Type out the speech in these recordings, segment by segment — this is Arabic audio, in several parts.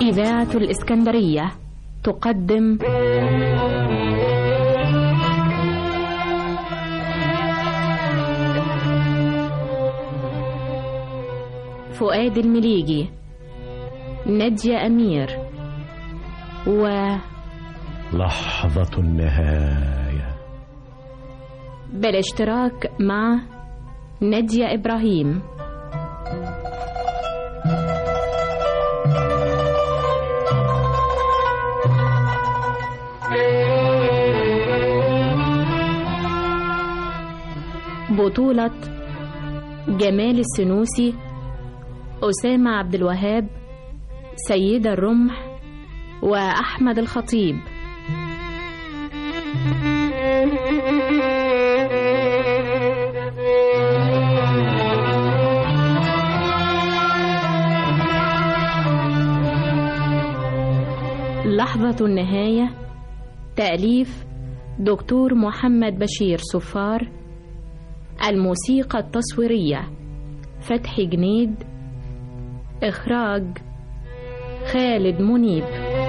إذاعة الإسكندرية تقدم فؤاد المليجي، نادية أمير، لحظة النهاية، بالاشتراك مع نادية إبراهيم. بطولة جمال السنوسي، أسامة عبد الوهاب، سيدة الرمح، وأحمد الخطيب. لحظة النهاية، تأليف دكتور محمد بشير صفار، الموسيقى التصويرية فتحي جنيد، إخراج خالد منيب.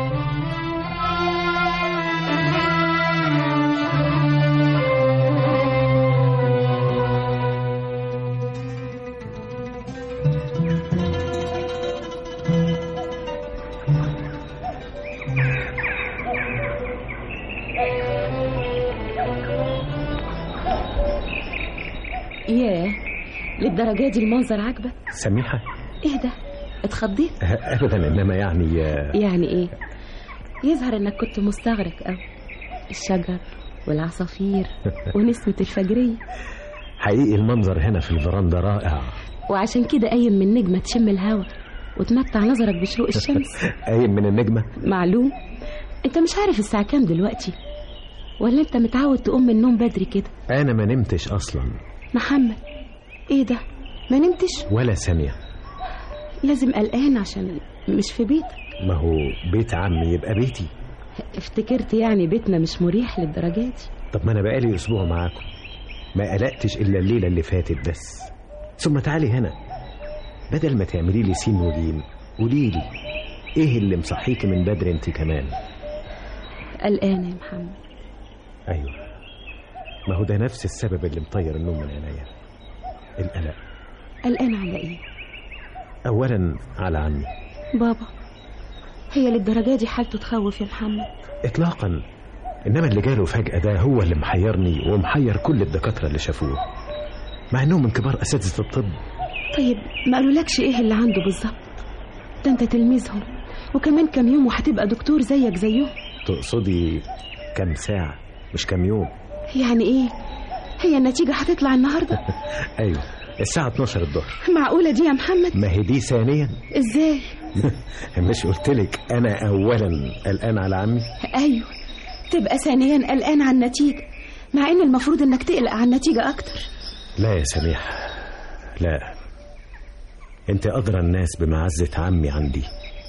ياه، للدرجة دي المنظر عاجبك؟ سميحة؟ ايه ده؟ اتخضيت؟ أبدا، إنما يعني ايه؟ يظهر انك كنت مستغرق أوي. الشجر والعصافير ونسمة الفجرية. حقيقي المنظر هنا في الفرندا رائع، وعشان كده قايم من نجمة تشم الهوا وتمتع نظرك بشروق الشمس. قايم من النجمة؟ معلوم. انت مش عارف الساعة كام دلوقتي؟ ولا انت متعود تقوم من النوم بدري كده؟ أنا ما نمتش أصلا. محمد، ايه ده؟ ما نمتش؟ ولا ثانية. لازم قلقان عشان مش في بيتك. ما هو بيت عمي يبقى بيتي. افتكرت يعني بيتنا مش مريح للدرجة دي. طب ما أنا بقالي أسبوع معاكم، ما قلقتش إلا الليلة اللي فاتت بس. ثم تعالي هنا، بدل ما تعملي لي سين وجيم قوليلي إيه اللي مصحيكي من بدري أنت كمان؟ قلقان يا محمد. أيوه، ما هو ده نفس السبب اللي مطير النوم من عينيا، القلق. قلقان على ايه؟ أولا على عمي. بابا، هي للدرجة دي حالته تخوف يا محمد؟ إطلاقا، إنما اللي جاله فجأة ده هو اللي محيرني ومحير كل الدكاترة اللي شافوه، مع إنهم من كبار أساتذة الطب. طيب ما قالولكش إيه اللي عنده بالظبط؟ ده أنت تلميذهم، وكمان كام يوم وهتبقى دكتور زيك زيهم. تقصدي كام ساعة مش كام يوم؟ يعني إيه؟ هي النتيجة هتطلع النهاردة؟ أيوه، الساعة 12 الظهر. معقولة دي يا محمد؟ ما هي دي ثانيا. إزاي؟ مش قلتلك أنا أولا قلقان على عمي؟ أيوه، تبقى ثانيا قلقان على النتيجة، مع إن المفروض إنك تقلق على النتيجة أكتر. لا يا سميح، لا، أنت أدرى الناس بمعزة عمي عندي.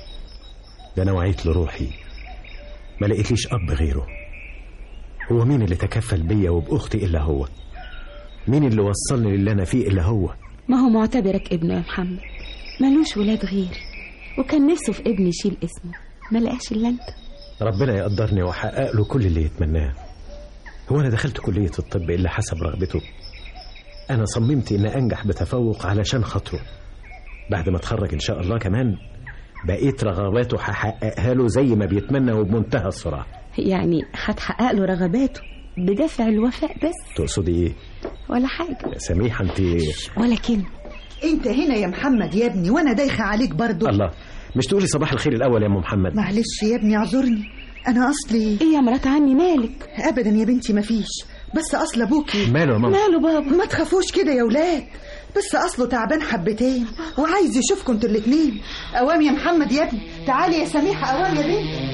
ده أنا وعيت لروحي، ما لقيتليش أب غيره. هو مين اللي تكفل بيا وبأختي إلا هو؟ مين اللي وصلني للي أنا فيه إلا هو؟ ما هو معتبرك ابنه يا محمد، ملوش ولاد غيري، وكان نفسه في ابن يشيل اسمه، ما لقاش إلا أنت. ربنا يقدرني وأحقق له كل اللي يتمناه. هو أنا دخلت كلية الطب إلا حسب رغبته؟ أنا صممت إن أنجح بتفوق علشان خاطره. بعد ما اتخرج إن شاء الله كمان بقيت رغباته هحققها له زي ما بيتمنى وبمنتهى السرعة. يعني هتحقق له رغباته بدافع الوفاء بس؟ تقصدي إيه؟ ولا حاجة. سميحة أنت ولا كلمة. أنت هنا يا محمد يا ابني وأنا دايخة عليك برضو. الله، مش تقولي صباح الخير الأول يا أم محمد؟ معلش يا ابني اعذرني، أنا أصلي. إيه يا مرات عمي مالك؟ أبدا يا بنتي مفيش، بس أصل أبوكي. ماله يا ماما؟ ماله بابا؟ ما تخافوش كده يا ولاد، بس أصله تعبان حبتين وعايز يشوفكم انتوا الاتنين. أوام يا محمد يا ابني، تعالي يا سميحة. أوام يا بنتي.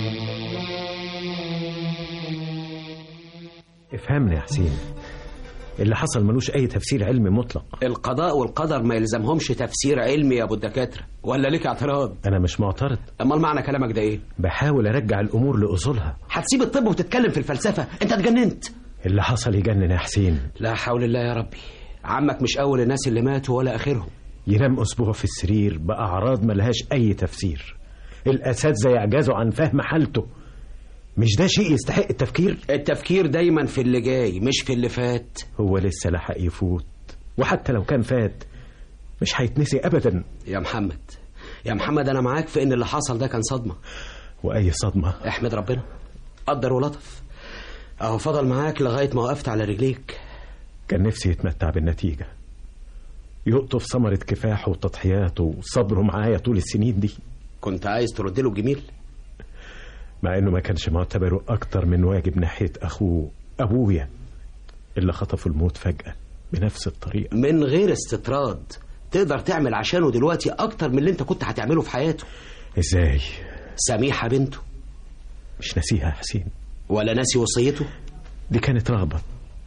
افهمني يا حسين، اللي حصل ملوش أي تفسير علمي مطلق. القضاء والقدر ما يلزمهمش تفسير علمي يا أبو الدكاترة، ولا ليك اعتراض؟ أنا مش معترض. أمال معنى كلامك ده إيه؟ بحاول أرجع الأمور لأصولها. هتسيب الطب وتتكلم في الفلسفة؟ أنت اتجننت. اللي حصل يجنن يا حسين. لا حول الله يا ربي. عمك مش أول الناس اللي ماتوا ولا آخرهم. ينام أسبوع في السرير بأعراض ملهاش أي تفسير. الأساتذة يعجزوا عن فهم حالته. مش ده شيء يستحق التفكير؟ التفكير دايما في اللي جاي مش في اللي فات. هو لسه لحق يفوت، وحتى لو كان فات مش هيتنسي أبدا. يا محمد أنا معاك في إن اللي حصل ده كان صدمة. وأي صدمة؟ احمد ربنا قدر ولطف. أهو فضل معاك لغاية ما وقفت على رجليك. كان نفسي يتمتع بالنتيجة، يقطف ثمرة كفاحه وتضحياته وصبره معايا طول السنين دي. كنت عايز ترد له الجميل، مع انه ما كانش معتبره اكتر من واجب ناحية اخوه ابويا اللي خطفوا الموت فجأة بنفس الطريقة من غير استطراد. تقدر تعمل عشانه دلوقتي اكتر من اللي انت كنت هتعمله في حياته. ازاي؟ سميحة بنته مش ناسيها يا حسين، ولا ناسي وصيته. دي كانت رغبة،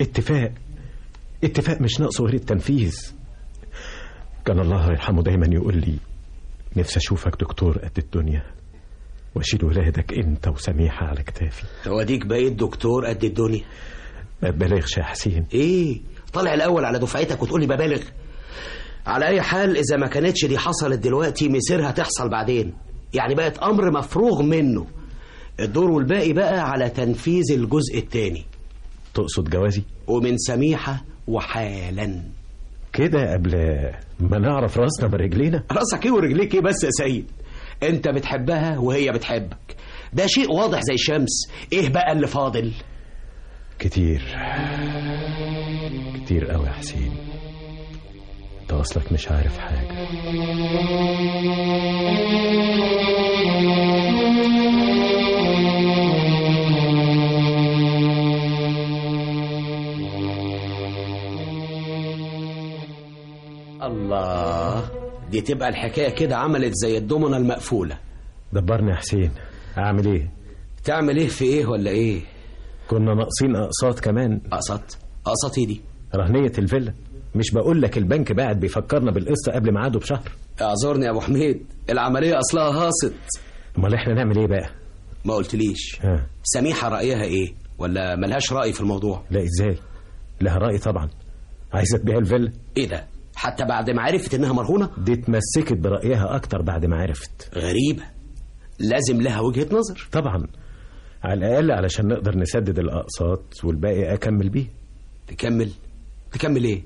اتفاق مش ناقصه غير التنفيذ. كان الله يرحمه دايما يقول لي نفسي اشوفك دكتور قد الدنيا واشيل ولادك انت وسميحة على كتافي. وديك بقيت دكتور قد الدنيا. ما تبالغش يا حسين. ايه طالع الاول على دفعتك وتقول لي ببالغ؟ على اي حال اذا ما كانتش دي حصلت دلوقتي مصيرها تحصل بعدين، يعني بقت امر مفروغ منه. الدور والباقي بقى على تنفيذ الجزء الثاني. تقصد جوازي؟ ومن سميحة وحالا كده قبل ما نعرف راسنا برجلينا. راسك ايه ورجليك ايه بس يا سيد؟ انت بتحبها وهي بتحبك، ده شيء واضح زي الشمس. ايه بقى اللي فاضل؟ كتير قوي يا حسين، انت اصلك مش عارف حاجة. الله، دي تبقى الحكاية كده عملت زي الضمنة المقفولة. دبرني يا حسين، اعمل ايه؟ تعمل ايه في ايه ولا ايه؟ كنا ناقصين اقساط كمان. اقساط ايه دي؟ رهنية الفيلا. مش بقول لك البنك بعد بيفكرنا بالقسط قبل ميعاده بشهر. اعذرني يا ابو حميد، العملية اصلها هاصت. امال احنا نعمل ايه بقى؟ ما قلتليش. سميحة رأيها ايه ولا ملهاش رأي في الموضوع؟ لا ازاي، لها رأي طبعا. عايزة تبيع الفيلا. ايه ده؟ حتى بعد ما عرفت انها مرهونة؟ دي اتمسكت برأيها اكتر بعد ما عرفت. غريبة، لازم لها وجهة نظر. طبعا، على الاقل علشان نقدر نسدد الاقساط والباقي اكمل بيه. تكمل ايه؟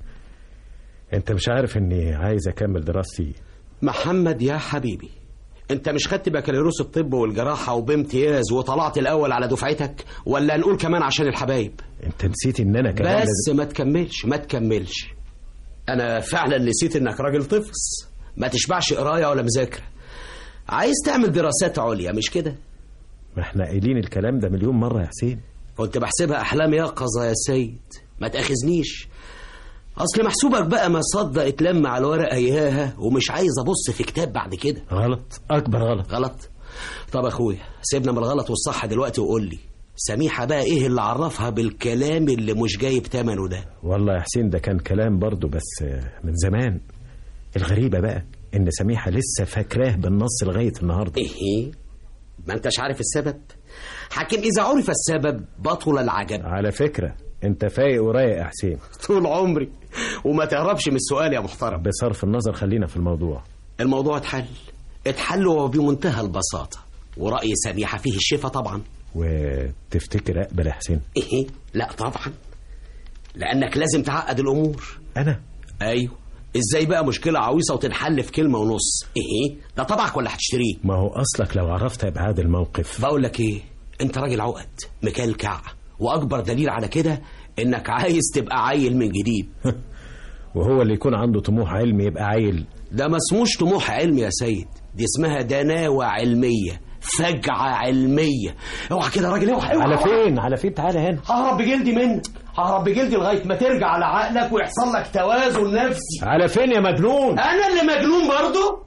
انت مش عارف اني عايز اكمل دراستي؟ محمد يا حبيبي، انت مش خدت بكالوريوس الطب والجراحة وبامتياز وطلعت الاول على دفعتك، ولا نقول كمان عشان الحبايب؟ انت نسيت ان انا كمان بس ما تكملش. انا فعلا نسيت انك راجل طفس ما تشبعش قرايه ولا مذاكره، عايز تعمل دراسات عليا مش كده؟ ما احنا قايلين الكلام ده مليون مره يا حسين. كنت بحسبها احلام يقظه يا سيد، ما تاخذنيش. اصل محسوبك بقى ما صدق اتلم على الورق اياها، ومش عايز ابص في كتاب بعد كده. غلط، اكبر غلط. طب اخويا سيبنا من الغلط والصح دلوقتي وقول لي سميحة بقى ايه اللي عرفها بالكلام اللي مش جايب تمنه ده؟ والله يا حسين ده كان كلام برضو بس من زمان. الغريبة بقى ان سميحة لسه فاكراه بالنص لغاية النهاردة. ايه؟ ما انتش عارف السبب؟ حكيم اذا عرف السبب بطل العجب. على فكرة انت فايق ورايق يا حسين. طول عمري، وما تهربش من السؤال يا محترم. بصرف النظر خلينا في الموضوع. الموضوع اتحل وبمنتهى البساطة، ورأي سميحة فيه الشفا طبعا. وتفتكر اقبل يا حسين؟ ايه؟ لا طبعا، لانك لازم تعقد الامور. انا؟ ايوه. ازاي بقى مشكله عويصه وتنحل في كلمه ونص؟ ايه ده طبعك ولا هتشتريه؟ ما هو اصلك لو عرفت ابعاد الموقف. بقول لك ايه، انت راجل عقد مكلكع، واكبر دليل على كده انك عايز تبقى عيل من جديد. وهو اللي يكون عنده طموح علمي يبقى عيل؟ ده ما اسموش طموح علمي يا سيد، دي اسمها دناوة علمية، فجعة علمية. اوعى كده يا راجل، اوعى. على فين تعالى هنا. ههرب بجلدي منك، ههرب بجلدي لغاية ما ترجع على عقلك ويحصل لك توازن نفسي. على فين يا مجنون؟ انا اللي مجنون برضو؟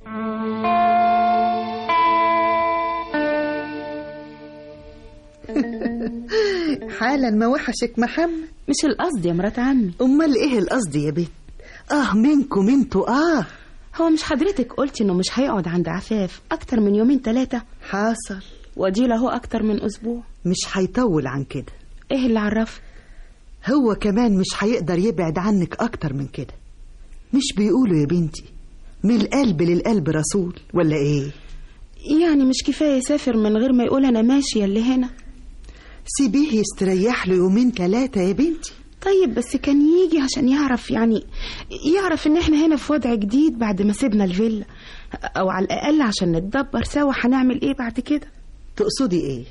حالا ما وحشك محمد؟ مش القصد يا مرات عمي. امال ايه القصد يا بنت؟ منكم انتوا. هو مش حضرتك قلتي انه مش هيقعد عند عفاف اكتر من 2-3؟ حاصل. ودي له اكتر من اسبوع. مش هيطول عن كده. ايه اللي عرفك؟ هو كمان مش هيقدر يبعد عنك اكتر من كده. مش بيقولوا يا بنتي من القلب للقلب رسول ولا ايه؟ يعني مش كفايه يسافر من غير ما يقول انا ماشيه اللي هنا؟ سيبيه يستريح له 2-3 يا بنتي. طيب بس كان يجي عشان يعرف، يعني يعرف ان احنا هنا في وضع جديد بعد ما سيبنا الفيلا، او على الاقل عشان نتدبر سوا هنعمل ايه بعد كده. تقصدي ايه؟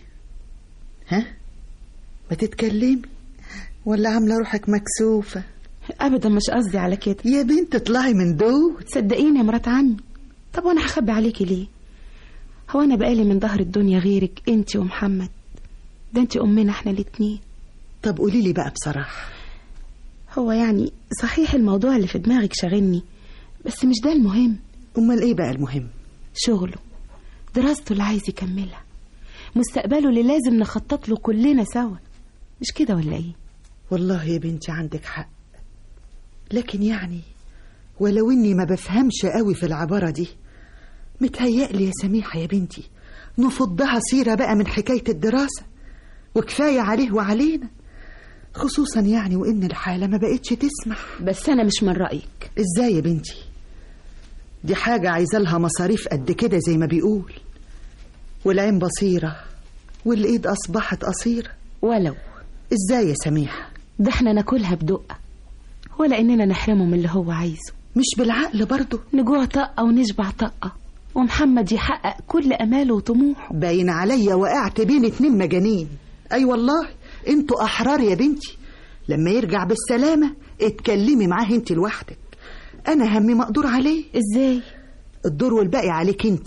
ما تتكلمي ولا عامله روحك مكسوفه؟ ابدا مش قصدي على كده يا بنت. اطلعي من دول. صدقيني يا مرات عمي. طب وانا هخبي عليكي ليه؟ هو انا بقالي من ظهر الدنيا غيرك انتي ومحمد؟ ده انتي امنا احنا الاتنين. طب قولي لي بقى بصراحه. هو يعني صحيح الموضوع اللي في دماغك شاغلني، بس مش ده المهم. امال ايه بقى المهم؟ شغله، دراسته اللي عايز يكملها، مستقبله اللي لازم نخطط له كلنا سوا. مش كده ولا ايه؟ والله يا بنتي عندك حق، لكن يعني ولو اني ما بفهمش قوي في العبارة دي، متهيألي يا سميحة يا بنتي نفضها سيرة بقى من حكاية الدراسة، وكفاية عليه وعلينا، خصوصا يعني وإن الحالة ما بقتش تسمح. بس أنا مش من رأيك. إزاي يا بنتي؟ دي حاجة عايزة لها مصاريف قد كده زي ما بيقول، والعين بصيرة والإيد أصبحت قصيرة. ولو إزاي يا سميحة؟ ده احنا ناكلها بدقة، ولا إننا نحرمه من اللي هو عايزه. مش بالعقل برضه؟ نجوع طقة ونشبع طقة، ومحمد يحقق كل أماله وطموحه. باين عليا وقعت بين 2 مجانين. أي والله انتوا أحرار يا بنتي، لما يرجع بالسلامة اتكلمي معاه انت لوحدك، أنا همي مقدور عليه. إزاي؟ الدور والباقي عليك انت.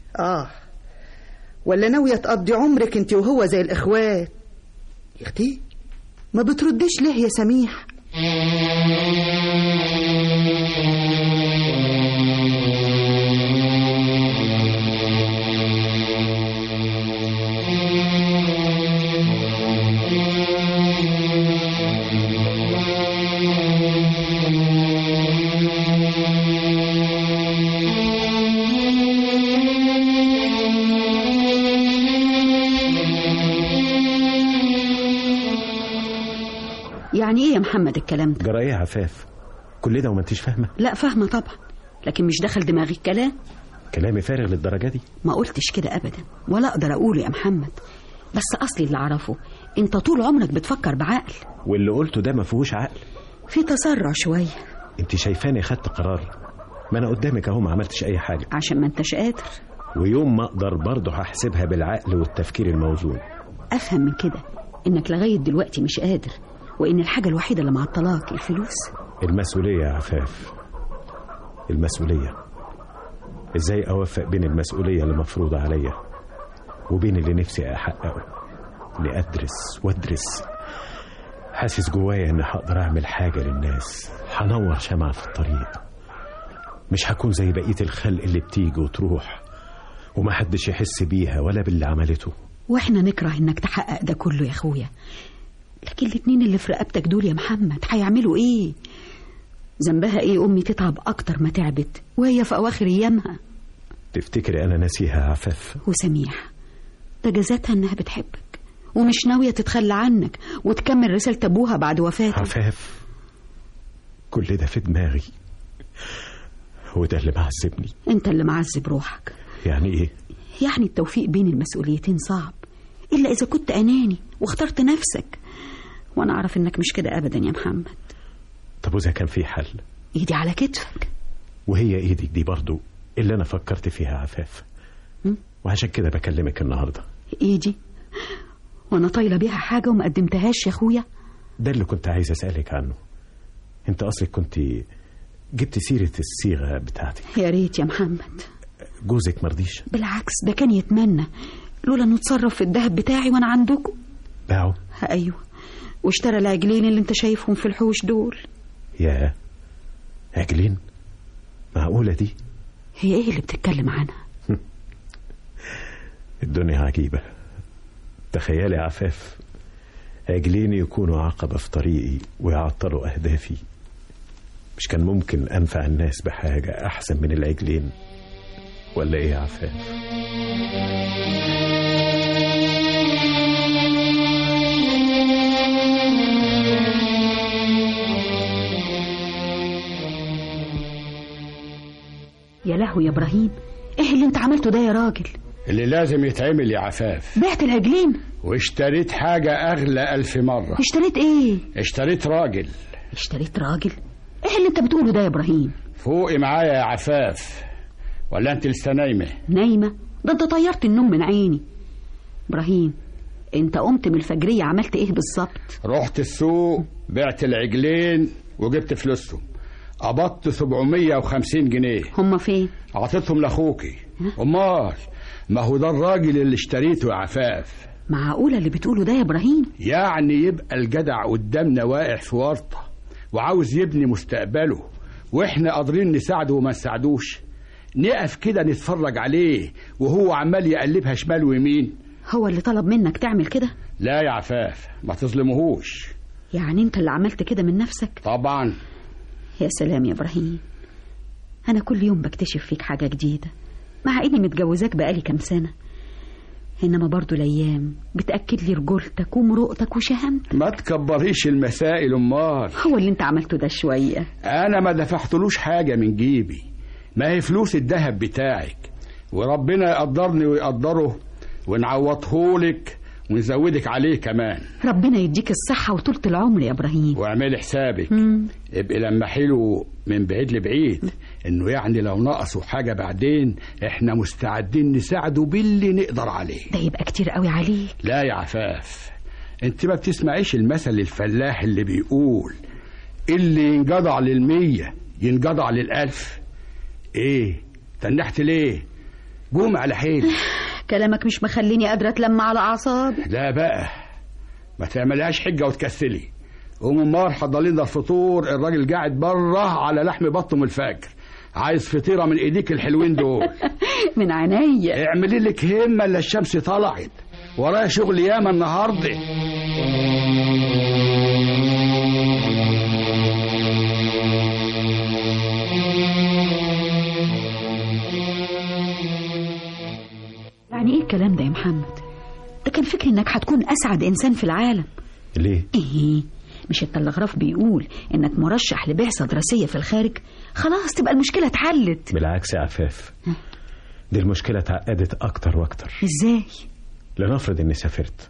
ولا ناوية تقضي عمرك انت وهو زي الإخوات؟ يا اختي ما بترديش ليه يا سميح؟ يعني ايه يا محمد الكلام ده؟ جرى ايه يا عفاف؟ كل ده وما انتيش فاهمه؟ لا فاهمه طبعا، لكن مش دخل دماغي الكلام. كلامي فارغ للدرجه دي؟ ما قلتش كده ابدا، ولا اقدر اقوله يا محمد، بس اصلي اللي اعرفه انت طول عمرك بتفكر بعقل. واللي قلته ده ما فيهوش عقل، في تسرع شويه. انت شايفاني خدت قرار؟ ما انا قدامك اهو ما عملتش اي حاجه. عشان ما انتش قادر. ويوم ما اقدر برضه هحسبها بالعقل والتفكير الموزون. افهم من كده انك لغايه دلوقتي مش قادر، وإن الحاجة الوحيدة اللي معطلاك الفلوس. المسؤولية يا عفاف، المسؤولية. إزاي أوفق بين المسؤولية اللي مفروضة عليا وبين اللي نفسي أحققه، إني أدرس وأدرس، حاسس جوايا إني هقدر أعمل حاجة للناس، هنور شمعة في الطريق، مش هكون زي بقية الخلق اللي بتيجي وتروح ومحدش يحس بيها ولا باللي عملته. وإحنا نكره إنك تحقق ده كله يا أخويا، لكن الاتنين اللي في رقبتك دول يا محمد هيعملوا ايه؟ ذنبها ايه امي تتعب اكتر ما تعبت وهي في اواخر ايامها؟ تفتكري انا ناسيها يا عفاف؟ وسميح ده جزاتها انها بتحبك ومش ناويه تتخلى عنك وتكمل رساله ابوها بعد وفاته. عفاف كل ده في دماغي، هو ده اللي معذبني. انت اللي معذب روحك. يعني ايه؟ يعني التوفيق بين المسؤوليتين صعب، الا اذا كنت اناني واخترت نفسك، وانا اعرف انك مش كده ابدا يا محمد. طب واذا كان في حل؟ ايدي على كتفك. وهي ايدك دي برضو اللي انا فكرت فيها عفاف، وعشان كده بكلمك النهارده. ايدي وانا طايله بيها حاجه وما قدمتهاش يا اخويا؟ ده اللي كنت عايز اسالك عنه. انت اصلك كنت جبت سيره الصيغه بتاعتك. يا ريت يا محمد. جوزك مرضيش؟ بالعكس ده كان يتمنى، لولا انه اتصرف في الذهب بتاعي وانا عندكم. باعه؟ ايوه، واشترى العجلين اللي انت شايفهم في الحوش دول. يا عجلين؟ معقولة دي؟ هي ايه اللي بتتكلم عنها؟ الدنيا عجيبة. تخيلي يا عفاف عجلين يكونوا عقبة في طريقي ويعطلوا أهدافي؟ مش كان ممكن أنفع الناس بحاجة أحسن من العجلين؟ ولا إيه يا عفاف؟ يا لهوي يا إبراهيم، إيه اللي أنت عملته ده يا راجل؟ اللي لازم يتعمل يا عفاف. بعت العجلين؟ واشتريت حاجة أغلى 1000 مرة. اشتريت إيه؟ اشتريت راجل. اشتريت راجل؟ إيه اللي أنت بتقوله ده يا إبراهيم؟ فوقي معايا يا عفاف، ولا أنت لسه نايمة؟ نايمة؟ ده أنت طيرت النوم من عيني. إبراهيم، أنت قمت من الفجرية عملت إيه بالظبط؟ رحت السوق، بعت العجلين وجبت فلوسهم. قبضت 750 جنيه. هما فين؟ عطيتهم لأخوكي. أمال ما هو ده الراجل اللي اشتريته يا عفاف. معقولة اللي بتقوله ده يا إبراهيم؟ يعني يبقى الجدع قدامنا واقع في ورطة وعاوز يبني مستقبله، وإحنا قادرين نساعده وما نساعدوش؟ نقف كده نتفرج عليه وهو عمال يقلبها شمال ويمين؟ هو اللي طلب منك تعمل كده؟ لا يا عفاف، ما تظلمهوش. يعني أنت اللي عملت كده من نفسك؟ طبعا. يا سلام يا إبراهيم، أنا كل يوم بكتشف فيك حاجة جديدة، مع إني متجوزاك بقالي كام سنة، إنما برضو الأيام بتأكد لي رجولتك ومرؤتك وشهامتك. ما تكبريش المسائل. أمال هو اللي أنت عملته ده شوية؟ أنا ما دفعتلوش حاجة من جيبي، ما هي فلوس الذهب بتاعك، وربنا يقدرني ويقدره ونعوضهولك ونزودك عليه كمان. ربنا يديك الصحة وطولة العمر يا إبراهيم. واعملي حسابك ابقي لما حلو من بعيد لبعيد انه يعني لو نقصوا حاجة بعدين احنا مستعدين نساعده باللي نقدر عليه. ده يبقى كتير قوي عليك. لا يا عفاف، انت ما بتسمعيش المثل الفلاح اللي بيقول اللي ينجدع لل100 ينجدع لل1000؟ ايه تنحت ليه؟ قوم على حيل. كلامك مش مخليني قادرة اتلم على اعصابي. لا بقى، ما تعملهاش حجة وتكسلي. قوم مار حضر لنا الفطور، الراجل قاعد بره على لحم بطه من الفجر، عايز فطيرة من ايديك الحلوين دول. من عينيا. اعملي لك همة الا الشمس طلعت، ورايا شغل ياما النهارده. يعني ايه الكلام ده يا محمد؟ ده كان فكري انك هتكون اسعد انسان في العالم. ليه؟ ايه، مش التلغراف بيقول انك مرشح لبعثة دراسية في الخارج؟ خلاص تبقى المشكلة اتحلت. بالعكس يا عفاف، دي المشكلة اتعقدت اكتر واكتر. ازاي؟ لنفرض اني سافرت،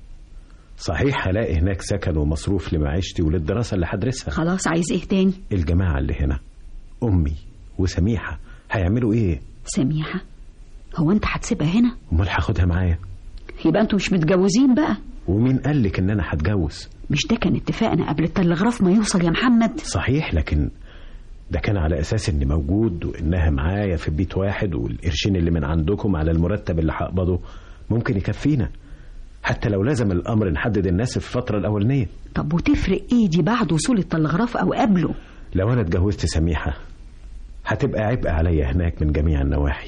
صحيح هلاقي هناك سكن ومصروف لمعيشتي وللدراسة اللي هدرسها. خلاص عايز ايه تاني؟ الجماعة اللي هنا، امي وسميحة، هيعملوا ايه؟ سميحة؟ هو انت هتسيبها هنا؟ امال هاخدها معايا؟ يبقى انتوا مش متجوزين بقى. ومين قالك ان انا هتجوز؟ مش ده كان اتفاقنا قبل التلغراف ما يوصل يا محمد؟ صحيح، لكن ده كان على اساس اني موجود وانها معايا في بيت واحد، والقرشين اللي من عندكم على المرتب اللي هقبضه ممكن يكفينا، حتى لو لازم الامر نحدد الناس في الفترة الاولانية. طب وتفرق ايه دي بعد وصول التلغراف او قبله؟ لو انا اتجوزت سميحة هتبقى عبء عليا هناك من جميع النواحي،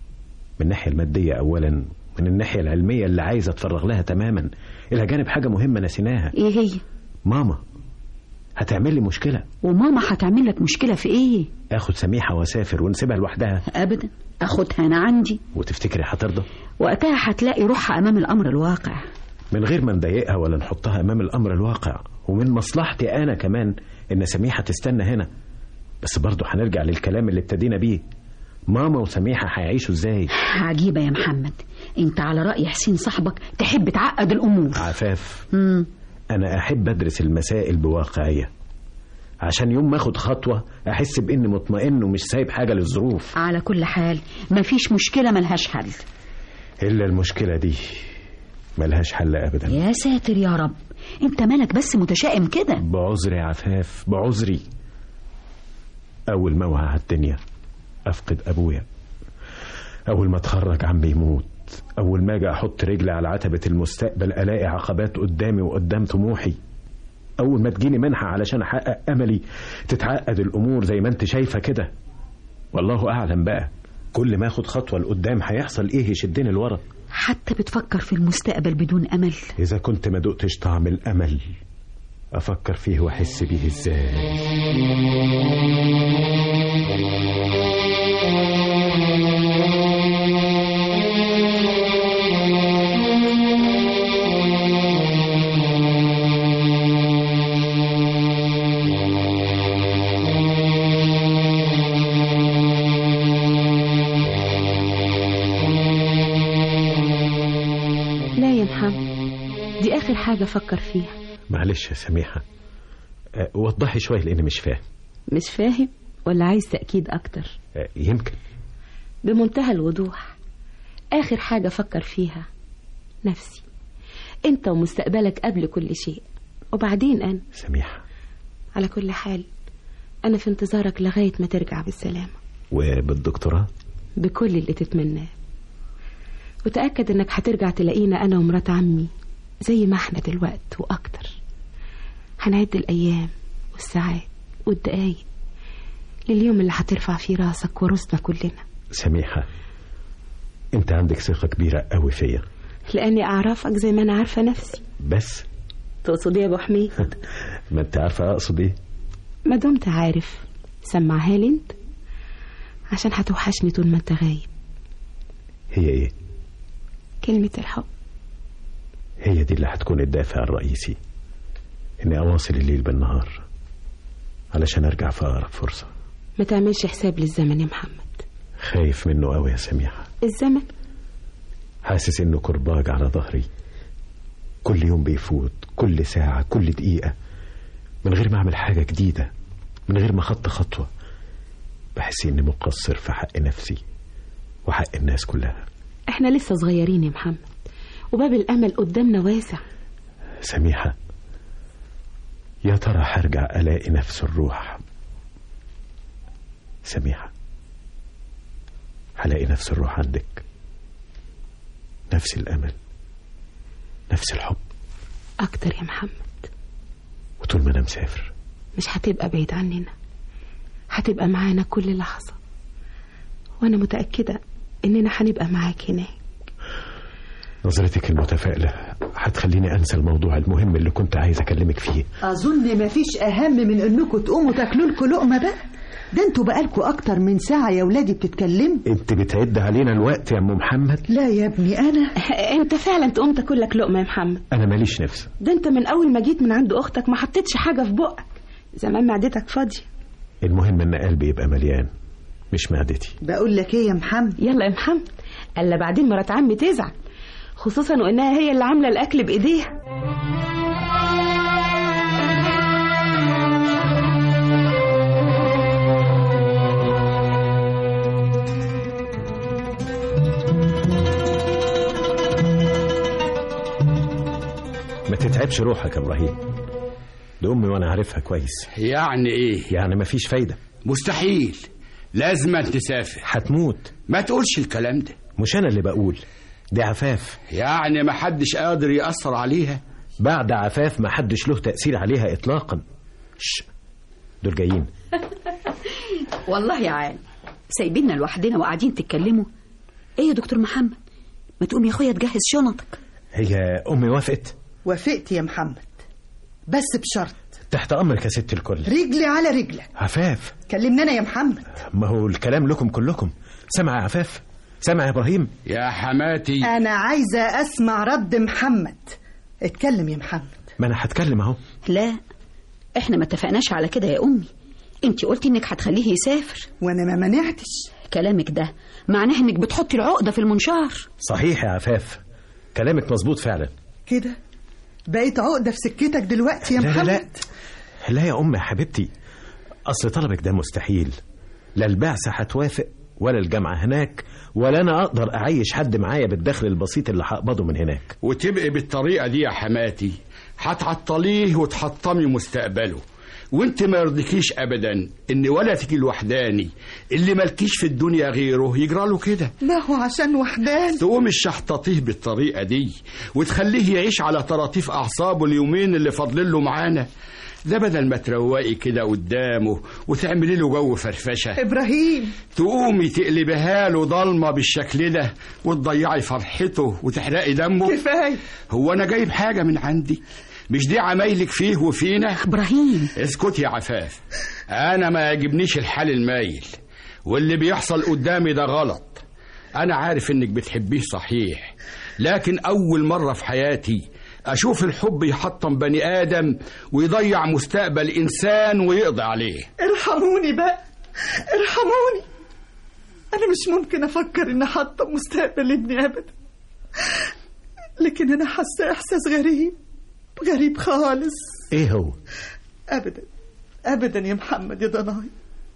من الناحية المادية اولا، من الناحية العلمية اللي عايزة اتفرغ لها تماما، إلى جانب حاجة مهمة نسيناها. ايه هي؟ ماما هتعمل لي مشكلة. وماما هتعمل لك مشكلة في ايه؟ اخد سميحة واسافر ونسيبها لوحدها؟ ابدا، اخدها انا عندي. وتفتكري هترضى؟ وقتها هتلاقي روحها امام الامر الواقع، من غير ما نضايقها ولا نحطها امام الامر الواقع. ومن مصلحتي انا كمان ان سميحة تستنى هنا. بس برضو هنرجع للكلام اللي ابتدينا بيه، ماما وسميحة هيعيشوا ازاي؟ عجيبة يا محمد، انت على رأي حسين صاحبك تحب تعقد الامور. عفاف، انا احب ادرس المسائل بواقعية، عشان يوم ما اخد خطوة احس باني مطمئن ومش سايب حاجة للظروف. على كل حال مفيش مشكلة ملهاش حل. الا المشكلة دي ملهاش حل ابدا. يا ساتر يا رب، انت مالك بس متشائم كده؟ بعذري يا عفاف، بعذري. اول ما اوعى على الدنيا افقد ابويا، اول ما اتخرج عمي يموت، اول ما اجي احط رجلي على عتبة المستقبل الاقي عقبات قدامي وقدام طموحي، اول ما تجيني منحة علشان احقق املي تتعقد الامور زي ما انت شايفة كده. والله اعلم بقى كل ما اخد خطوة لقدام هيحصل ايه يشدني لورا. حتى بتفكر في المستقبل بدون أمل؟ إذا كنت ما دقتش طعم الأمل أفكر فيه وأحس بيه إزاي؟ لا يا محمد، دي آخر حاجة فكر فيها. معلش يا سميحة، وضحي شوية لأني مش فاهم. مش فاهم ولا عايز تأكيد أكتر؟ يمكن. بمنتهى الوضوح، آخر حاجة فكر فيها نفسي، أنت ومستقبلك قبل كل شيء، وبعدين أنا. سميحة، على كل حال أنا في انتظارك لغاية ما ترجع بالسلامة، وبالدكتوراه بكل اللي تتمناه. وتأكد أنك هترجع تلاقينا أنا ومرات عمي زي ما احنا دلوقت وأكتر. هنعد الأيام والساعات والدقايق لليوم اللي هترفع فيه راسك وراسنا كلنا. سميحة، أنت عندك ثقة كبيرة قوي فيا. لأني أعرفك زي ما أنا عارفة نفسي. بس تقصد إيه يا أبو حميد؟ ما أنت عارفة أقصد إيه. ما دمت عارف سمعها لي أنت، عشان هتوحشني طول ما أنت غايب. هي إيه؟ كلمة الحب. هي دي اللي هتكون الدافع الرئيسي، إني أواصل الليل بالنهار علشان أرجع في أقرب فرصة. ما تعملش حساب للزمن يا محمد. خايف منه قوي يا سميحة. الزمن؟ حاسس إنه كرباج على ظهري، كل يوم بيفوت، كل ساعة، كل دقيقة، من غير ما أعمل حاجة جديدة، من غير ما أخط خطوة. بحس إني مقصر في حق نفسي وحق الناس كلها. احنا لسه صغيرين يا محمد، وباب الأمل قدامنا واسع. سميحة، يا ترى هرجع ألاقي نفس الروح؟ سميحة، هلاقي نفس الروح عندك، نفس الأمل، نفس الحب. أكتر يا محمد. وطول ما أنا مسافر مش هتبقى بعيد عننا، هتبقى معانا كل لحظة، وأنا متأكدة إننا هنبقى معاك هناك. نظرتك المتفائلة هتخليني أنسى الموضوع المهم اللي كنت عايز أكلمك فيه. أظن مفيش أهم من إنكم تقوموا تاكلوا لكم لقمة بقى. ده انتوا بقالكوا أكتر من ساعة يا ولادي بتتكلموا. انت بتعد علينا الوقت يا أم محمد؟ لا يا ابني، أنا أنت فعلا تقوم تاكل لك لقمة يا محمد؟ أنا ماليش نفس. ده أنت من أول ما جيت من عند أختك ما حطيتش حاجة في بقك، زمان معدتك فاضية. المهم إن قلبي يبقى مليان، مش معدتي. بقول لك إيه يا محمد؟ يلا يا محمد، ألا بعدين مرات عمي تزعل، خصوصا وإنها هي اللي عاملة الأكل بإيديها. ما تتعبش روحك يا إبراهيم، دي أمي وأنا عارفها كويس. يعني إيه؟ يعني مفيش فايدة. مستحيل، لازم تسافر. هتموت. ما تقولش الكلام ده. مش أنا اللي بقول، دي عفاف. يعني ما حدش قادر يأثر عليها؟ بعد عفاف ما حدش له تأثير عليها إطلاقا. دول جايين. والله يا عال سايبيننا لوحدنا وقاعدين تتكلموا. ايه يا دكتور محمد، ما تقوم يا اخويا تجهز شنطك. هي أمي وافقت؟ وافقت يا محمد، بس بشرط. تحت أمرك يا ست الكل. رجلي على رجلك. عفاف، كلمنا أنا يا محمد. ما هو الكلام لكم كلكم. سمع يا عفاف، سمع يا إبراهيم. يا حماتي، أنا عايزة أسمع رد محمد. اتكلم يا محمد. ما أنا هتكلم أهو. لا، احنا ما اتفقناش على كده يا أمي. انتي قلتي انك هتخليه يسافر وأنا ما منعتش. كلامك ده معناه انك بتحطي العقدة في المنشار. صحيح يا عفاف، كلامك مظبوط فعلا. كده بقيت عقدة في سكتك دلوقتي يا محمد؟ لا يا أم يا حبيبتي، أصل طلبك ده مستحيل. لا البعثة هتوافق ولا الجامعة هناك، ولا أنا أقدر أعيش حد معايا بالدخل البسيط اللي هقبضه من هناك. وتبقي بالطريقة دي يا حماتي هتعطليه وتحطمي مستقبله. وانت ما يرضيكيش ابدا ان ولدك الوحداني اللي مالكيش في الدنيا غيره يجراله كده. لا هو عشان وحدان تقوم الشحططيه بالطريقة دي وتخليه يعيش على طراطيف اعصابه اليومين اللي فاضلين له معانا. ده بدل ما تروقي كده قدامه وتعملي له جو فرفشه ابراهيم، تقومي تقلبها له ضلمه بالشكل ده وتضيعي فرحته وتحرقي دمه. كفايه. هو انا جايب حاجه من عندي؟ مش دي عمايلك فيه وفينا؟ ابراهيم اسكت يا عفاف، انا ما يعجبنيش الحال المايل، واللي بيحصل قدامي ده غلط. انا عارف انك بتحبيه صحيح، لكن اول مره في حياتي اشوف الحب يحطم بني ادم ويضيع مستقبل انسان ويقضي عليه. ارحموني بقى، ارحموني. انا مش ممكن افكر ان احطم مستقبل ابني ابدا، لكن انا حاسه احساس غريب خالص. ايه هو؟ ابدا ابدا يا محمد يا ضناي،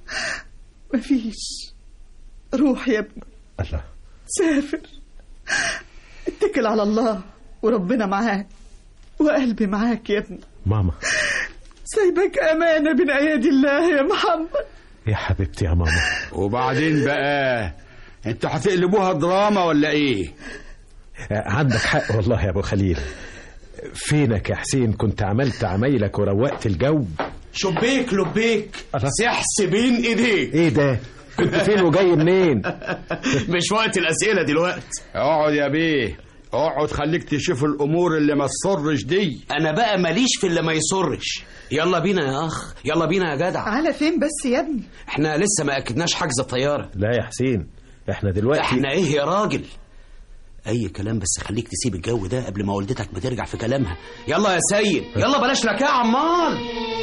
مفيش. روح يا ابني، الله، سافر، اتكل على الله وربنا معاك وقلبي معاك يا ابني. ماما سايبك امانه بين ايادي الله يا محمد. يا حبيبتي يا ماما. وبعدين بقى انتوا هتقلبوها دراما ولا ايه؟ عندك حق والله يا ابو خليل. فينك يا حسين؟ كنت عملت عمايلك وروقت الجو. شبيك لبيك سحس بين ايديك. ايه ده؟ كنت فين وجاي منين؟ مش وقت الاسئله دلوقتي. اقعد يا بيه، اقعد، خليك تشوف الامور اللي ما تصرش دي. انا بقى ماليش في اللي ما يصرش. يلا بينا يا اخ، يلا بينا يا جدع. على فين بس يا ابني؟ احنا لسه ما اكدناش حجز الطياره. لا يا حسين، احنا دلوقتي. احنا ايه يا راجل؟ اي كلام، بس خليك تسيب الجو ده قبل ما والدتك بترجع في كلامها. يلا يا سيد، يلا بلاش لك يا عمار.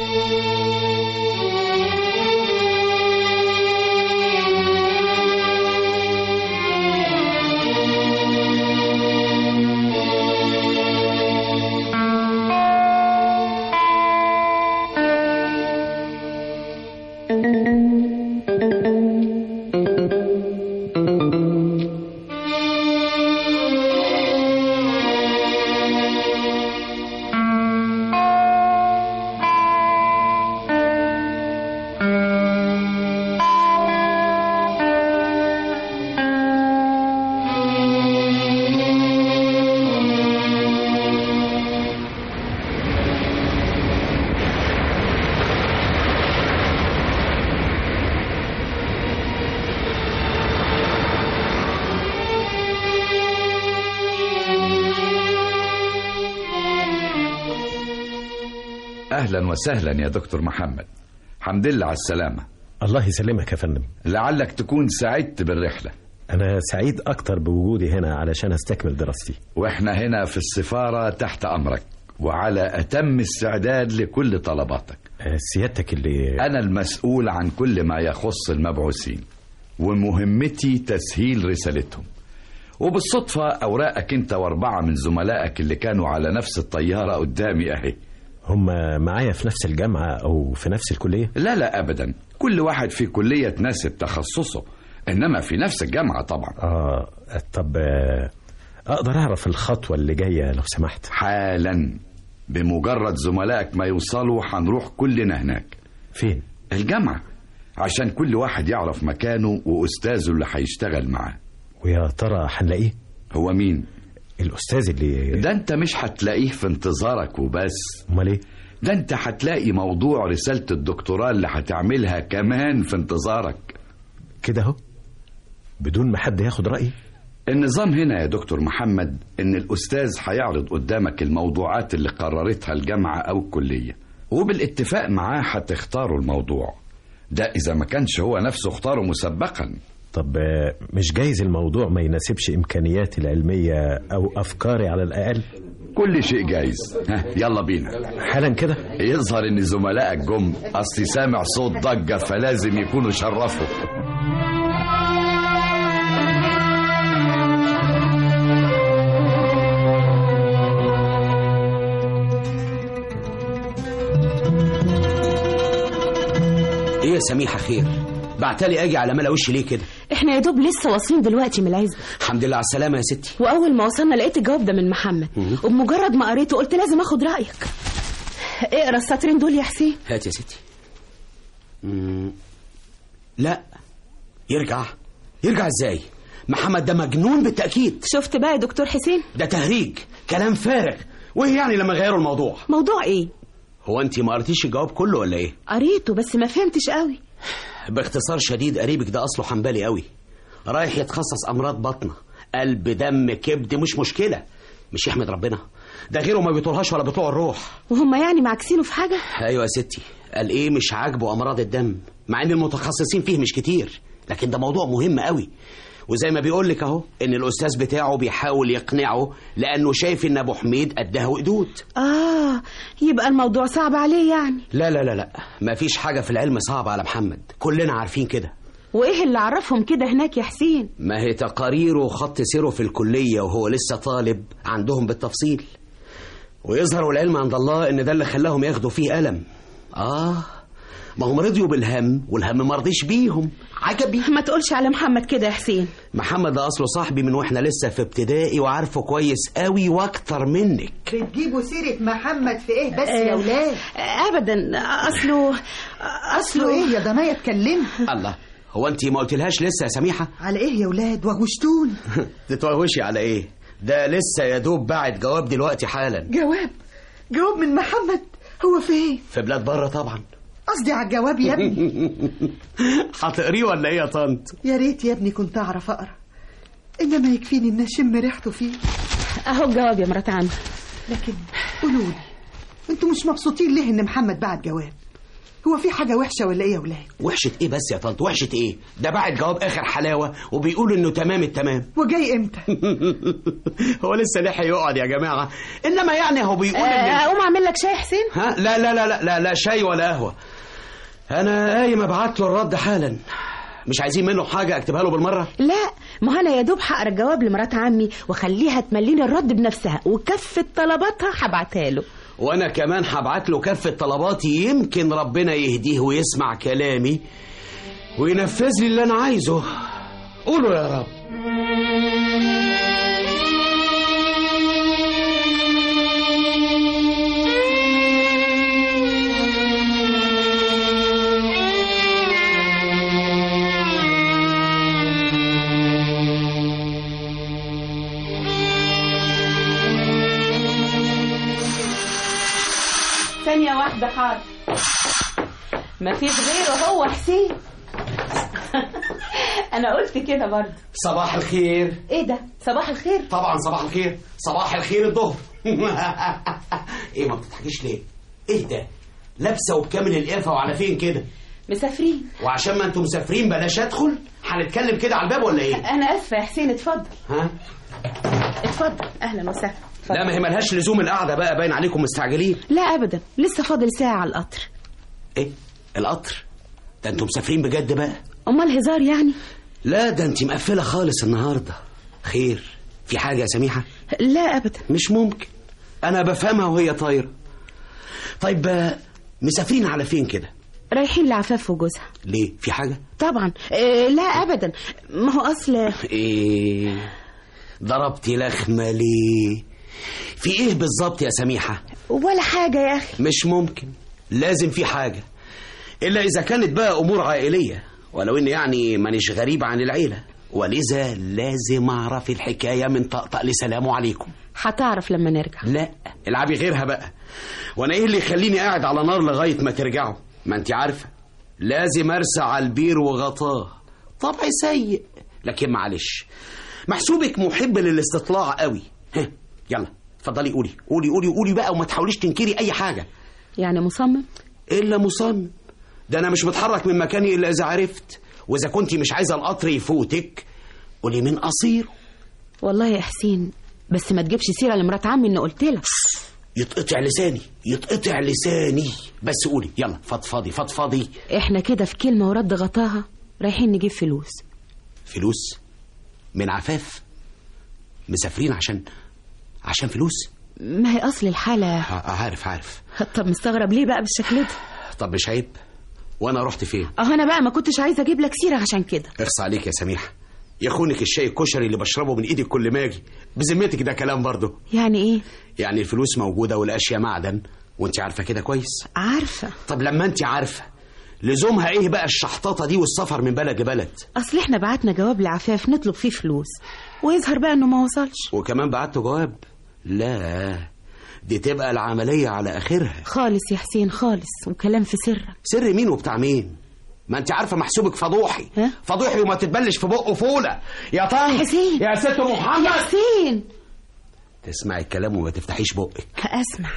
أهلا وسهلا يا دكتور محمد، حمد لله على السلامة. الله يسلمك يا فندم. لعلك تكون سعدت بالرحلة. أنا سعيد أكتر بوجودي هنا علشان أستكمل دراستي. وإحنا هنا في السفارة تحت أمرك وعلى أتم استعداد لكل طلباتك. سيادتك اللي... أنا المسؤول عن كل ما يخص المبعوثين، ومهمتي تسهيل رسالتهم. وبالصدفة أوراقك أنت وأربعة من زملائك اللي كانوا على نفس الطيارة قدامي أهي. هم معايا في نفس الجامعة أو في نفس الكلية؟ لا أبدا، كل واحد في كلية تناسب تخصصه، إنما في نفس الجامعة طبعا. طب أقدر أعرف الخطوة اللي جاية لو سمحت؟ حالا، بمجرد زملائك ما يوصلوا هنروح كلنا هناك. فين؟ الجامعة، عشان كل واحد يعرف مكانه وأستاذه اللي هيشتغل معاه. ويا ترى هنلاقيه؟ هو مين؟ الأستاذ اللي... ده أنت مش هتلاقيه في انتظارك وبس. أمال إيه؟ ده أنت هتلاقي موضوع رسالة الدكتوراه اللي هتعملها كمان في انتظارك. كده اهو، بدون ما حد ياخد رأيي؟ النظام هنا يا دكتور محمد إن الأستاذ هيعرض قدامك الموضوعات اللي قررتها الجامعة أو الكلية، وبالاتفاق معاه هتختاروا الموضوع ده إذا ما كانش هو نفسه اختاره مسبقا. طب مش جايز الموضوع ما يناسبش إمكانياتي العلمية أو أفكاري على الأقل؟ كل شيء جايز. يلا بينا حالا كده. يظهر إن زملائك جم، أصلي سامع صوت ضجة فلازم يكونوا شرفوا. ايه يا سميحة خير؟ بعتلي اجي على ملا وشي ليه كده؟ احنا يا دوب لسه واصلين دلوقتي من العزة. الحمد لله على السلامة يا ستي. واول ما وصلنا لقيت الجواب ده من محمد، وبمجرد ما قريته قلت لازم اخد رايك. اقرا السطرين دول يا حسين. هات يا ستي. لا، يرجع ازاي؟ محمد ده مجنون بالتأكيد. شفت بقى يا دكتور حسين؟ ده تهريج، كلام فارغ. وايه يعني لما غيروا الموضوع؟ موضوع ايه؟ هو انت ما قريتيش الجواب كله ولا ايه؟ قريته بس ما فهمتش قوي. باختصار شديد قريبك ده اصله حنبلي قوي، رايح يتخصص امراض بطنه، قلب دم كبد، مش مشكله، مش يحمد ربنا، ده غيره ما بيطولهاش ولا بيطلع الروح. وهم يعني معكسينه في حاجه؟ ايوه يا ستي، قال ايه مش عاجبه امراض الدم، مع ان المتخصصين فيه مش كتير، لكن ده موضوع مهم قوي. وزي ما بيقول لك اهو ان الاستاذ بتاعه بيحاول يقنعه لانه شايف ان ابو حميد قدها وقدود. يبقى الموضوع صعب عليه يعني. لا لا لا لا، مفيش حاجه في العلم صعبه على محمد، كلنا عارفين كده. وايه اللي عرفهم كده هناك يا حسين؟ ما هي تقاريره وخط سيره في الكليه وهو لسه طالب عندهم بالتفصيل، ويظهر العلم عند الله ان ده اللي خلاهم ياخدوا فيه قلم. ما هم رضيوا بالهم والهم ما رضيش بيهم. عجبي. ما تقولش على محمد كده يا حسين. محمد ده اصله صاحبي من واحنا لسه في ابتدائي وعارفه كويس قوي واكتر منك. بتجيبوا سيرة محمد في ايه بس يا ولاد؟ ابدا، اصله ايه يا ضنايا اتكلمي. الله، هو انت ما قلتلهاش لسه يا سميحه؟ على ايه يا ولاد وغشتون؟ تتوهوشي على ايه؟ ده لسه يا دوب باعت جواب دلوقتي حالا. جواب من محمد؟ هو فين؟ في بلاد بره طبعا. قصدي على الجواب يا ابني. هتقريه ولا ايه يا طنط؟ يا ريت يا ابني كنت اعرف اقرا، انما يكفيني ان اشم ريحته فيه. اهو الجواب يا مرات عمي. لكن قولوا لي، انتوا مش مبسوطين ليه ان محمد بعت جواب؟ هو في حاجه وحشه ولا ايه يا ولاد؟ وحشه ايه بس يا طنط؟ وحشه ايه؟ ده بعت جواب اخر حلاوه وبيقول انه تمام التمام. وجاي امتى؟ هو لسه لحق يقعد يا جماعه، انما يعني هو بيقول اقوم اعمل لك شاي حسين؟ لا لا لا لا لا, لا شاي ولا قهوه، انا قايم ابعت له الرد حالا. مش عايزين منه حاجه اكتبها له بالمره؟ لا، ما انا يا دوب هقرا الجواب لمرات عمي واخليها تمليني الرد بنفسها، وكفه طلباتها هبعتها له. وانا كمان هبعت له كافه طلباتي، يمكن ربنا يهديه ويسمع كلامي وينفذ لي اللي انا عايزه. قولوا يا رب. ثانية واحدة حاضر. مفيش غيره هو حسين. أنا قلت كده برضه. صباح الخير. إيه ده؟ صباح الخير؟ طبعا صباح الخير، صباح الخير الظهر. إيه ما بتضحكيش ليه؟ إيه ده؟ لابسة وبكامل القرفة وعلى فين كده؟ مسافرين. وعشان ما أنتم مسافرين بلاش أدخل؟ هنتكلم كده على الباب ولا إيه؟ أنا آسفة يا حسين، اتفضل. ها؟ اتفضل، أهلا وسهلا. لا ما هي ملهاش لزوم القعدة بقى، باين عليكم مستعجلين. لا أبدا، لسه فاضل ساعة على القطر. إيه؟ القطر؟ ده أنتم مسافرين بجد بقى؟ أمال هزار يعني؟ لا ده أنت مقفلة خالص النهاردة. خير؟ في حاجة يا سميحة؟ لا أبدا. مش ممكن، أنا بفهمها وهي طايرة. طيب مسافرين على فين كده؟ رايحين لعفاف وجوزها. ليه؟ في حاجة؟ طبعا. لا أبدا، ما هو أصل إيه؟ ضربتي لخمة ليه؟ في إيه بالظبط يا سميحة؟ ولا حاجة يا أخي. مش ممكن، لازم في حاجة، إلا إذا كانت بقى أمور عائلية، ولو إن يعني مانيش غريب عن العيلة، ولذا لازم أعرف الحكاية من طقطق لسلام عليكم. هتعرف لما نرجع. لا العبي غيرها بقى، وأنا إيه اللي يخليني قاعد على نار لغاية ما ترجعوا؟ ما أنت عارفة لازم أرسع على البير وغطاه، طبعي سيء لكن معلش، محسوبك محب للاستطلاع قوي. يلا اتفضلي قولي قولي قولي قولي بقى، وما تحاوليش تنكري أي حاجة. يعني مصمم؟ إلا مصمم، ده أنا مش متحرك من مكاني إلا إذا عرفت، وإذا كنتي مش عايزة القطر يفوتك قولي من قصير. والله يا حسين، بس ما تجيبش سيرة لمرات عمي إني قلت لك. يتقطع لساني يتقطع لساني، بس قولي يلا، فضفاضي فضفاضي. إحنا كده في كلمة ورد غطاها رايحين نجيب فلوس. فلوس؟ من عفاف؟ مسافرين عشان فلوس؟ ما هي أصل الحالة. عارف. طب مستغرب ليه بقى بالشكل ده؟ طب مش عيب؟ وانا رحت فين؟ انا بقى ما كنتش عايزه اجيب لك سيره عشان كده. اخص عليك يا سميحه، يخونك الشاي الكشري اللي بشربه من ايدك كل ما اجي، بذمتك ده كلام برضه؟ يعني ايه؟ يعني الفلوس موجوده والاشياء معدن، وانت عارفه كده كويس. عارفه. طب لما انت عارفه لزومها ايه بقى الشحطاطه دي والسفر من بلد لبلد؟ اصل احنا بعتنا جواب لعفاف نطلب فيه فلوس، ويظهر بقى انه ما وصلش. وكمان بعتوا جواب؟ لا دي تبقى العملية على آخرها. خالص يا حسين خالص، وكلام في سرك. سر مين وبتاع مين؟ ما انت عارفة محسوبك فضوحي. فضوحي وما تتبلش في بقه فولة يا طنط. حسين يا ست محمد. يا حسين تسمعي الكلام وما تفتحيش بقك. هأسمع.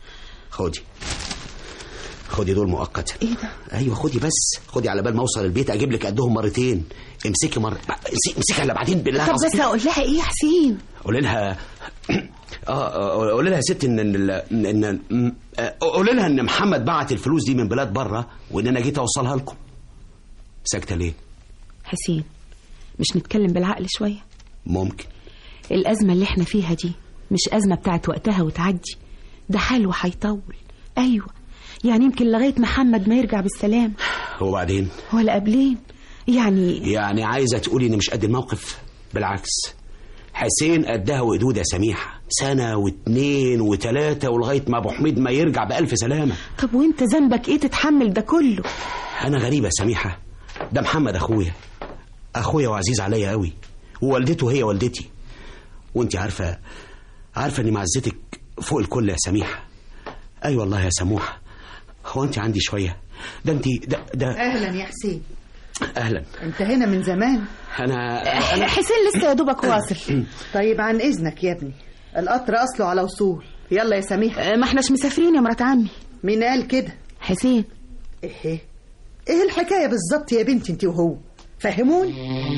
خدي دول مؤقتا. ايه ده؟ ايوه خدي، بس خدي على بال ما اوصل البيت اجيب لك قدهم مرتين. امسكي مرة، امسكي الا بعدين بالله. طب بس اقول لها ايه يا حسين؟ قولي لها قولي لها يا ست ان قولي لها ان محمد بعت الفلوس دي من بلاد بره وان انا جيت اوصلها لكم. ساكته ليه؟ حسين مش نتكلم بالعقل شويه؟ ممكن. الازمه اللي احنا فيها دي مش ازمه بتاعت وقتها وتعدي، ده حال وهيطول. ايوه يعني يمكن لغايه محمد ما يرجع بالسلام. وبعدين؟ ولا قبلين يعني عايزه تقولي اني مش قد الموقف؟ بالعكس، حسين قدها وقدود يا سميحه، 1 و2 و3 ولغايه ما ابو حميد ما يرجع بألف سلامه. طب وانت ذنبك ايه تتحمل ده كله؟ انا غريبه يا سميحه، ده محمد اخويا وعزيز عليا قوي، ووالدته هي والدتي، وانت عارفه اني معزتك فوق الكل يا سميحه. اي والله يا سموحه، هو انت عندي شويه؟ ده انت ده اهلا يا حسين. اهلا. انت هنا من زمان. انا حسين لسه يا دوبك واصل. طيب عن اذنك يا ابني، القطر اصله على وصول. يلا يا سميحه. ما احناش مسافرين يا مرات عمي. مين قال كده؟ حسين. ايه الحكايه بالظبط يا بنتي انت وهو؟ فهموني.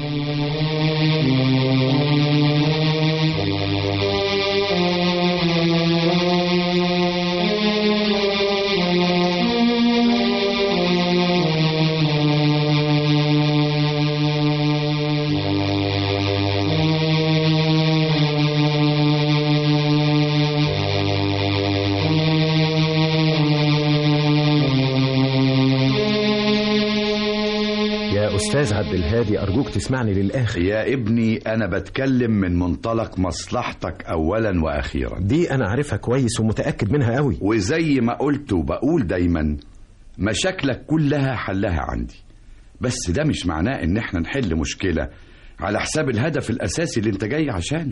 أستاذ عبد الهادي أرجوك تسمعني للآخر. يا ابني أنا بتكلم من منطلق مصلحتك أولا وأخيرا. دي أنا عارفها كويس ومتأكد منها قوي، وزي ما قلت وبقول دايما مشاكلك كلها حلها عندي، بس ده مش معناه إن احنا نحل مشكلة على حساب الهدف الأساسي اللي انت جاي عشانه.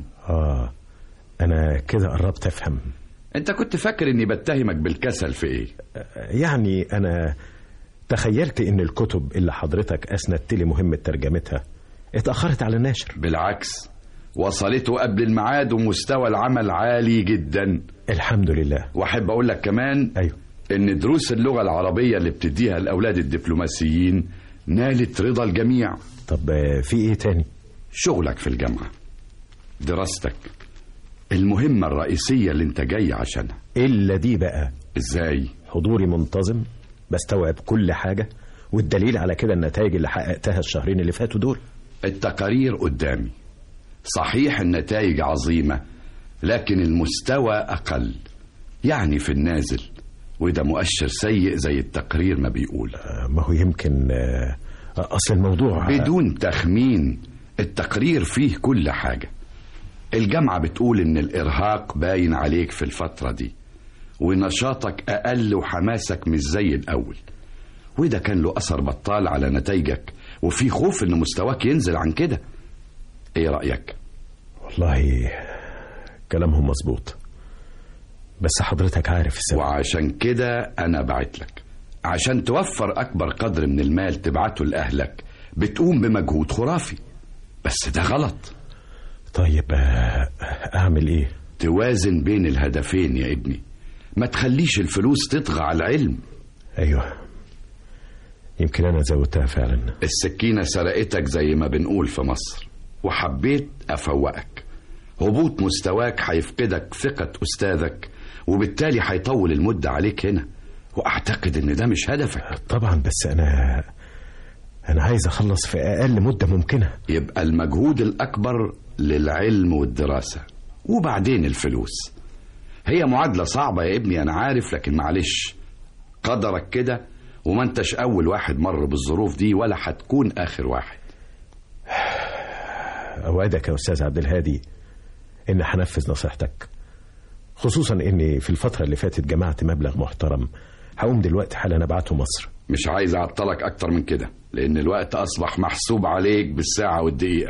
أنا كده قربت أفهم. انت كنت فاكر إني بتهمك بالكسل في إيه؟ يعني أنا تخيلت ان الكتب اللي حضرتك اسندت لي مهمة ترجمتها اتأخرت على النشر. بالعكس، وصلته قبل الميعاد ومستوى العمل عالي جدا الحمد لله. واحب اقول لك كمان ان دروس اللغة العربية اللي بتديها الاولاد الدبلوماسيين نالت رضا الجميع. طب في ايه تاني؟ شغلك في الجامعة، دراستك، المهمة الرئيسية اللي انت جاي عشانها. الا دي بقى ازاي؟ حضوري منتظم، بستوعب كل حاجة، والدليل على كده النتائج اللي حققتها الشهرين اللي فاتوا دول. التقارير قدامي، صحيح النتائج عظيمة لكن المستوى أقل، يعني في النازل، وده مؤشر سيء زي التقرير ما بيقول. ما هو يمكن أصل الموضوع بدون تخمين التقرير فيه كل حاجة. الجامعة بتقول إن الإرهاق باين عليك في الفترة دي، ونشاطك أقل وحماسك مش زي الأول، وده كان له أثر بطال على نتائجك، وفي خوف إن مستواك ينزل عن كده. إيه رأيك؟ والله كلامهم مظبوط، بس حضرتك عارف السبب. وعشان كده أنا بعت لك عشان توفر أكبر قدر من المال تبعته لأهلك. بتقوم بمجهود خرافي، بس ده غلط. طيب أعمل إيه؟ توازن بين الهدفين يا ابني، ما تخليش الفلوس تطغى على العلم. أيوة، يمكن أنا زودتها فعلا. السكينة سرقتك زي ما بنقول في مصر، وحبيت أفوقك. هبوط مستواك هيفقدك ثقة أستاذك، وبالتالي هيطول المدة عليك هنا، وأعتقد إن ده مش هدفك. طبعا، بس أنا عايز أخلص في أقل مدة ممكنة. يبقى المجهود الأكبر للعلم والدراسة، وبعدين الفلوس. هي معادلة صعبة يا ابني أنا عارف، لكن معلش قدرك كده، وما انتش أول واحد مر بالظروف دي ولا هتكون آخر واحد. أوعدك يا أستاذ عبد الهادي إن هنفذ نصيحتك، خصوصا إني في الفترة اللي فاتت جمعت مبلغ محترم هقوم دلوقتي حالا أبعته مصر. مش عايز أعطلك أكتر من كده، لأن الوقت أصبح محسوب عليك بالساعة والدقيقة.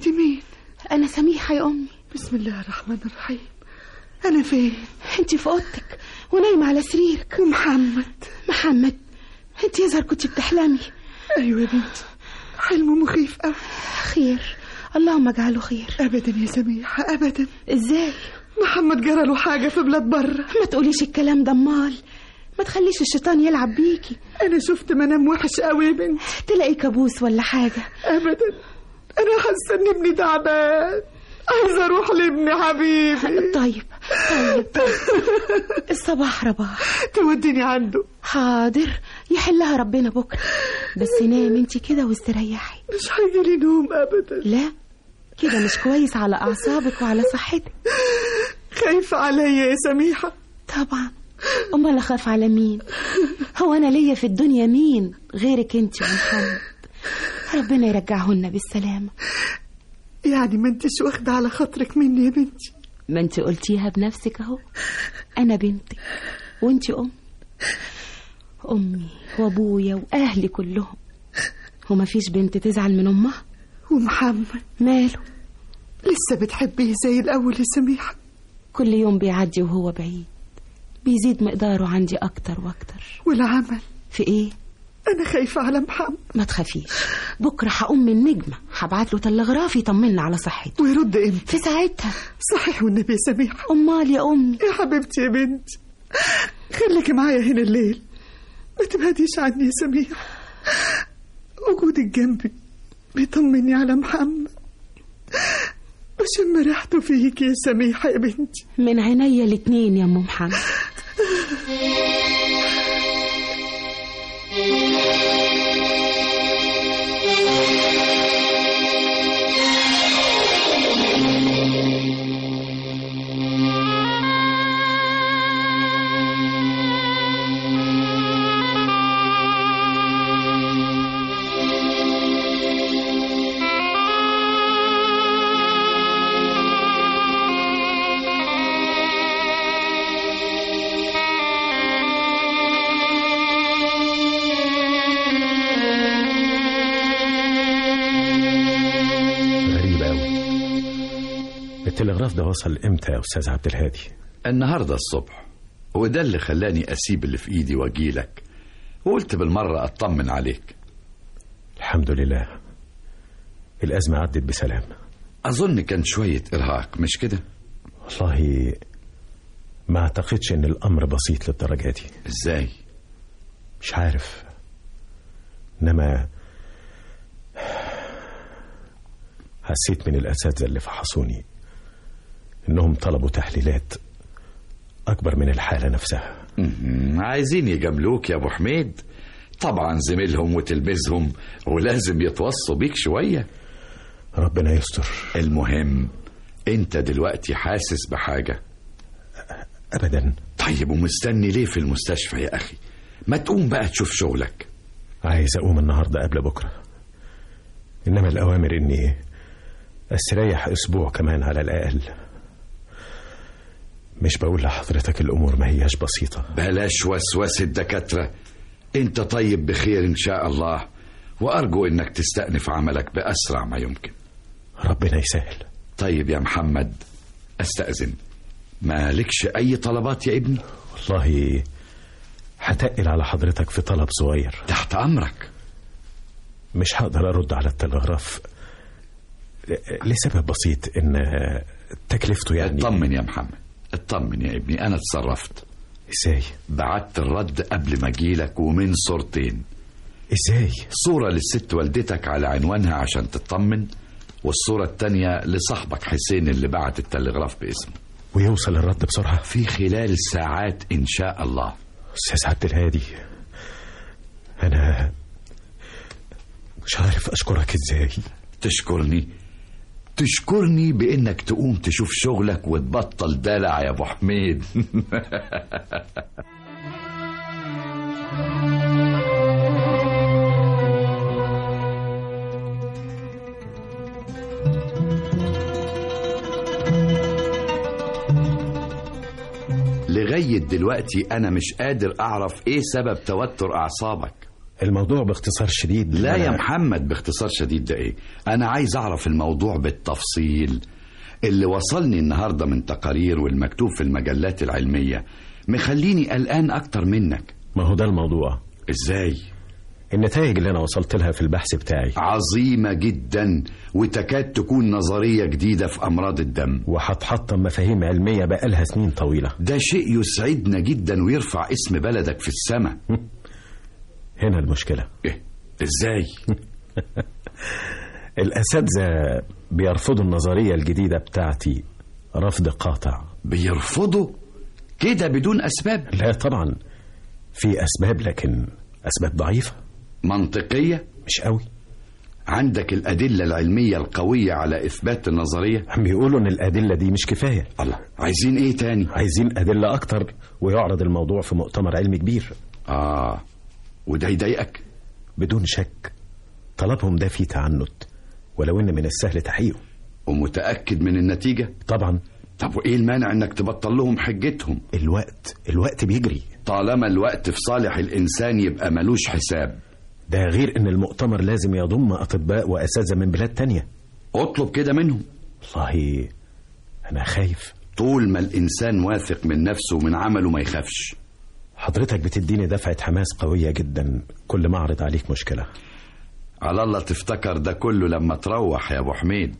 انت مين؟ أنا سميحة يا أمي. بسم الله الرحمن الرحيم. أنا فين؟ أنت في أوضتك ونايمة على سريرك. ومحمد أنت يظهر كنت بتحلمي. أيوة يا بنتي، حلم مخيف أوي. خير، اللهم اجعله خير. أبدا يا سميحة أبدا. إزاي؟ محمد جرى له حاجة في بلاد بره. ما تقوليش الكلام ده، امال ما تخليش الشيطان يلعب بيكي. أنا شفت منام وحش قوي يا بنتي. تلاقي كابوس ولا حاجة؟ أبدا، أنا حاسة إن ابني تعبان، عايزة أروح لابني حبيبي. طيب الصباح رباح. توديني عنده؟ حاضر، يحلها ربنا بكرة. بس نام انت كده واستريحي. مش هيجيلي نوم أبدا. لا كده مش كويس على أعصابك وعلى صحتك. خايفة عليا يا سميحة؟ طبعا، أمال أخاف على مين؟ هو أنا ليا في الدنيا مين غيرك انت ومحمد؟ ربنا يرجعهن بالسلامة. يعني ما انتش واخدة على خاطرك مني يا بنتي؟ ما انت قلتيها بنفسك اهو، أنا بنتك وانت أمي وأبويا وأهلي كلهم، وما فيش بنت تزعل من أمها. ومحمد ماله؟ لسه بتحبيه زي الأول يا سميحة؟ كل يوم بيعدي وهو بعيد بيزيد مقداره عندي أكتر وأكتر. والعمل في إيه؟ أنا خايفة على محمد. ما تخافيش، بكرة هقوم من نجمة هبعت له تلغراف يطمنا على صحته. ويرد امتى؟ في ساعتها. صحيح والنبي يا سميحة. أمال يا أمي. يا حبيبتي يا بنتي، خليكي معايا هنا الليل، ما تبعديش عني يا سميحة. وجودك جنبي بيطمني على محمد، بشم ريحته فيك يا سميحة يا بنتي. من عينيا الاتنين يا أم محمد. التلغراف ده وصل امتى يا استاذ عبد الهادي؟ النهارده الصبح، وده اللي خلاني اسيب اللي في ايدي واجيلك، وقلت بالمره اطمن عليك. الحمد لله، الازمه عدت بسلام. اظن كان شويه ارهاق مش كده؟ والله ما اعتقدش ان الامر بسيط للدرجه دي. ازاي؟ مش عارف، انما حسيت من الاساتذه اللي فحصوني انهم طلبوا تحليلات اكبر من الحاله نفسها. عايزين يجاملوك يا ابو حميد، طبعا زميلهم وتلميذهم ولازم يتوصوا بيك شويه. ربنا يستر. المهم انت دلوقتي حاسس بحاجه؟ ابدا. طيب ومستني ليه في المستشفى يا اخي؟ ما تقوم بقى تشوف شغلك. عايز اقوم النهارده قبل بكره، انما الاوامر اني استريح اسبوع كمان على الاقل. مش بقول لحضرتك الامور ما هياش بسيطه. بلاش وسوسه الدكاتره، انت طيب بخير ان شاء الله، وارجو انك تستأنف عملك باسرع ما يمكن. ربنا يسهل. طيب يا محمد استأذن، ما لكش اي طلبات يا ابني؟ والله هتقل على حضرتك في طلب صغير. تحت امرك. مش هقدر ارد على التلغراف لسبب بسيط، ان تكلفته يعني. اطمن يا محمد، اطمن يا ابني، انا اتصرفت. ازاي؟ بعت الرد قبل ما اجيلك ومن صورتين. ازاي؟ صورة للست والدتك على عنوانها عشان تطمن، والصورة التانية لصاحبك حسين اللي بعت التلغراف باسمه. ويوصل الرد بسرعة؟ في خلال ساعات ان شاء الله. استاذ عبد الهادي، انا مش عارف اشكرك ازاي. تشكرني بانك تقوم تشوف شغلك وتبطل دلع يا ابو حميد. لغاية دلوقتي انا مش قادر اعرف ايه سبب توتر اعصابك. الموضوع باختصار شديد. لا يا محمد، باختصار شديد ده ايه؟ انا عايز اعرف الموضوع بالتفصيل. اللي وصلني النهاردة من تقارير والمكتوب في المجلات العلمية مخليني قلقان اكتر منك. ما هو ده الموضوع. ازاي؟ النتائج اللي انا وصلت لها في البحث بتاعي عظيمة جدا، وتكاد تكون نظرية جديدة في امراض الدم، وهتحطم مفاهيم علمية بقالها سنين طويلة. ده شيء يسعدنا جدا ويرفع اسم بلدك في السماء. هنا المشكلة. إيه؟ ازاي؟ الأساتذة بيرفضوا النظرية الجديدة بتاعتي رفض قاطع. بيرفضوا كده بدون أسباب؟ لا طبعا في أسباب، لكن أسباب ضعيفة. منطقية؟ مش قوي. عندك الأدلة العلمية القوية على إثبات النظرية؟ بيقولوا إن الأدلة دي مش كفاية. الله، عايزين إيه تاني؟ عايزين أدلة أكتر، ويعرض الموضوع في مؤتمر علمي كبير. وده يضايقك؟ بدون شك طلبهم ده فيه تعنت، ولو إن من السهل تحقيقه. ومتأكد من النتيجة؟ طبعا. طب وإيه المانع إنك تبطل لهم حجتهم؟ الوقت بيجري. طالما الوقت في صالح الإنسان يبقى ملوش حساب. ده غير إن المؤتمر لازم يضم أطباء وأساتذة من بلاد تانية. اطلب كده منهم. والله أنا خايف. طول ما الإنسان واثق من نفسه ومن عمله ما يخافش. حضرتك بتديني دفعة حماس قوية جدا كل ما أعرض عليك مشكلة. على الله تفتكر ده كله لما تروح يا أبو حميد.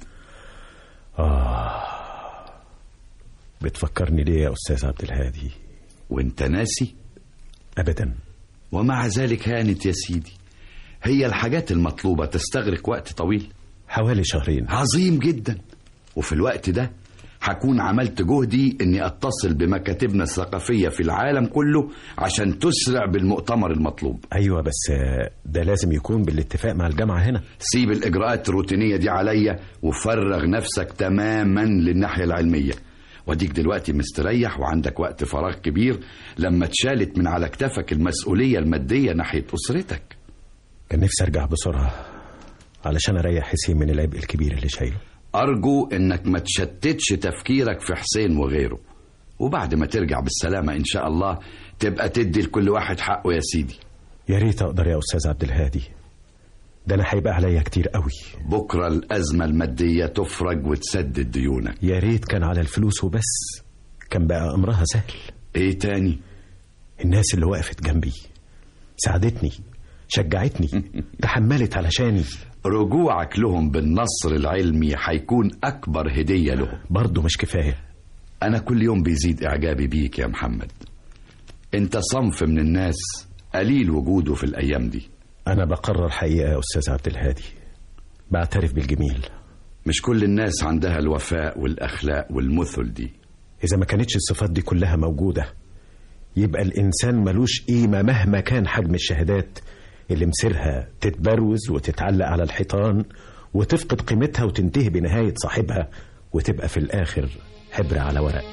بتفكرني ليه يا أستاذ عبد الهادي؟ وانت ناسي؟ أبدا. ومع ذلك هانت يا سيدي، هي الحاجات المطلوبة تستغرق وقت طويل. حوالي 2 شهر. عظيم جدا. وفي الوقت ده هكون عملت جهدي اني اتصل بمكاتبنا الثقافية في العالم كله عشان تسرع بالمؤتمر المطلوب. ايوه بس ده لازم يكون بالاتفاق مع الجامعة هنا. سيب الاجراءات الروتينية دي عليا وفرغ نفسك تماما للناحية العلمية. وديك دلوقتي مستريح وعندك وقت فراغ كبير لما اتشالت من على كتافك المسؤولية المادية ناحية أسرتك. كان نفسي ارجع بسرعة علشان اريح حسين من العبء الكبير اللي شايله. أرجو إنك ما تشتتش تفكيرك في حسين وغيره، وبعد ما ترجع بالسلامة إن شاء الله تبقى تدي لكل واحد حقه يا سيدي. يا ريت أقدر يا أستاذ عبد الهادي، ده أنا هيبقى عليا كتير قوي. بكرة الأزمة المادية تفرج وتسدد ديونك. يا ريت كان على الفلوس وبس، كان بقى أمرها سهل. إيه تاني؟ الناس اللي وقفت جنبي ساعدتني، شجعتني، تحملت علشاني. رجوعك لهم بالنصر العلمي هيكون أكبر هدية لهم. برضو مش كفاية. أنا كل يوم بيزيد إعجابي بيك يا محمد. أنت صنف من الناس قليل وجوده في الأيام دي. أنا بقرر حقيقة يا أستاذ عبد الهادي، بعترف بالجميل. مش كل الناس عندها الوفاء والأخلاق والمثل دي. إذا ما كانتش الصفات دي كلها موجودة يبقى الإنسان ملوش قيمة مهما كان حجم الشهادات اللي مسيرها تتبروز وتتعلق على الحيطان وتفقد قيمتها وتنتهي بنهاية صاحبها وتبقى في الآخر حبر على ورق.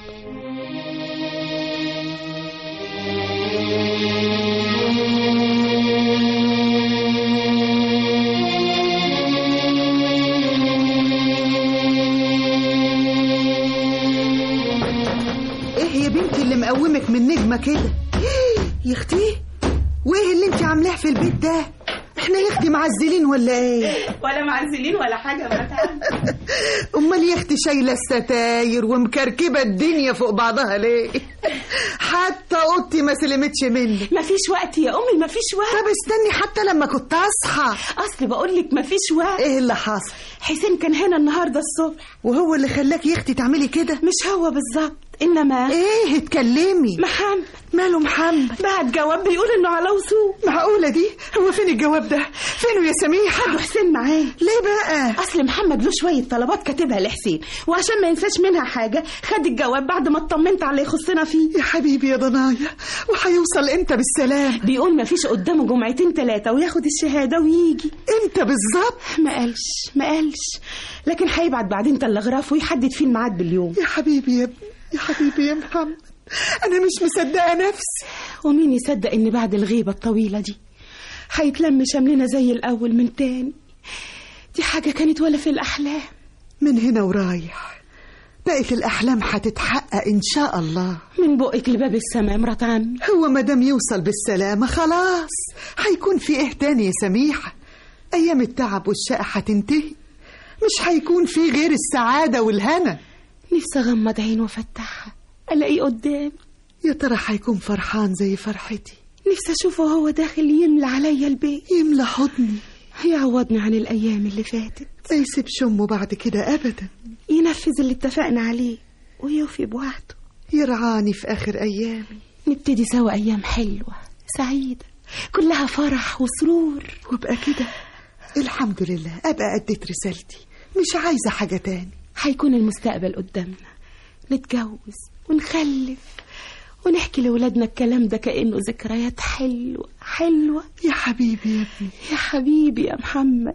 ايه يا بنتي اللي مقومك من نجمة كده؟ يا اختي وايه اللي انت عاملاه في البيت ده؟ احنا يا اختي معزلين ولا ايه؟ ولا معزلين ولا حاجه متعب. امال يا اختي شايله الستاير ومكركبه الدنيا فوق بعضها ليه؟ حتى اوضتي ما سلمتش مني. مفيش وقت يا امي، مفيش وقت. طب استني حتى لما كنت اصحى. اصل بقول لك مفيش وقت. ايه اللي حصل؟ حسين كان هنا النهارده الصبح. وهو اللي خلاكي يا اختي تعملي كده؟ مش هو بالظبط، انما ايه اتكلمي. محمد. ماله محمد؟ بعت جواب بيقول انه على وصول. معقوله دي؟ هو فين الجواب ده؟ فينه يا سميحه؟ خدوا حسين معاه. ليه بقى؟ اصل محمد له شويه طلبات كاتبها لحسين، وعشان ما ينساش منها حاجه خد الجواب بعد ما اطمنت على اللي يخصنا فيه. يا حبيبي يا ضنايا، وهيوصل امتى بالسلام؟ بيقول ما فيش قدامه 2-3 وياخد الشهاده ويجي. امتى بالظبط؟ ما قالش لكن هيبعت بعدين تلغراف ويحدد فيه الميعاد باليوم. يا حبيبي يا ابني، يا حبيبي يا محمد، انا مش مصدقه نفسي. ومين يصدق ان بعد الغيبه الطويله دي هيتلم شملنا زي الاول من تاني؟ دي حاجه كانت ولا في الاحلام. من هنا ورايح بقت الأحلام هتتحقق إن شاء الله. من بقك لباب السماء يا مرات عمي. هو مادام يوصل بالسلامة خلاص هيكون في إيه تاني يا سميحة؟ أيام التعب والشقة هتنتهي، مش هيكون في غير السعادة والهنا. نفسي أغمض عين وأفتحها ألاقيه قدامي. يا ترى هيكون فرحان زي فرحتي؟ نفسي أشوفه وهو داخل يملى عليا البيت، يملى حضني، يعوضني عن الأيام اللي فاتت، ما يسيبش أمه بعد كده أبدا، ينفذ اللي اتفقنا عليه ويوفي بوعده، يرعاني في آخر أيامي، نبتدي سوا أيام حلوة سعيدة كلها فرح وسرور. وابقى كده الحمد لله أبقى أديت رسالتي، مش عايزة حاجة تاني. هيكون المستقبل قدامنا، نتجوز ونخلف ونحكي لولادنا الكلام ده كأنه ذكريات حلوة حلوة. يا حبيبي يا ابني، يا حبيبي يا محمد.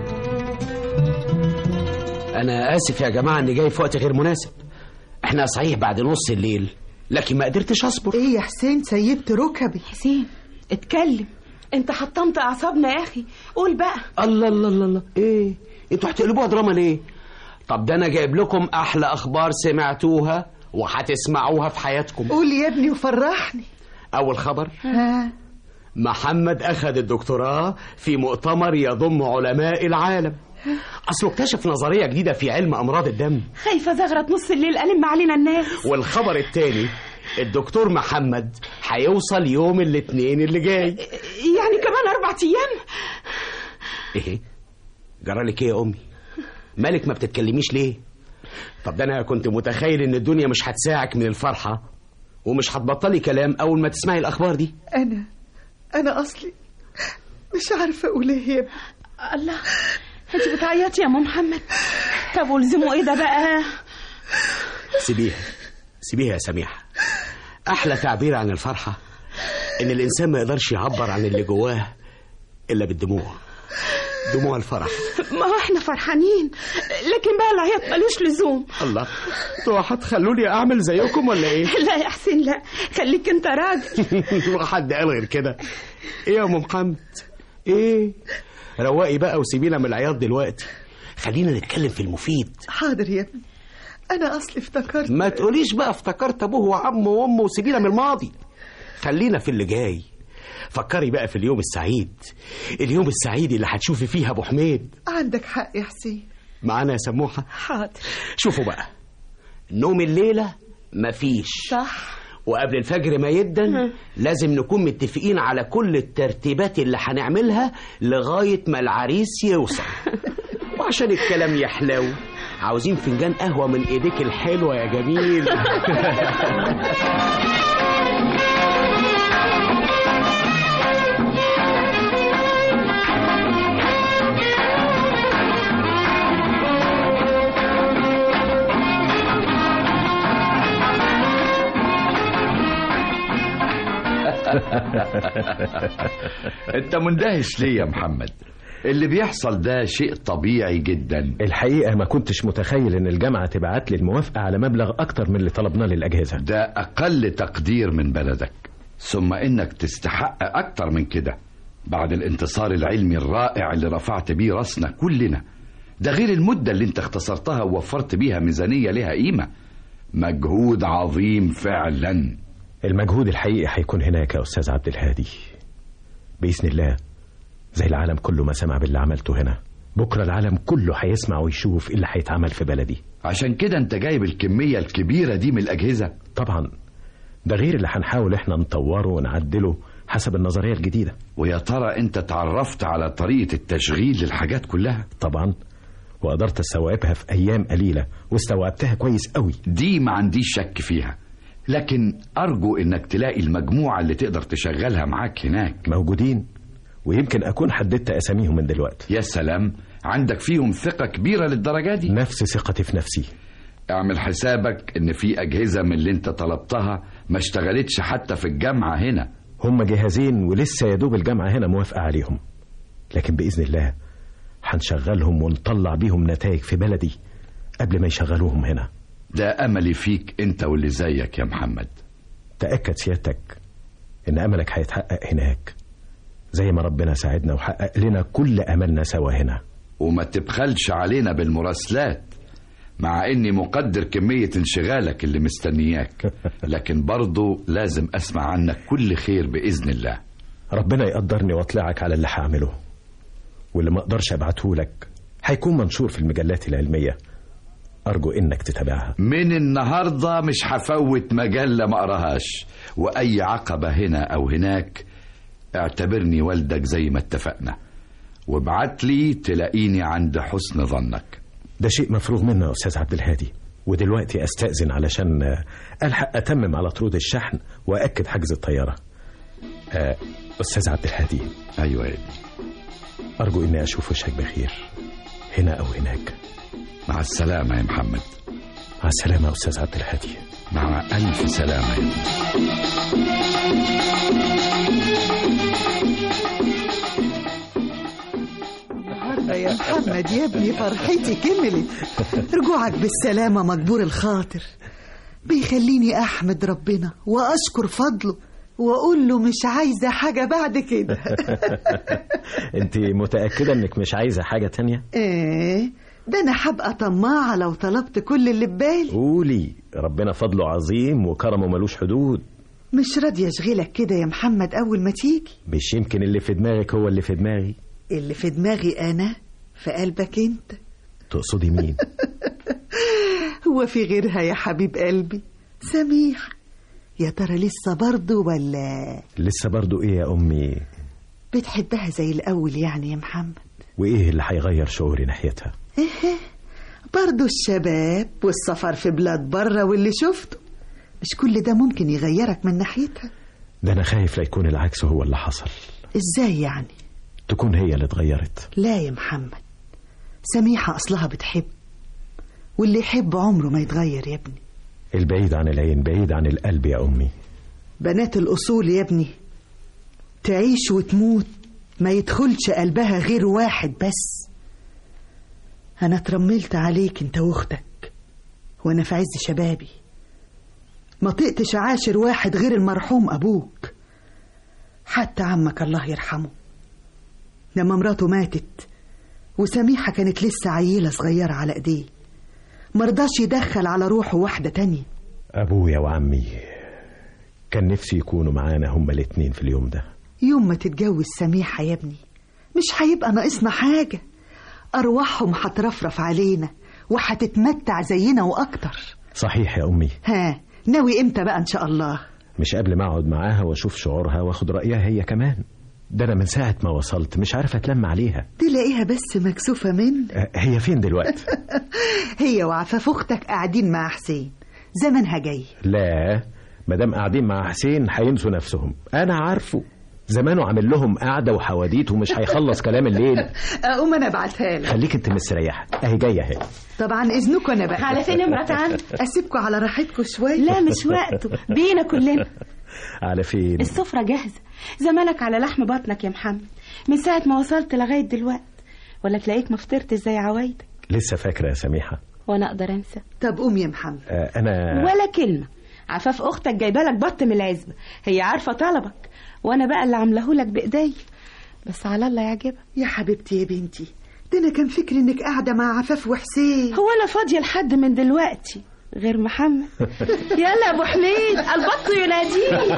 أنا آسف يا جماعة إني جاي في وقت غير مناسب، إحنا صحيح بعد نص الليل لكن ما قدرتش أصبر. إيه يا حسين سيبت ركبي؟ حسين اتكلم، أنت حطمت أعصابنا يا أخي، قول بقى. الله الله الله الله، إيه أنتوا هتقلبوها دراما ليه؟ طب ده أنا جايب لكم أحلى أخبار سمعتوها وهتسمعوها في حياتكم. قول يا ابني وفرحني. أول خبر، محمد أخذ الدكتوراه في مؤتمر يضم علماء العالم. أصله اكتشف نظرية جديدة في علم أمراض الدم. خايفة زغرة نص الليل ألم علينا الناس. والخبر التاني، الدكتور محمد هيوصل يوم الاثنين اللي جاي. يعني كمان 4 أيام؟ إيه جرالك إيه يا أمي؟ مالك ما بتتكلميش ليه؟ طب ده أنا كنت متخيل إن الدنيا مش هتساعك من الفرحة ومش هتبطلي كلام أول ما تسمعي الأخبار دي. أنا أصلي مش عارفة أقول إيه يا ابني. الله، أنت بتعيطي يا أم محمد؟ طب ولزموا إيه ده بقى؟ سيبيها يا سميحة. أحلى تعبير عن الفرحة إن الإنسان ما يقدرش يعبر عن اللي جواه إلا بالدموع، دموع الفرح. ما هو احنا فرحانين، لكن بقى العياط ملوش لزوم. الله، انتوا هتخلوني اعمل زيكم ولا ايه؟ لا يا حسين لا، خليك انت راجل. وحد قال غير كده؟ ايه يا ام محمد؟ ايه؟ رواقي بقى وسيبينا من العياط دلوقتي، خلينا نتكلم في المفيد. حاضر يا ابني، انا اصلي افتكرت. ما تقوليش بقى افتكرت ابوه وعمه وامه وسيبينا من الماضي، خلينا في اللي جاي. فكري بقى في اليوم السعيد، اليوم السعيد اللي هتشوفي فيها ابو حميد. عندك حق يا حسين. معانا يا سموحة؟ حاضر. شوفوا بقى، نوم الليلة مفيش، صح، وقبل الفجر ما يدن لازم نكون متفقين على كل الترتيبات اللي هنعملها لغاية ما العريس يوصل. وعشان الكلام يحلو عاوزين فنجان قهوة من ايديك الحلوة يا جميل. انت مندهش ليه يا محمد؟ اللي بيحصل ده شيء طبيعي جدا. الحقيقة ما كنتش متخيل ان الجامعة تبعت لي الموافقة على مبلغ اكتر من اللي طلبناه للأجهزة. ده اقل تقدير من بلدك، ثم انك تستحق اكتر من كده بعد الانتصار العلمي الرائع اللي رفعت بيه راسنا كلنا. ده غير المدة اللي انت اختصرتها ووفرت بيها ميزانية لها قيمة. مجهود عظيم فعلا. المجهود الحقيقي هيكون هناك يا أستاذ عبد الهادي بإذن الله. زي العالم كله ما سمع باللي عملته هنا، بكرة العالم كله هيسمع ويشوف اللي هيتعمل في بلدي. عشان كده انت جايب الكمية الكبيرة دي من الأجهزة؟ طبعا، ده غير اللي هنحاول احنا نطوره ونعدله حسب النظرية الجديدة. ويا ترى انت تعرفت على طريقة التشغيل للحاجات كلها؟ طبعا، وقدرت استوعبها في أيام قليلة واستوعبتها كويس قوي. دي ما عنديش شك فيها، لكن أرجو إنك تلاقي المجموعة اللي تقدر تشغلها معاك هناك. موجودين، ويمكن أكون حددت أساميهم من دلوقتي. يا سلام، عندك فيهم ثقة كبيرة للدرجة دي؟ نفس ثقتي في نفسي. اعمل حسابك إن في أجهزة من اللي انت طلبتها ما اشتغلتش حتى في الجامعة هنا. هم جهازين ولسه يدوب الجامعة هنا موافقة عليهم، لكن بإذن الله هنشغلهم ونطلع بيهم نتائج في بلدي قبل ما يشغلوهم هنا. ده أملي فيك انت واللي زيك يا محمد. تأكد سيادتك إن أملك هيتحقق هناك زي ما ربنا ساعدنا وحقق لنا كل أملنا سوا هنا. وما تبخلش علينا بالمراسلات، مع اني مقدر كمية انشغالك اللي مستنياك، لكن برضو لازم اسمع عنك كل خير بإذن الله. ربنا يقدرني واطلعك على اللي هعمله، واللي ما اقدرش ابعته لك هيكون منشور في المجلات العلمية، ارجو انك تتابعها. من النهاردة مش هفوت مجلة ما اقراهاش، واي عقبة هنا او هناك اعتبرني والدك زي ما اتفقنا، وابعت لي تلاقيني عند حسن ظنك. ده شيء مفروغ منه يا أستاذ عبد الهادي، ودلوقتي أستأذن علشان ألحق أتمم على طرود الشحن وأكد حجز الطيارة. أستاذ عبد الهادي. أيوة يا ابني. أرجو إني أشوف وشك بخير هنا أو هناك. مع السلامة يا محمد. مع السلامة يا أستاذ عبد الهادي. مع ألف سلامة يا ابني. يا محمد يا ابني فرحتي كملت. رجوعك بالسلامة مجبور الخاطر، بيخليني أحمد ربنا وأشكر فضله وأقول له مش عايزة حاجة بعد كده. أنت متأكدة أنك مش عايزة حاجة تانية؟ إيه ده أنا هبقى طماعة لو طلبت كل اللي ببالي. قولي، ربنا فضله عظيم وكرمه ملوش حدود. مش راضية أشغلك كده يا محمد أول ما تيجي. مش يمكن اللي في دماغك هو اللي في دماغي؟ اللي في دماغي أنا في قلبك أنت. تقصدي مين؟ هو في غيرها يا حبيب قلبي؟ سميح. يا ترى لسه برضو ولا؟ لسه برضو إيه يا أمي؟ بتحبها زي الأول يعني يا محمد؟ وإيه اللي هيغير شعوري ناحيتها؟ برضو الشباب والسفر في بلاد بره واللي شفته، مش كل ده ممكن يغيرك من ناحيتها؟ ده أنا خايف لا يكون العكس هو اللي حصل. إزاي يعني؟ تكون هي اللي اتغيرت. لا يا محمد، سميحة أصلها بتحب، واللي يحب عمره ما يتغير يا ابني. البعيد عن العين بعيد عن القلب يا أمي. بنات الأصول يا ابني تعيش وتموت ما يدخلش قلبها غير واحد بس. أنا اترملت عليك انت واختك وأنا في عز شبابي، ما طقتش عاشر واحد غير المرحوم أبوك. حتى عمك الله يرحمه لما مراته ماتت وسميحة كانت لسه عيلة صغيرة على ايديه، مرضاش يدخل على روحه واحدة تانية. أبويا وعمي كان نفسي يكونوا معانا هما الاتنين في اليوم ده. يوم ما تتجوز سميحة يا ابني مش هيبقى ناقصنا حاجة، أرواحهم هترفرف علينا وهتتمتع زينا وأكتر. صحيح يا أمي. ها ناوي امتى بقى إن شاء الله؟ مش قبل ما أقعد معاها وأشوف شعورها وأخد رأيها هي كمان. ده أنا من ساعة ما وصلت مش عارف أتلم عليها. تلاقيها بس مكسوفة منك. هي فين دلوقتي؟ هي وعفاف أختك قاعدين مع حسين، زمنها جاي. لا، مادام قاعدين مع حسين هينسوا نفسهم، أنا عارفه زمانه عامل لهم قعدة وحواديت ومش هيخلص كلام الليل. أقوم أنا أبعتها لك. خليك أنت مستريحة، أهي جاية أهي. طبعا إذنكم أنا بقى. على فين يا مرات عم؟ أسيبكم على راحتكم شوية. لا مش وقته، بينا كلنا. على فين؟ السفرة جاهزة، زمانك على لحم بطنك يا محمد من ساعة ما وصلت لغاية دلوقت، ولا تلاقيك مفطرت زي عوايدك. لسه فاكرة يا سميحة؟ وأنا أقدر أنسى؟ طب قوم يا محمد. أنا ولا كلمة، عفاف أختك جايبه لك بط من العزبة، هي عارفة طلبك وأنا بقى اللي عاملهولك بإيدي، بس على الله يعجبك. يا حبيبتي يا بنتي، ده أنا كان فكري إنك قاعدة مع عفاف وحسين. هو أنا فاضية لحد من دلوقتي غير محمد؟ يلا أبو حميد البط يناديني.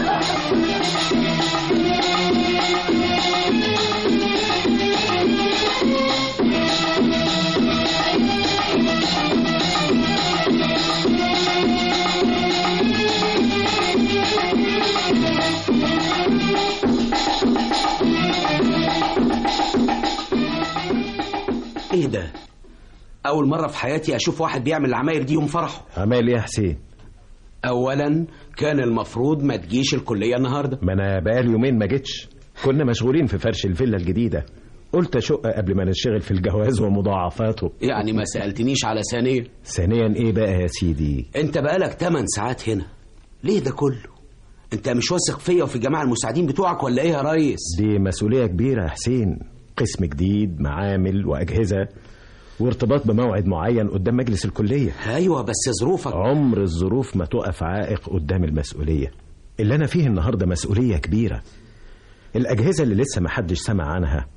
ايه ده؟ اول مرة في حياتي اشوف واحد بيعمل العماير دي يوم فرحه. عمال ايه يا حسين؟ اولا كان المفروض ما تجيش الكلية النهاردة. ما انا بقالي يومين ما جيتش، كنا مشغولين في فرش الفيلا الجديدة، قلت اشق قبل ما نشتغل في الجواز ومضاعفاته. يعني ما سألتنيش على ثانية؟ ثانيا ايه بقى يا سيدي؟ انت بقالك 8 ساعات هنا، ليه ده كله؟ انت مش واثق فيا وفي الجماعة المساعدين بتوعك ولا ايه يا ريس؟ دي مسؤولية كبيرة يا حسين، قسم جديد، معامل وأجهزة، وارتباط بموعد معين قدام مجلس الكلية. ايوه بس ظروفك. عمر الظروف ما تقف عائق قدام المسؤولية. اللي أنا فيه النهاردة مسؤولية كبيرة. الأجهزة اللي لسه ما حدش سمع عنها، ولا لسه حد استعملها، مش لازم نجربها ونشوف تشغيلها هيؤدي إلى إيه؟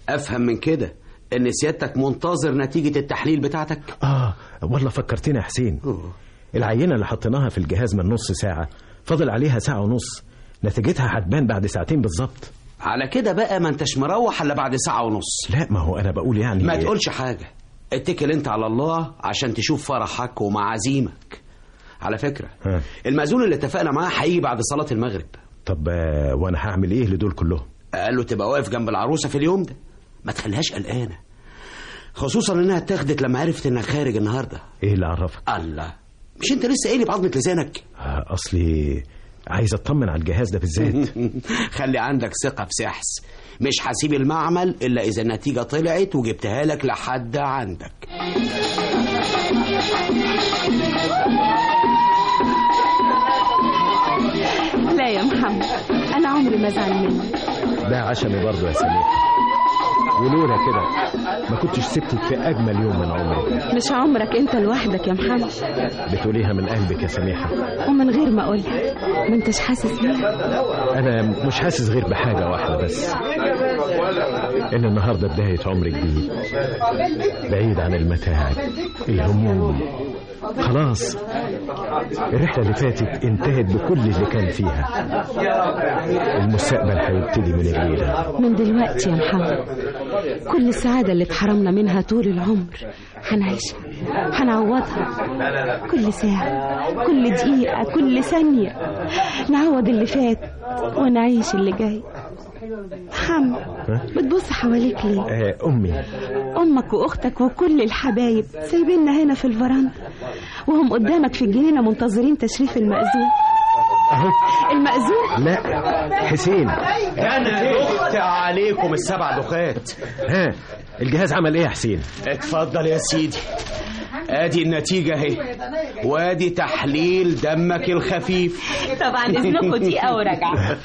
افهم من كده ان سيادتك منتظر نتيجة التحليل بتاعتك؟ والله فكرتني يا حسين. العينة اللي حطيناها في الجهاز من نص ساعة فاضل عليها ساعة ونص، نتيجتها هتبان بعد ساعتين بالظبط. على كده بقى ما انتش مروح الا بعد ساعة ونص. لا، ما هو انا بقول يعني ما تقولش حاجة، اتكل انت على الله عشان تشوف فرحك ومعازيمك. على فكرة المأذون اللي اتفقنا معاه هيجي بعد صلاة المغرب. طب وانا هعمل ايه لدول كلهم؟ قال له تبقى واقف جنب العروسة في اليوم ده، ما تخليهاش قلقانة، خصوصا انها اتاخدت لما عرفت انك خارج النهارده. ايه اللي عرفك؟ الله، مش انت لسه قايل بعضمة لسانك؟ اصلي عايز اطمن على الجهاز ده بالذات. خلي عندك ثقة في سحس، مش هسيب المعمل الا اذا النتيجة طلعت وجبتها لك لحد عندك. لا يا محمد، انا عمري ما زعل منك. ده عشمي برضه يا سميحة، ولولا كده ما كنتش سبتك في اجمل يوم من عمري. مش عمرك انت لوحدك يا محمد. بتقوليها من قلبك يا سميحة ومن غير ما اقولها، ما انتش حاسس بيها. انا مش حاسس غير بحاجة واحدة بس، ان النهاردة بداية عمر جديد بعيد عن المتاعب الهموم. خلاص الرحلة اللي فاتت انتهت بكل اللي كان فيها، المستقبل هيبتدي من الليلة، من دلوقتي يا محمد. كل السعادة اللي اتحرمنا منها طول العمر هنعيشها، هنعوضها. كل ساعة، كل دقيقة، كل ثانية نعوض اللي فات ونعيش اللي جاي. محمد، بتبص حواليك ليه؟ أمي، أمك وأختك وكل الحبايب سايبيننا هنا في الفرندا، وهم قدامك في الجنينة منتظرين تشريف المأذون. المأذون؟ لا، حسين. أنا دخت عليكم السبع دخات. الجهاز عمل إيه يا حسين؟ اتفضل يا سيدي، ادي النتيجة اهي، وادي تحليل دمك الخفيف. طبعا اذنكم دي او رجعة.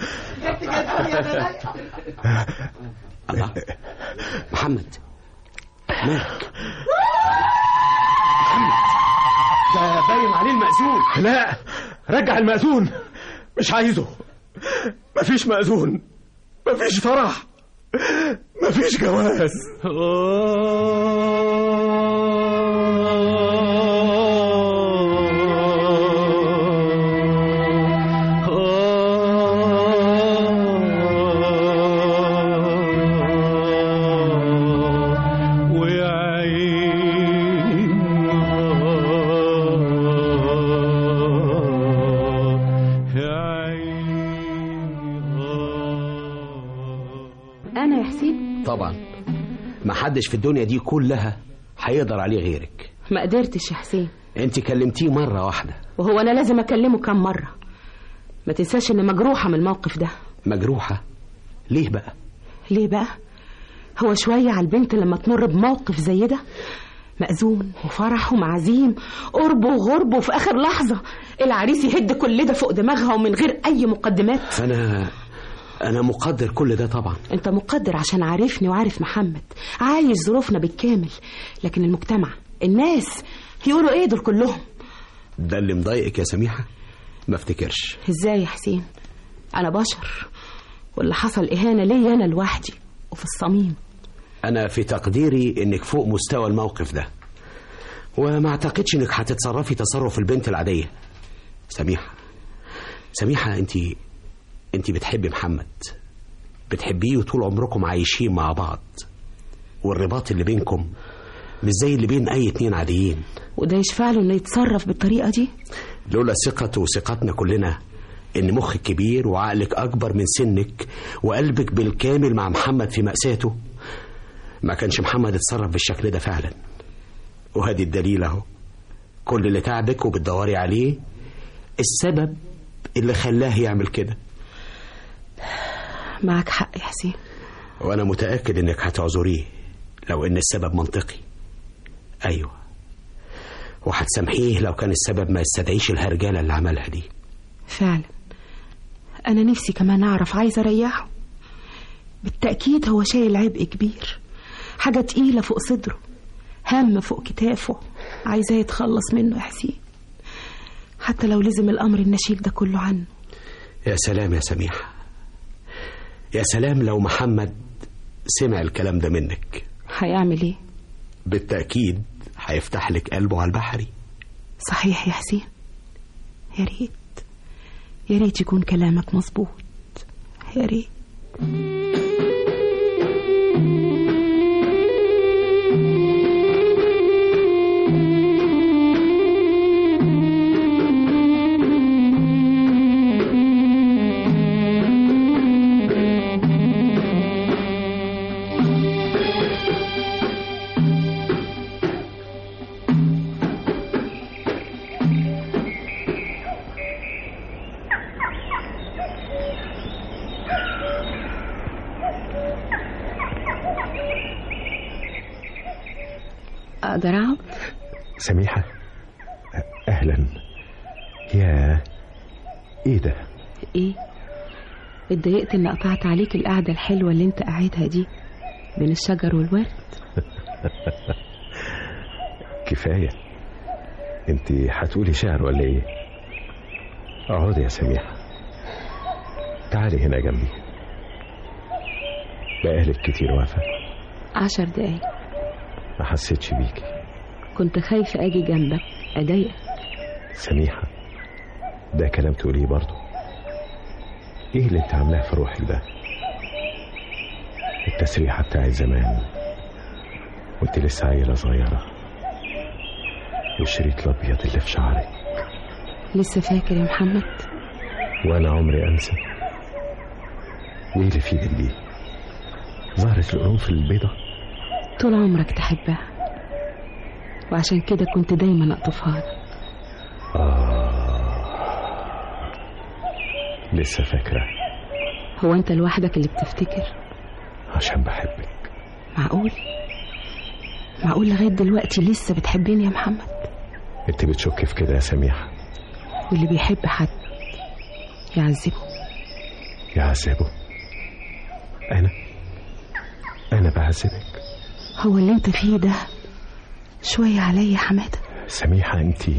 الله، محمد مالك؟ محمد ده باين عليه المأذون. لا، رجع المأذون، مش عايزه. مفيش مأذون، مفيش فرح، مفيش جواز. طبعا محدش في الدنيا دي كلها هيقدر عليه غيرك. ما قدرتش يا حسين. انت كلمتيه مرة واحدة، وهو انا لازم اكلمه كم مرة؟ ما تنساش ان مجروحة من الموقف ده. مجروحة؟ ليه بقى؟ ليه بقى؟ هو شوية على البنت لما تمر بموقف زي ده، مأذون وفرح ومعازيم، قرب وغرب، وفي اخر لحظة العريس يهد كل ده فوق دماغها ومن غير اي مقدمات. أنا مقدر كل ده طبعا. أنت مقدر عشان عارفني وعارف محمد، عايش ظروفنا بالكامل، لكن المجتمع، الناس يقولوا إيه دول كلهم؟ ده اللي مضايقك يا سميحة؟ ما افتكرش. إزاي يا حسين؟ أنا بشر، واللي حصل إهانة ليا أنا لوحدي وفي الصميم. أنا في تقديري إنك فوق مستوى الموقف ده، وما أعتقدش إنك هتتصرفي تصرف البنت العادية. سميحة انت بتحبي محمد، بتحبيه وطول عمركم عايشين مع بعض، والرباط اللي بينكم مش زي اللي بين اي اتنين عاديين. وده يشفع له انه يتصرف بالطريقة دي؟ لولا ثقته وثقتنا كلنا ان مخك كبير وعقلك اكبر من سنك وقلبك بالكامل مع محمد في مأساته، ما كانش محمد اتصرف بالشكل ده فعلا. وهذه الدليل اهو، كل اللي تعبك وبتدوري عليه السبب اللي خلاه يعمل كده. معك حق يا حسين، وانا متأكد انك هتعذريه لو ان السبب منطقي. ايوه، وهتسامحيه لو كان السبب ما يستدعيش الهرجلة اللي عملها دي. فعلا انا نفسي كمان اعرف، عايزة اريحه. بالتأكيد هو شايل عبء كبير، حاجة تقيلة فوق صدره، هم فوق كتافه، عايزاه يتخلص منه يا حسين، حتى لو لزم الامر النشيل ده كله عنه. يا سلام يا سميحة، يا سلام لو محمد سمع الكلام ده منك هيعمل ايه؟ بالتأكيد هيفتح لك قلبه على البحري. صحيح يا حسين، يا ريت يا ريت يكون كلامك مظبوط، يا ريت. أقدر أقعد؟ سميحة، أهلا. يا إيه ده؟ إيه؟ اتضايقت إن قطعت عليك القعدة الحلوة اللي أنت قاعدها دي بين الشجر والورد؟ كفاية. أنت هتقولي شعر ولا إيه؟ اقعدي يا سميحة، تعالي هنا جنبي. بقالك كتير واقفة؟ 10 دقايق. ما حسيتش بيكي. كنت خايفة أجي جنبك أضايقك. سميحة، ده كلام تقوليه برضو؟ إيه اللي أنت عاملاه في روحك ده؟ التسريحة بتاعت زمان وأنت لسه عيلة صغيرة، والشريط الأبيض اللي في شعرك. لسه فاكر يا محمد؟ وأنا عمري أنسى. وإيه اللي في إيدك دي؟ ظهرت القرنفل البيضة؟ طول عمرك تحبها، وعشان كده كنت دايما أقطفها لك. لسه فاكرة؟ هو أنت لوحدك اللي بتفتكر؟ عشان بحبك. معقول لغاية دلوقتي لسه بتحبني يا محمد؟ انت بتشك في كده يا سميحة؟ واللي بيحب حد يعذبه. أنا بعذبك؟ هو اللي انت فيه ده شوية عليا يا حمادة. سميحة، انت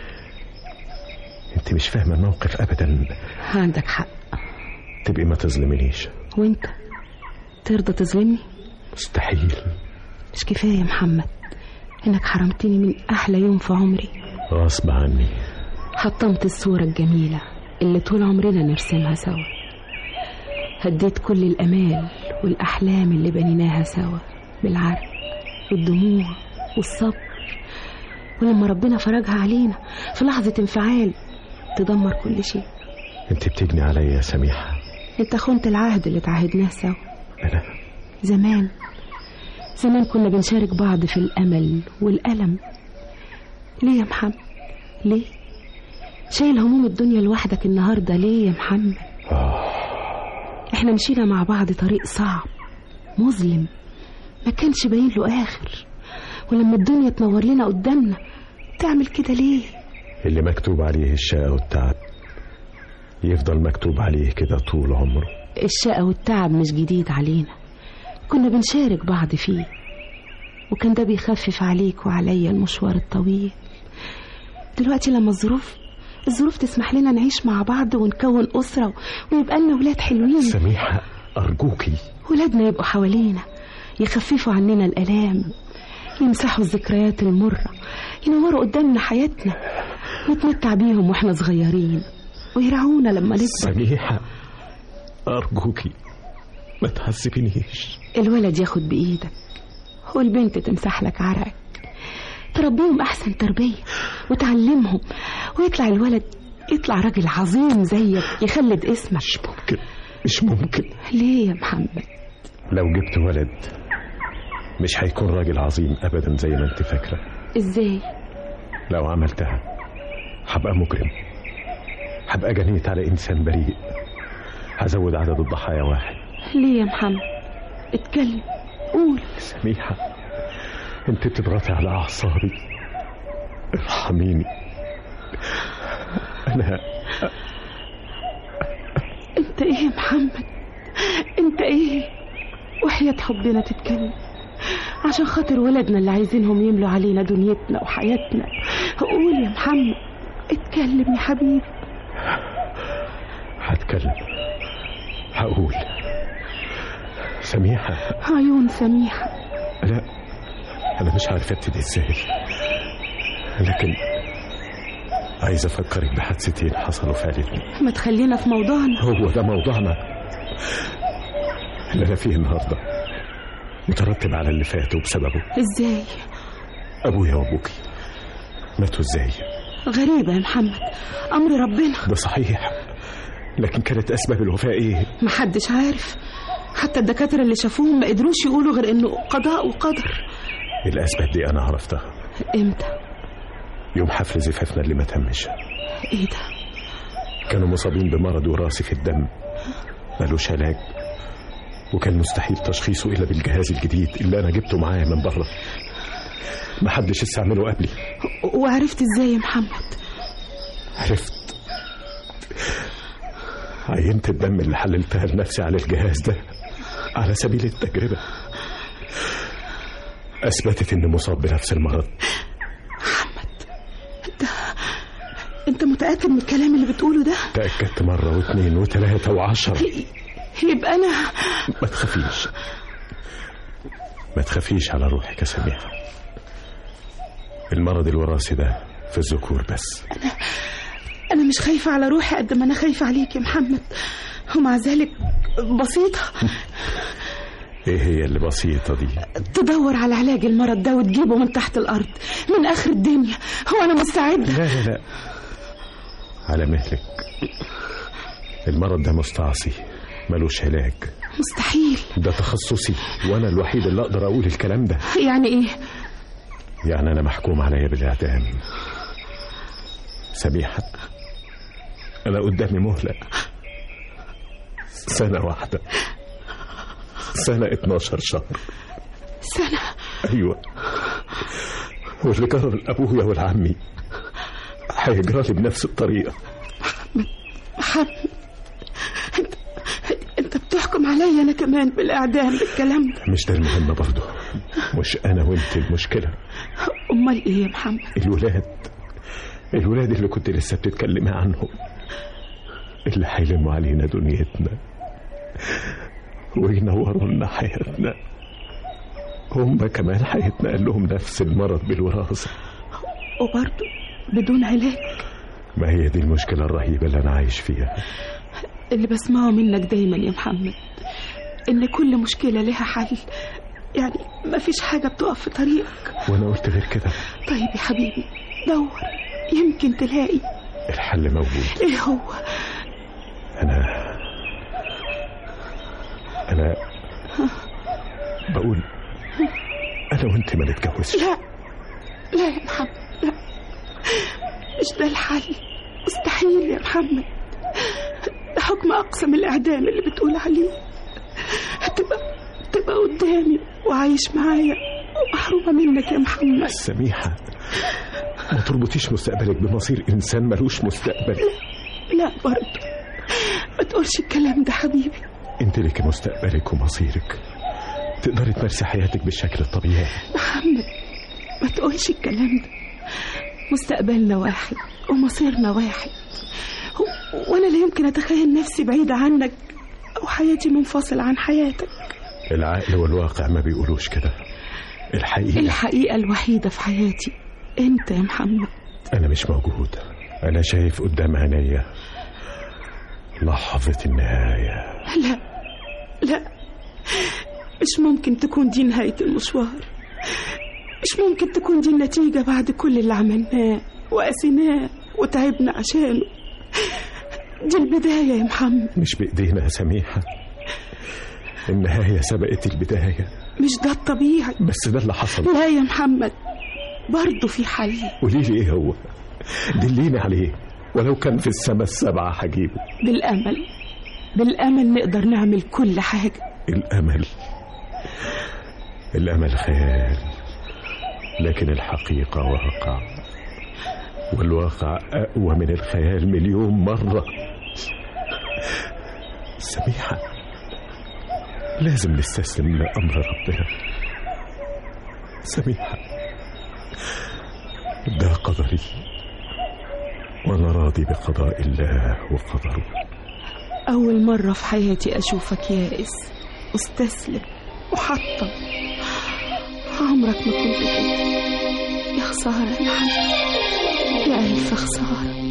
مش فاهمة الموقف أبدا. عندك حق. تبقي ما تظلمنيش. وانت ترضى تظلمني؟ مستحيل. مش كفاية يا محمد انك حرمتني من أحلى يوم في عمري؟ غصب عني. حطمت الصورة الجميلة اللي طول عمرنا نرسمها سوا. هديت كل الأمال والأحلام اللي بنيناها سوا بالعرق والدموع والصبر، ولما ربنا فرجها علينا في لحظة انفعال تدمر كل شيء. انت بتجني عليا يا سميحة. انت خنت العهد اللي تعهدناه سوا. أنا زمان كنا بنشارك بعض في الأمل والألم. ليه يا محمد؟ ليه شايل هموم الدنيا لوحدك النهاردة؟ ليه يا محمد؟ احنا مشينا مع بعض طريق صعب مظلم ما كانش باين له آخر، ولما الدنيا تنور لنا قدامنا تعمل كده ليه؟ اللي مكتوب عليه الشقة والتعب يفضل مكتوب عليه كده طول عمره. الشقة والتعب مش جديد علينا، كنا بنشارك بعض فيه، وكان ده بيخفف عليك وعليا المشوار الطويل. دلوقتي لما الظروف تسمح لنا نعيش مع بعض ونكون أسرة ويبقى لنا ولاد حلوين. سميحة أرجوكي. ولادنا يبقوا حوالينا يخففوا عننا الآلام، يمسحوا الذكريات المرة، ينوروا قدامنا حياتنا، نتمتع بيهم واحنا صغيرين ويرعونا لما نكبر. سميحة أرجوكي ما تحسبينيش. الولد ياخد بإيدك والبنت تمسح لك عرقك، تربيهم أحسن تربية وتعلمهم، ويطلع الولد يطلع راجل عظيم زيك يخلد اسمك. مش ممكن. ليه يا محمد؟ لو جبت ولد مش هيكون راجل عظيم أبدا زي ما انت فاكرة. ازاي؟ لو عملتها هبقى مجرم، هبقى جنيت على إنسان بريء، هزود عدد الضحايا 1. ليه يا محمد؟ اتكلم، قول. سميحة، انت بتضغطي على أعصابي، ارحميني. انت ايه يا محمد؟ انت ايه؟ وحياة حبنا تتكلم عشان خاطر ولدنا اللي عايزينهم يملوا علينا دنيتنا وحياتنا. قول يا محمد، اتكلم يا حبيبي. هتكلم، هقول. سميحة. عيون سميحة. أنا مش عارف ابتدي ازاي، لكن عايز أفكرك بحادثتين حصلوا في عيلتنا. ما تخلينا في موضوعنا. هو ده موضوعنا. اللي أنا فيه النهاردة مترتب على اللي فات وبسببه. ازاي؟ أبويا وأبوكي ماتوا ازاي؟ غريبة يا محمد، أمر ربنا. ده صحيح، لكن كانت أسباب الوفاة إيه؟ محدش عارف، حتى الدكاترة اللي شافوهم ما قدروش يقولوا غير إنه قضاء وقدر. الأسباب دي أنا عرفتها. إمتى؟ يوم حفل زفافنا اللي ما تمش. إيه ده؟ كانوا مصابين بمرض وراثي في الدم ملوش علاج، وكان مستحيل تشخيصه إلا بالجهاز الجديد اللي أنا جبته معايا من بره، محدش استعمله قبلي. وعرفت إزاي يا محمد؟ عرفت، عينت الدم اللي حللتها لنفسي على الجهاز ده على سبيل التجربة أثبتت إني مصاب بنفس المرض. محمد، أنت متأكد من الكلام اللي بتقوله ده؟ تأكدت مرة واثنين وثلاثة وعشرة. يبقى أنا... ما تخافيش على روحك يا سميحة. المرض الوراثي ده في الذكور بس. أنا مش خايفة على روحي قد ما أنا خايفة عليك يا محمد، ومع ذلك بسيطة. إيه هي اللي بسيطة دي؟ تدور على علاج المرض ده وتجيبه من تحت الأرض من آخر الدنيا. هو أنا مستعدة. لا على مهلك. المرض ده مستعصي ملوش علاج. مستحيل. ده تخصصي وأنا الوحيد اللي أقدر أقول الكلام ده. يعني إيه؟ يعني أنا محكوم عليا بالإعدام. سميحة، أنا قدامي مهلة 1 سنة واحدة، 12 شهر. سنة؟ أيوة، واللي جرى لأبويا والعمي هيجرى لي بنفس الطريقة. محمد، أنت بتحكم عليا أنا كمان بالإعدام بالكلام ده؟ مش ده المهم برضه، مش أنا وأنت المشكلة. أمال إيه يا محمد؟ الولاد اللي كنت لسه بتتكلمي عنهم، اللي هيلموا علينا دنيتنا وينوروا لنا حياتنا، هم كمان هيتنقل لهم نفس المرض بالوراثة وبرضه بدون علاج. ما هي دي المشكلة الرهيبة اللي أنا عايش فيها. اللي بسمعه منك دايما يا محمد إن كل مشكلة لها حل، يعني ما فيش حاجة بتقف في طريقك. وأنا قلت غير كده. طيب يا حبيبي، دور يمكن تلاقي الحل موجود. إيه هو؟ أنا بقول أنا وأنت ما نتجوزش. لا يا محمد، لا، مش ده الحل، مستحيل يا محمد. ده حكم أقصى من الإعدام اللي بتقول عليه. تبقى قدامي وعايش معايا ومحرومة منك يا محمد. سميحة، ما تربطيش مستقبلك بمصير إنسان ملوش مستقبل. لا برضه، ما تقولش الكلام ده حبيبي. انت لك مستقبلك ومصيرك، تقدري تمارسي حياتك بالشكل الطبيعي. محمد، ما تقولش الكلام ده. مستقبلنا واحد ومصيرنا واحد، وانا لا يمكن اتخيل نفسي بعيدة عنك او حياتي منفصلة عن حياتك. العقل والواقع ما بيقولوش كده. الحقيقة الوحيدة في حياتي انت يا محمد. انا مش موجود، انا شايف قدام عينيا لحظة النهاية. لا، مش ممكن تكون دي نهاية المشوار، مش ممكن تكون دي النتيجة بعد كل اللي عملناه وقسيناه وتعبنا عشانه. دي البداية يا محمد. مش بإيدينا يا سميحة، النهاية سبقت البداية. مش ده الطبيعي، بس ده اللي حصل. لا يا محمد، برضه في حل. قوليلي ايه هو، دليني عليه، ولو كان في السماء السبعة هجيبه. بالأمل نقدر نعمل كل حاجة. الأمل خيال، لكن الحقيقة واقع، والواقع أقوى من الخيال 1,000,000 مرة. سميحة، لازم نستسلم لأمر ربنا. سميحة، ده قدري وأنا راضي بقضاء الله وقدره. أول مرة في حياتي أشوفك يائس، مستسلم محطم. عمرك ما كنت كده. يا خسارة يا محمد، يا ألف خسارة.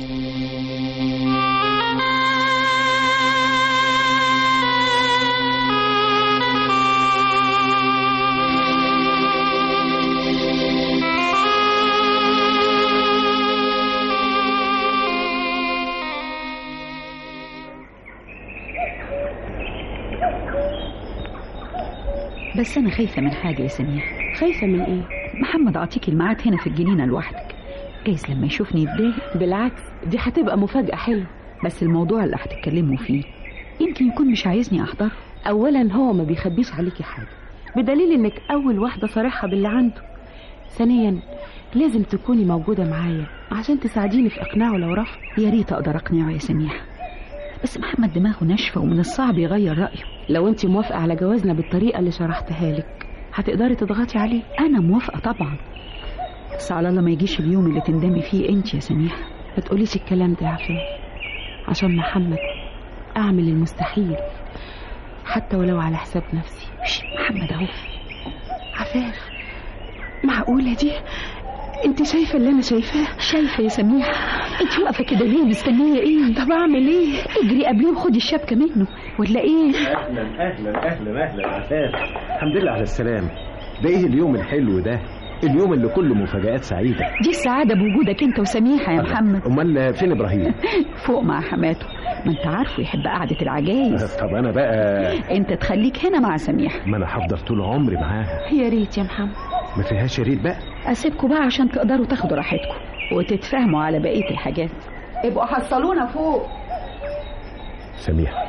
بس أنا خايفة من حاجة يا سميح. خايفة من إيه؟ محمد عطيك الميعاد هنا في الجنينة لوحدك، جايز لما يشوفني يتضايق. بالعكس، دي هتبقى مفاجأة حلوة. بس الموضوع اللي هتتكلموا فيه يمكن يكون مش عايزني أحضر. أولا هو ما بيخبيش عليكي حاجة، بدليل إنك أول واحدة صريحة باللي عنده. ثانيا لازم تكوني موجودة معايا عشان تساعديني في إقناعه لو رفض. يا ريت أقدر أقنعه يا سميح، بس محمد دماغه ناشفة ومن الصعب يغير رأيه. لو انت موافقة على جوازنا بالطريقة اللي شرحتها لك هتقدري تضغطي عليه. أنا موافقة طبعا، بس على الله ما يجيش اليوم اللي تندمي فيه انت يا سميح. ما تقوليش الكلام ده يا عفاف، عشان محمد أعمل المستحيل حتى ولو على حساب نفسي. محمد أهو. عفاف، معقولة دي؟ انت شايفة اللي أنا شايفاه؟ شايفة يا سميح. انت واقفة كده ليه؟ مستنية ايه؟ طب أعمل ايه؟ اجري قبليه وخدي الشبكة منه ولا ايه؟ أهلا أهلا أهلا أهلا عفاف، الحمد لله على السلامة. ده ايه اليوم الحلو ده؟ اليوم اللي كله مفاجآت سعيدة. دي السعادة بوجودك انت وسميحة يا محمد. امال فين ابراهيم؟ فوق مع حماته، ما انت عارفه يحب قعدة العجايز. طب انا بقى انت تخليك هنا مع سميحة. ما انا هفضل طول عمري معاها. يا ريت يا محمد. ما فيهاش يا ريت بقى. اسيبكم بقى عشان تقدروا تاخدوا راحتكم وتتفاهموا على بقية الحاجات. ابقوا حصلونا فوق. سميحة،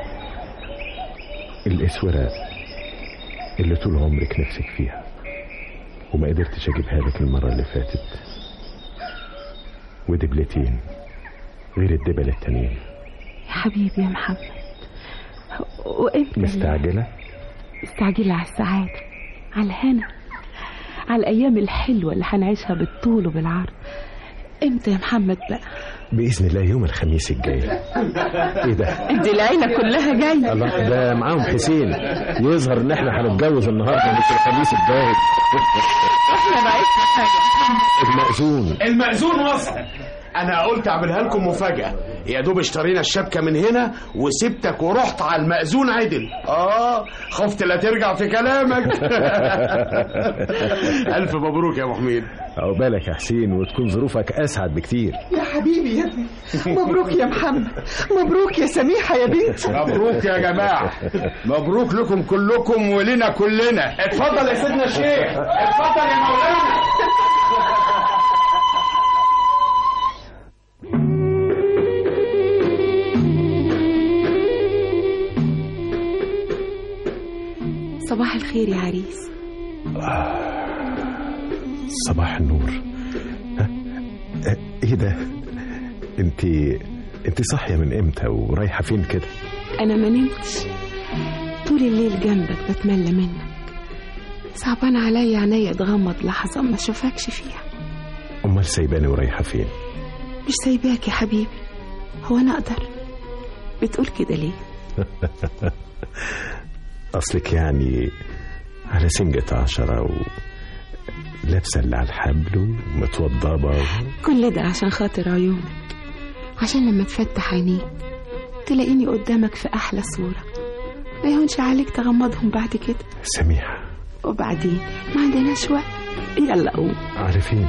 الاسورة اللي طول عمرك نفسك فيها وما قدرتش اجيبها لك المرة اللي فاتت، ودبلتين غير الدبل التانيين. يا حبيبي يا محمد، وامتى؟ مستعجلة؟ مستعجلة على السعادة، على الهنا، على الأيام الحلوة اللي هنعيشها بالطول وبالعرض. امتى يا محمد بقى؟ بإذن الله يوم الخميس الجاي. ايه ده؟ دي العيلة كلها جاية. الله، ده معاهم حسين. يظهر ان احنا هنتجوز النهارده مش الخميس الجاي. احنا ناقصنا حاجة. المأذون وصل. انا قلت اعملها لكم مفاجأة، يا دوب اشترينا الشبكة من هنا وسبتك ورحت على المأذون عدل. خفت لا ترجع في كلامك. الف مبروك يا ابو حميد. عقبالك يا حسين، وتكون ظروفك اسعد بكتير. يا حبيبي يا ابني، مبروك يا محمد، مبروك يا سميحة يا بنتي. مبروك يا جماعة، مبروك لكم كلكم ولنا كلنا. اتفضل يا سيدنا الشيخ، اتفضل يا مولانا. صباح الخير يا عريس. صباح النور. ايه ده؟ انت صاحية من امتى ورايحة فين كده؟ انا ما نمتش طول الليل جنبك، بتملى منك. صعبان عليا عينيا اتغمض لحظة ما اشوفكش فيها. امال سايباني ورايحة فين؟ مش سايباك يا حبيبي، هو انا اقدر؟ بتقول كده ليه؟ اصلك يعني على سنجة 10 ولابسة اللي على الحبل ومتوضبة كل ده عشان خاطر عيونك، عشان لما تفتح عينيك تلاقيني قدامك في احلى صورة، ما يهونش عليك تغمضهم بعد كده. سميحة، وبعدين ما عندناش وقت، يلا قوم. على فين؟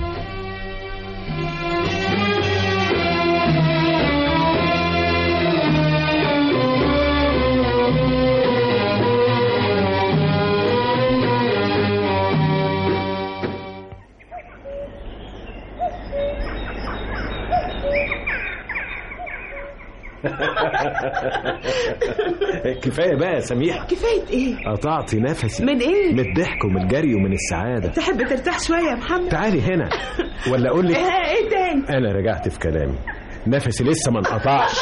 كفاية بقى يا سميحة. كفاية ايه؟ قطعتي نفسي من ايه؟ من الضحك ومن الجري ومن السعادة. تحب ترتاح شوية يا محمد؟ تعالي هنا ولا اقول لك ايه تاني؟ انا رجعت في كلامي، نفسي لسه ما انقطعش.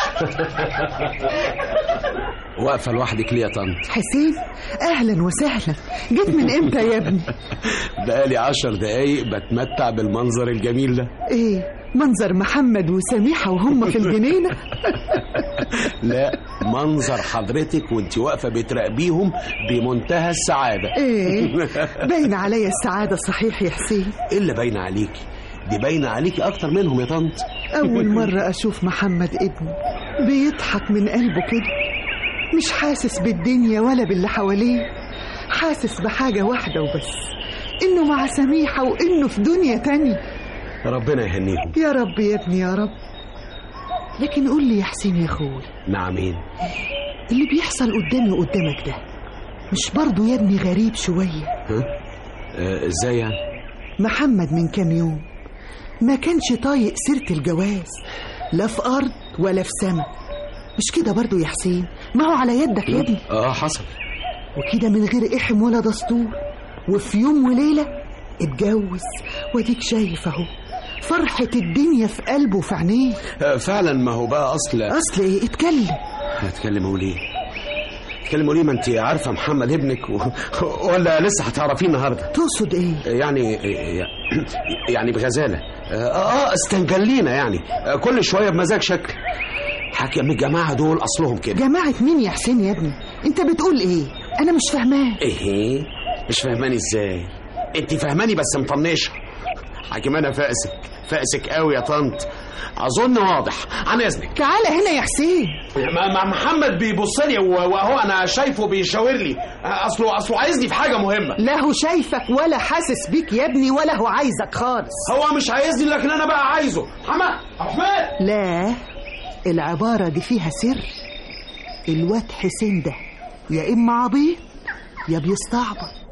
واقفة لوحدك ليه يا طنط؟ حسين، اهلا وسهلا. جيت من امتى يا ابني؟ بقالي 10 دقايق بتمتع بالمنظر الجميل ده. ايه منظر محمد وسميحة وهم في الجنينة؟ لا، منظر حضرتك وانت واقفة بتراقبيهم بمنتهى السعادة. ايه باين عليا السعادة صحيح يا حسين. ايه اللي باين عليكي؟ دي باينة عليكي اكتر منهم يا طنط. اول مرة اشوف محمد ابني بيضحك من قلبه كده، مش حاسس بالدنيا ولا باللي حواليه، حاسس بحاجة واحدة وبس، انه مع سميحة وانه في دنيا تانية. ربنا يهنيهم يا رب يا ابني يا رب. لكن قول لي يا حسين يا اخوي. نعمين. اللي بيحصل قدامي وقدامك ده مش برضو يا ابني غريب شوية؟ ازاي يعني؟ محمد من كام يوم ما كانش طايق سيرة الجواز، لا في أرض ولا في سما، مش كده برضو يا حسين؟ ما هو على يدك يا ابني. حصل. وكده من غير إحم ولا دستور، وفي يوم وليلة اتجوز، واديك شايف اهو فرحة الدنيا في قلبه وفي عينيه. فعلا. ما هو بقى أصل ايه؟ اتكلم. اتكلموا ليه؟ ما انت عارفة محمد ابنك ولا لسه هتعرفيه النهاردة؟ تقصد ايه؟ يعني بغزالة. استنجلينا يعني كل شوية بمزاج شكل. حكي من الجماعة دول أصلهم كده. جماعة مين يا حسين يا ابني؟ انت بتقول ايه؟ انا مش فاهمان. ايه مش فاهماني ازاي؟ انت فاهماني بس مطنشة. حكيم انا فائسك قوي يا طنط، اظن واضح. عن اذنك تعالى هنا يا حسين. مع محمد بيبص لي وهو انا شايفه بيشاور لي، اصله عايزني في حاجه مهمه. لا هو شايفك ولا حاسس بيك يا ابني ولا هو عايزك خالص. هو مش عايزني لكن انا بقى عايزه. احمد. لا العباره دي فيها سر. الواد حسين ده يا اما عبيط يا بيستعبط.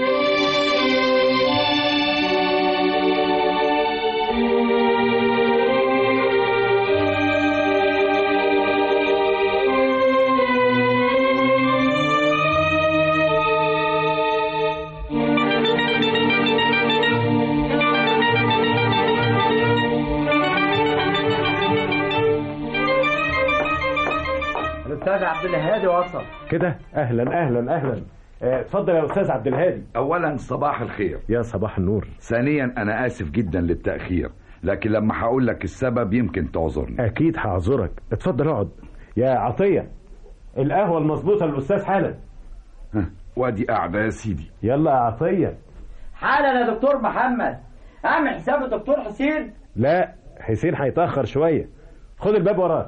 الأستاذ عبد الهادي وصل كده. اهلا. اتفضل يا استاذ عبد الهادي. اولا صباح الخير. يا صباح النور. ثانيا انا اسف جدا للتاخير، لكن لما هقول لك السبب يمكن تعذرني. اكيد هعذرك. اتفضل اقعد. يا عطيه القهوه المظبوطه للاستاذ حالا. وادي قاعده يا سيدي. يلا يا عطيه. حالا يا دكتور محمد. اعمل حساب الدكتور حسين. لا حسين هيتاخر شويه. خد الباب وراك.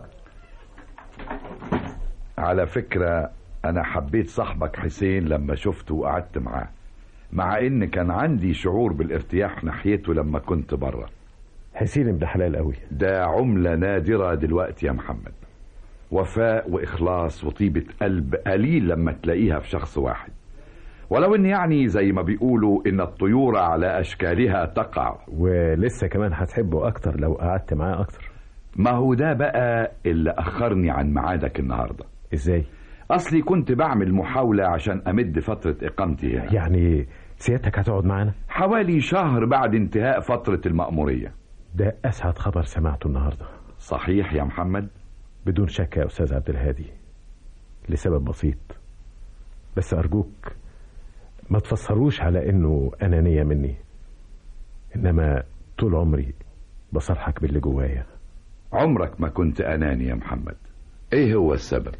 على فكرة أنا حبيت صاحبك حسين لما شفته وقعدت معاه، مع إن كان عندي شعور بالارتياح ناحيته لما كنت برا. حسين ابن حلال قوي. ده عملة نادرة دلوقتي يا محمد. وفاء وإخلاص وطيبة قلب قليل لما تلاقيها في شخص واحد. ولو إن يعني زي ما بيقولوا إن الطيور على أشكالها تقع. ولسه كمان هتحبه أكتر لو قعدت معاه أكتر. ما هو ده بقى اللي أخرني عن ميعادك النهاردة. ازاي؟ اصلي كنت بعمل محاولة عشان امد فترة اقامتي هنا. يعني سيادتك هتقعد معنا؟ حوالي شهر بعد انتهاء فترة المأمورية. ده اسعد خبر سمعته النهاردة. صحيح يا محمد؟ بدون شك يا استاذ عبد الهادي، لسبب بسيط بس ارجوك ما تفسروش على انه انانية مني، انما طول عمري بصرحك باللي جوايا. عمرك ما كنت اناني يا محمد. ايه هو السبب؟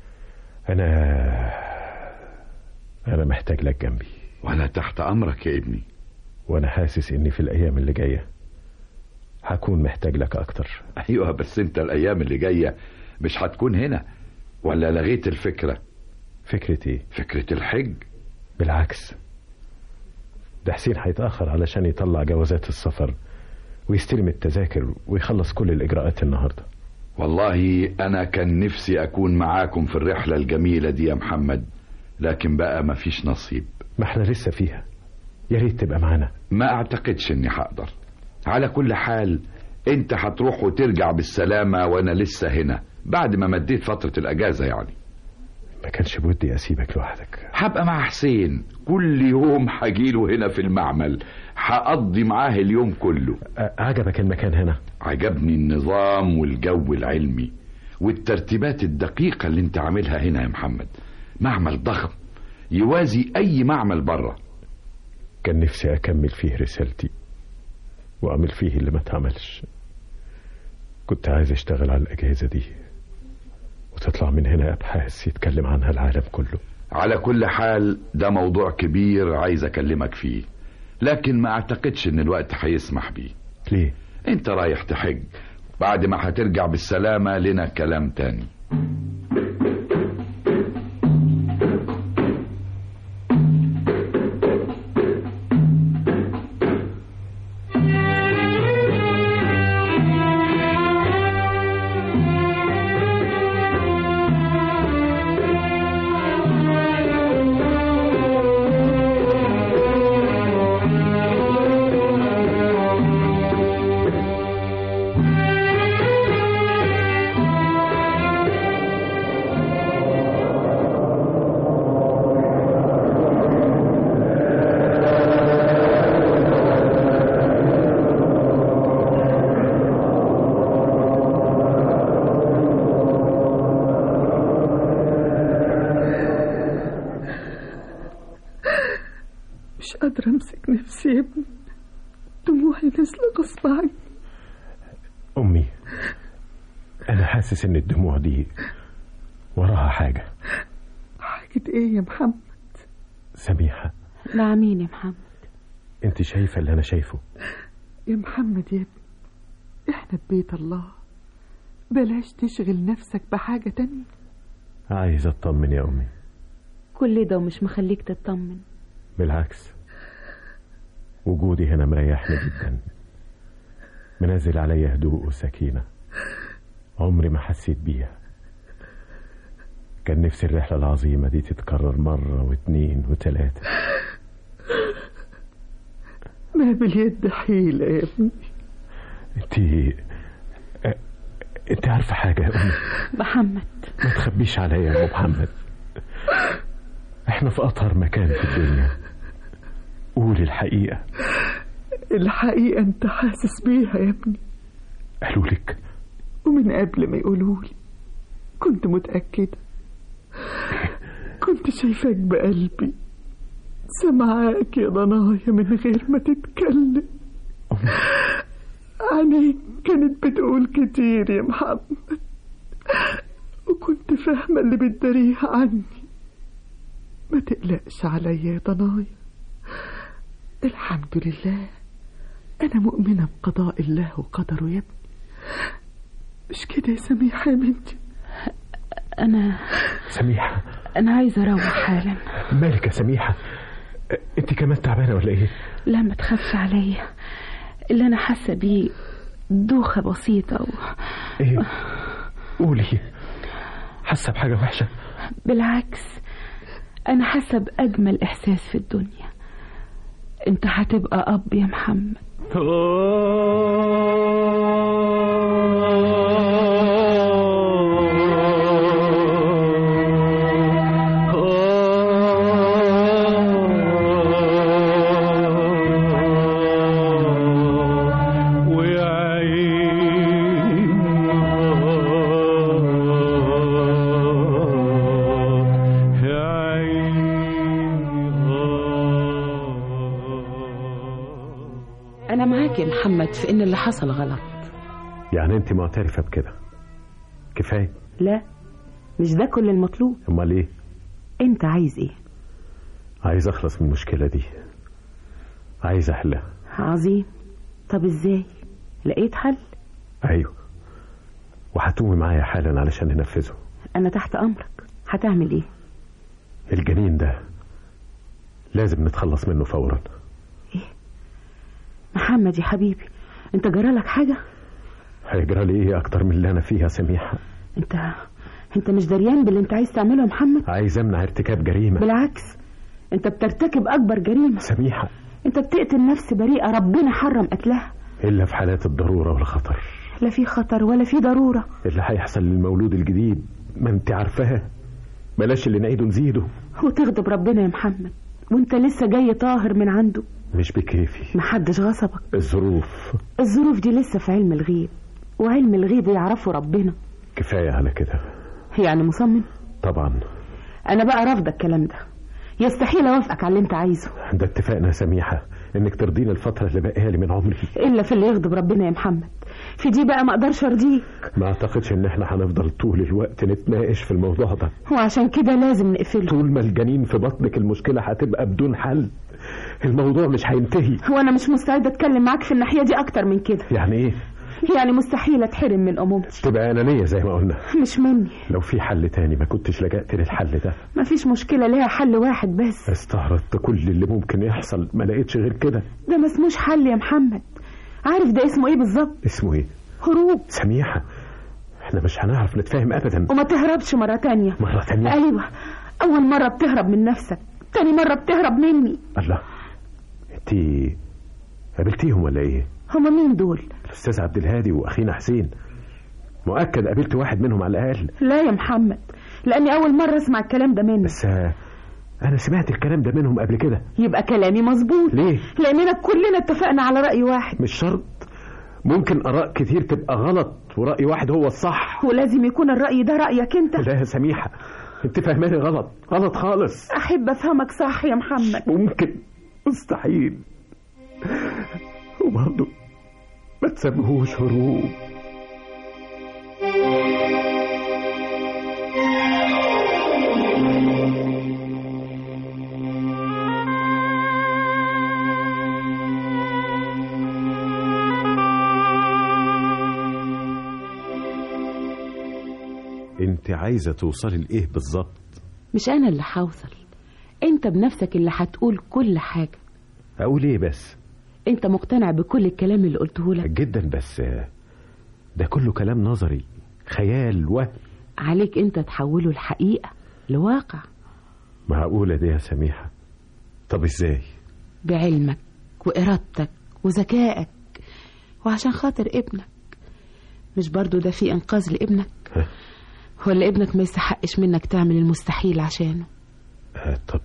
انا محتاج لك جنبي. وانا تحت امرك يا ابني. وانا حاسس اني في الايام اللي جاية هكون محتاج لك اكتر. ايوه بس انت الايام اللي جاية مش هتكون هنا، ولا لغيت الفكرة؟ فكرة ايه؟ فكرة الحج. بالعكس، ده حسين هيتأخر علشان يطلع جوازات السفر ويستلم التذاكر ويخلص كل الاجراءات النهاردة. والله أنا كان نفسي أكون معاكم في الرحلة الجميلة دي يا محمد، لكن بقى مفيش نصيب. ما احنا لسه فيها، يا ريت تبقى معانا. ما أعتقدش إني هقدر. على كل حال أنت هتروح وترجع بالسلامة وأنا لسه هنا بعد ما مديت فترة الأجازة يعني. ما كانش بودي أسيبك لوحدك. هبقى مع حسين كل يوم، هجيله هنا في المعمل، هقضي معاه اليوم كله. عجبك المكان هنا؟ عجبني النظام والجو العلمي والترتيبات الدقيقة اللي انت عاملها هنا يا محمد. معمل ضخم يوازي أي معمل بره. كان نفسي أكمل فيه رسالتي وأعمل فيه اللي ما تعملش. كنت عايز أشتغل على الأجهزة دي وتطلع من هنا أبحاث يتكلم عنها العالم كله. على كل حال ده موضوع كبير عايز أكلمك فيه، لكن ما أعتقدش إن الوقت هيسمح بيه. ليه؟ أنت رايح تحج، بعد ما هترجع بالسلامة لنا كلام تاني. مش قادرة أمسك نفسي يا ابني، دموعي نازلة غصب عني. أمي، أنا حاسس إن الدموع دي وراها حاجة. حاجة إيه يا محمد؟ سميحة. نعمين يا محمد؟ أنت شايفة اللي أنا شايفه؟ يا محمد يا ابني، إحنا ببيت الله، بلاش تشغل نفسك بحاجة تانية. عايز أطمن يا أمي. كل ده ومش مخليك تطمن؟ بالعكس، وجودي هنا مريحني جدا، منزل عليا هدوء وسكينة عمري ما حسيت بيها. كان نفسي الرحلة العظيمة دي تتكرر مرة واثنين وثلاثة. ما باليد حيلة يا ابني. انت عارفة حاجة يا أمي؟ محمد، ما تخبيش عليا يا أم محمد، احنا في أطهر مكان في الدنيا. قولي الحقيقة. الحقيقة انت حاسس بيها يا ابني. قالوا لك؟ ومن قبل ما يقولولي كنت متأكدة، كنت شايفاك بقلبي، سمعاك يا ضنايا من غير ما تتكلم. عينيك كانت بتقول كتير يا محمد، وكنت فاهمة اللي بتداريه عني. ما تقلقش عليا يا ضنايا، الحمد لله أنا مؤمنة بقضاء الله وقدره يا ابني. مش كده يا سميحة يا بنتي؟ سميحة، أنا عايزة أروح حالا. مالك يا سميحة؟ أنت كمان تعبانة ولا إيه؟ لا ما تخافش عليا، اللي أنا حاسة بيه دوخة بسيطة إيه؟ قولي، حاسة بحاجة وحشة؟ بالعكس، أنا حاسة بأجمل إحساس في الدنيا. أنت هتبقى أب يا محمد. أنا معاك يا محمد في إن اللي حصل غلط. يعني أنت معترفة بكده؟ كفاية؟ لا، مش ده كل المطلوب. أمال إيه؟ أنت عايز إيه؟ عايز أخلص من المشكلة دي، عايز أحلها. عظيم. طب إزاي؟ لقيت حل؟ أيوه، وهتقومي معايا حالا علشان ننفذه. أنا تحت أمرك. هتعمل إيه؟ الجنين ده لازم نتخلص منه فورا. إيه؟ محمد يا حبيبي، أنت جرالك حاجة؟ هيجرى لي إيه أكتر من اللي أنا فيها سميحة؟ أنت مش دريان باللي أنت عايز تعمله يا محمد؟ عايز أمنع ارتكاب جريمة. بالعكس، أنت بترتكب أكبر جريمة. سميحة، أنت بتقتل نفس بريئة ربنا حرم قتلها. إلا في حالات الضرورة والخطر. لا في خطر ولا في ضرورة. اللي هيحصل للمولود الجديد ما أنت عارفاها، بلاش اللي نعيده نزيده. وتغضب ربنا يا محمد وأنت لسه جاي طاهر من عنده. مش بكيفي. محدش غصبك. الظروف دي لسه في علم الغيب، وعلم الغيب يعرفه ربنا. كفاية على كده. يعني مصمم؟ طبعا. أنا بقى رافضة الكلام ده، يستحيل أوافقك على اللي أنت عايزه. ده اتفقنا يا سميحة إنك ترضيني الفترة اللي باقية لي من عمري. إلا في اللي يغضب ربنا يا محمد. في دي بقى ما اقدرش ارضيك. ما اعتقدش ان احنا هنفضل طول الوقت نتناقش في الموضوع ده، وعشان كده لازم نقفله. طول ما الجنين في بطنك المشكلة هتبقى بدون حل، الموضوع مش هينتهي. وانا مش مستعده اتكلم معاك في الناحيه دي اكتر من كده. يعني ايه؟ يعني مستحيل اتحرم من امومتي. تبقى انانية زي ما قلنا. مش مني. لو في حل تاني ما كنتش لجأت للحل ده. مفيش مشكله، ليها حل واحد بس. استعرضت كل اللي ممكن يحصل، ما لقيتش غير كده. ده ما اسموش حل يا محمد. عارف ده اسمه ايه بالظبط؟ اسمه ايه؟ هروب. سميحة، احنا مش هنعرف نتفاهم ابدا. وما تهربش مرة تانية. مرة تانية؟ ايوه، اول مرة بتهرب من نفسك، تاني مرة بتهرب مني. الله، انتي قابلتيهم ولا ايه؟ هما مين دول؟ الاستاذ عبد الهادي واخينا حسين. مؤكد قابلت واحد منهم على الاقل. لا يا محمد، لاني اول مرة اسمع الكلام ده منك. بس انا سمعت الكلام ده منهم قبل كده. يبقى كلامي مظبوط. ليه؟ لاننا كلنا اتفقنا على رأي واحد. مش شرط، ممكن اراء كتير تبقى غلط ورأي واحد هو الصح. ولازم يكون الرأي ده رأيك انت. لا يا سميحة، انت فاهماني غلط، غلط خالص. احب افهمك صح يا محمد. ممكن، مستحيل. وبرضه ما تسميهوش هروب. انت عايزة توصلي لإيه بالظبط؟ مش انا اللي هوصل، انت بنفسك اللي هتقول كل حاجة. اقول ايه بس؟ انت مقتنع بكل الكلام اللي قلته لك؟ جدا، بس ده كله كلام نظري، خيال، وهم. عليك انت تحوله الحقيقة لواقع. معقولة دي يا سميحة؟ طب ازاي؟ بعلمك وإرادتك وذكائك، وعشان خاطر ابنك. مش برضو ده في إنقاذ لابنك؟ ولا ابنك ما يستحقش منك تعمل المستحيل عشانه؟ طب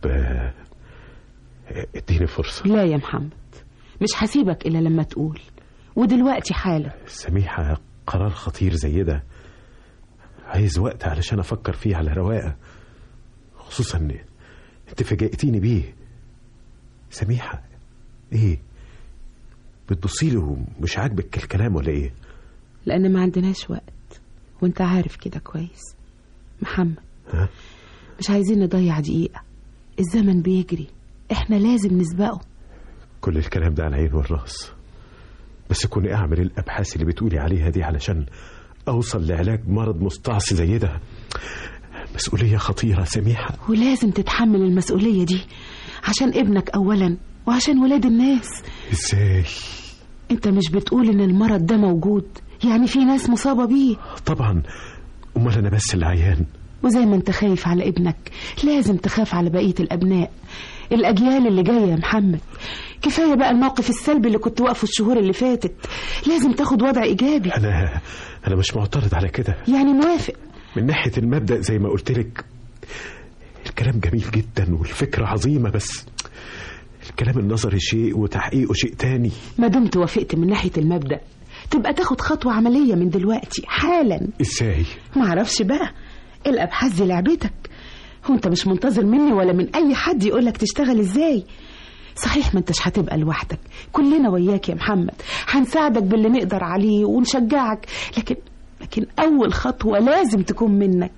اديني فرصة. لا يا محمد، مش هسيبك إلا لما تقول، ودلوقتي حالا. سميحة، قرار خطير زي ده عايز وقت علشان أفكر فيه على رواقة، خصوصا انت فاجأتيني بيه. سميحة، ايه بتبصيلي ومش عاجبك الكلام ولا ايه؟ لأن ما عندناش وقت، وانت عارف كده كويس محمد. مش عايزين نضيع دقيقة، الزمن بيجري، احنا لازم نسبقه. كل الكلام ده على العين والراس، بس كوني اعمل الابحاث اللي بتقولي عليها دي علشان اوصل لعلاج مرض مستعصي زي ده مسؤولية خطيرة سميحة. ولازم تتحمل المسؤولية دي عشان ابنك اولا وعشان ولاد الناس. ازاي؟ انت مش بتقول ان المرض ده موجود؟ يعني في ناس مصابة بيه. طبعا، امال انا بس اللي عيان. وزي ما انت خايف على ابنك لازم تخاف على بقية الابناء، الاجيال اللي جاية يا محمد. كفاية بقى الموقف السلبي اللي كنت واقفه الشهور اللي فاتت، لازم تاخد وضع ايجابي. انا مش معترض على كده، يعني موافق من ناحية المبدأ زي ما قلت لك. الكلام جميل جدا والفكرة عظيمة، بس الكلام النظري شيء وتحقيقه شيء تاني. ما دمت وافقت من ناحية المبدأ تبقى تاخد خطوة عملية من دلوقتي حالا. ازاي؟ معرفش بقى، الابحاث دي لعبتك، وانت مش منتظر مني ولا من اي حد يقولك تشتغل ازاي. صحيح ما انتش هتبقى لوحدك، كلنا وياك يا محمد، هنساعدك باللي نقدر عليه ونشجعك، لكن اول خطوة لازم تكون منك.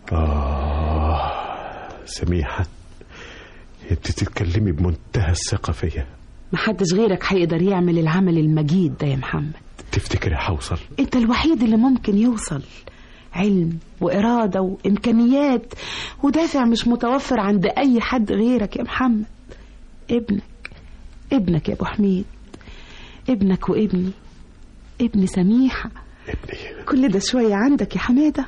سميحة، انت تتكلمي بمنتهى الثقة فيا. محدش غيرك هيقدر يعمل العمل المجيد ده يا محمد. تفتكري هوصل؟ انت الوحيد اللي ممكن يوصل. علم وإرادة وإمكانيات ودافع مش متوفر عند أي حد غيرك يا محمد. ابنك يا أبو حميد، ابنك وابني، ابن سميحة، ابني. كل ده شوية عندك يا حمادة.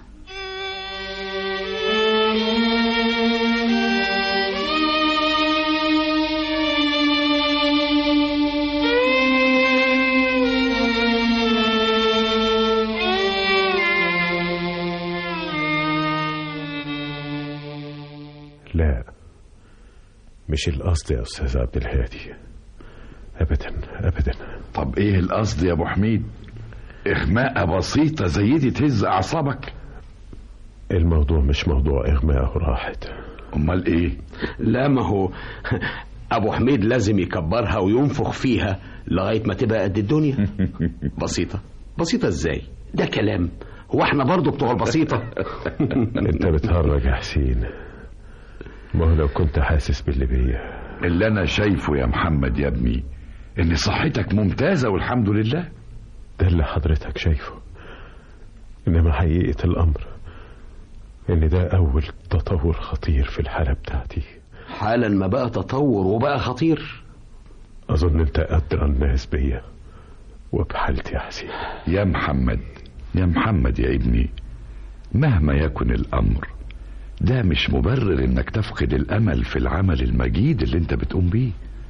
لا، مش القصد يا أستاذ عبد الهادي، أبدا أبدا. طب إيه القصد يا أبو حميد؟ إغماءة بسيطة زي دي تهز أعصابك؟ الموضوع مش موضوع إغماء راحت. أمال إيه؟ لا، ما هو أبو حميد لازم يكبرها وينفخ فيها لغاية ما تبقى قد الدنيا. بسيطة بسيطة ازاي؟ ده كلام، هو احنا برضو بتوع البسيطة؟ انت بتهرج يا حسين، ما هو لو كنت حاسس باللي بيا. اللي انا شايفه يا محمد يا ابني ان صحتك ممتازة والحمد لله. ده اللي حضرتك شايفه، انما حقيقة الامر ان ده اول تطور خطير في الحالة بتاعتي. حالا ما بقى تطور وبقى خطير. اظن انت ادرى الناس بيا وبحالتي يا حسين. يا محمد يا محمد يا ابني، مهما يكن الامر ده مش مبرر انك تفقد الامل في العمل المجيد اللي انت بتقوم بيه.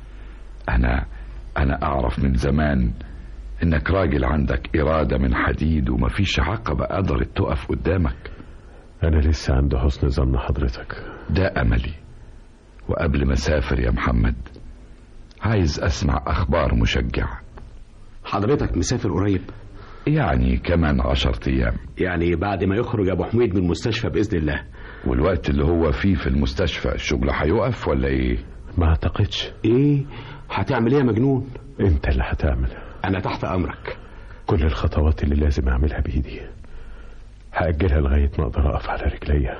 انا اعرف من زمان انك راجل عندك ارادة من حديد ومفيش عقبة قدرت تقف قدامك. انا لسه عند حسن ظن حضرتك. ده املي. وقبل ما اسافر يا محمد عايز اسمع اخبار مشجعة. حضرتك مسافر قريب؟ يعني كمان 10 ايام. يعني بعد ما يخرج ابو حميد من المستشفى باذن الله. والوقت اللي هو فيه في المستشفى الشغل هيقف ولا ايه؟ ما اعتقدش. ايه هتعمل ايه يا مجنون؟ انت اللي هتعمل. انا تحت امرك. كل الخطوات اللي لازم اعملها بايدي هاجلها لغايه ما اقدر اقف على رجليا،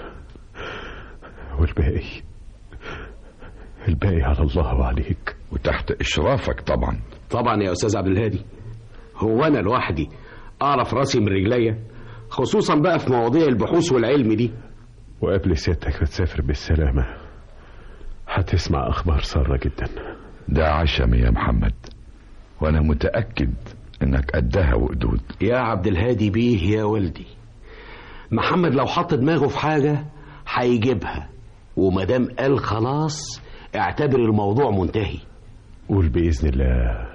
والباقي على الله وعليك وتحت اشرافك. طبعا طبعا يا استاذ عبد الهادي، هو انا لوحدي اعرف راسي من رجليا، خصوصا بقى في مواضيع البحوث والعلم دي. وقبل سيادتك بتسافر بالسلامه هتسمع اخبار ساره جدا. ده عشم يا محمد، وانا متاكد انك قدها وقدود. يا عبد الهادي بيه يا ولدي، محمد لو حط دماغه في حاجه هيجيبها، ومادام قال خلاص اعتبر الموضوع منتهي. قول باذن الله.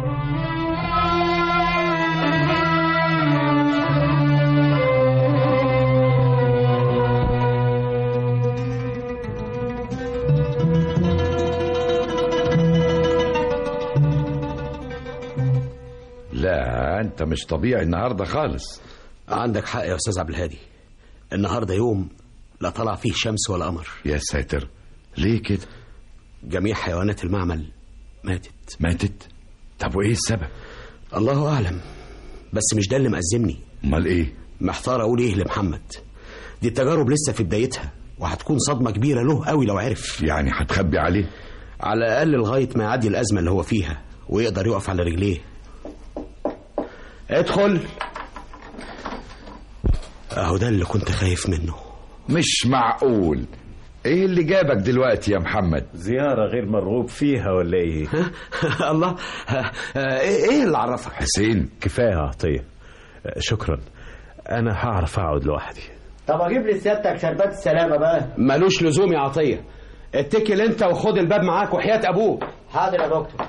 لا انت مش طبيعي النهارده خالص. عندك حق يا استاذ عبد الهادي، النهارده يوم لا طلع فيه شمس ولا قمر. يا ساتر، ليه كده؟ جميع حيوانات المعمل ماتت. طب وايه السبب؟ الله اعلم، بس مش ده اللي مأزمني. امال ايه؟ محتار اقول ايه لمحمد. دي التجارب لسه في بدايتها، وهتكون صدمة كبيرة له قوي لو عرف. يعني هتخبي عليه؟ على الاقل لغاية ما يعدي الازمة اللي هو فيها ويقدر يقف على رجليه. ادخل. اهو ده اللي كنت خايف منه. مش معقول. ايه اللي جابك دلوقتي يا محمد؟ زيارة غير مرغوب فيها ولا ايه؟ الله، ايه اللي عرفك؟ حسين كفاية عطية، شكرا، انا هعرف اقعد لوحدي. طب اجيب لي سيادتك شربات السلامة بقى. ملوش لزوم يا عطية، اتكل انت وخد الباب معاك وحياة ابوك. حاضر يا دكتور.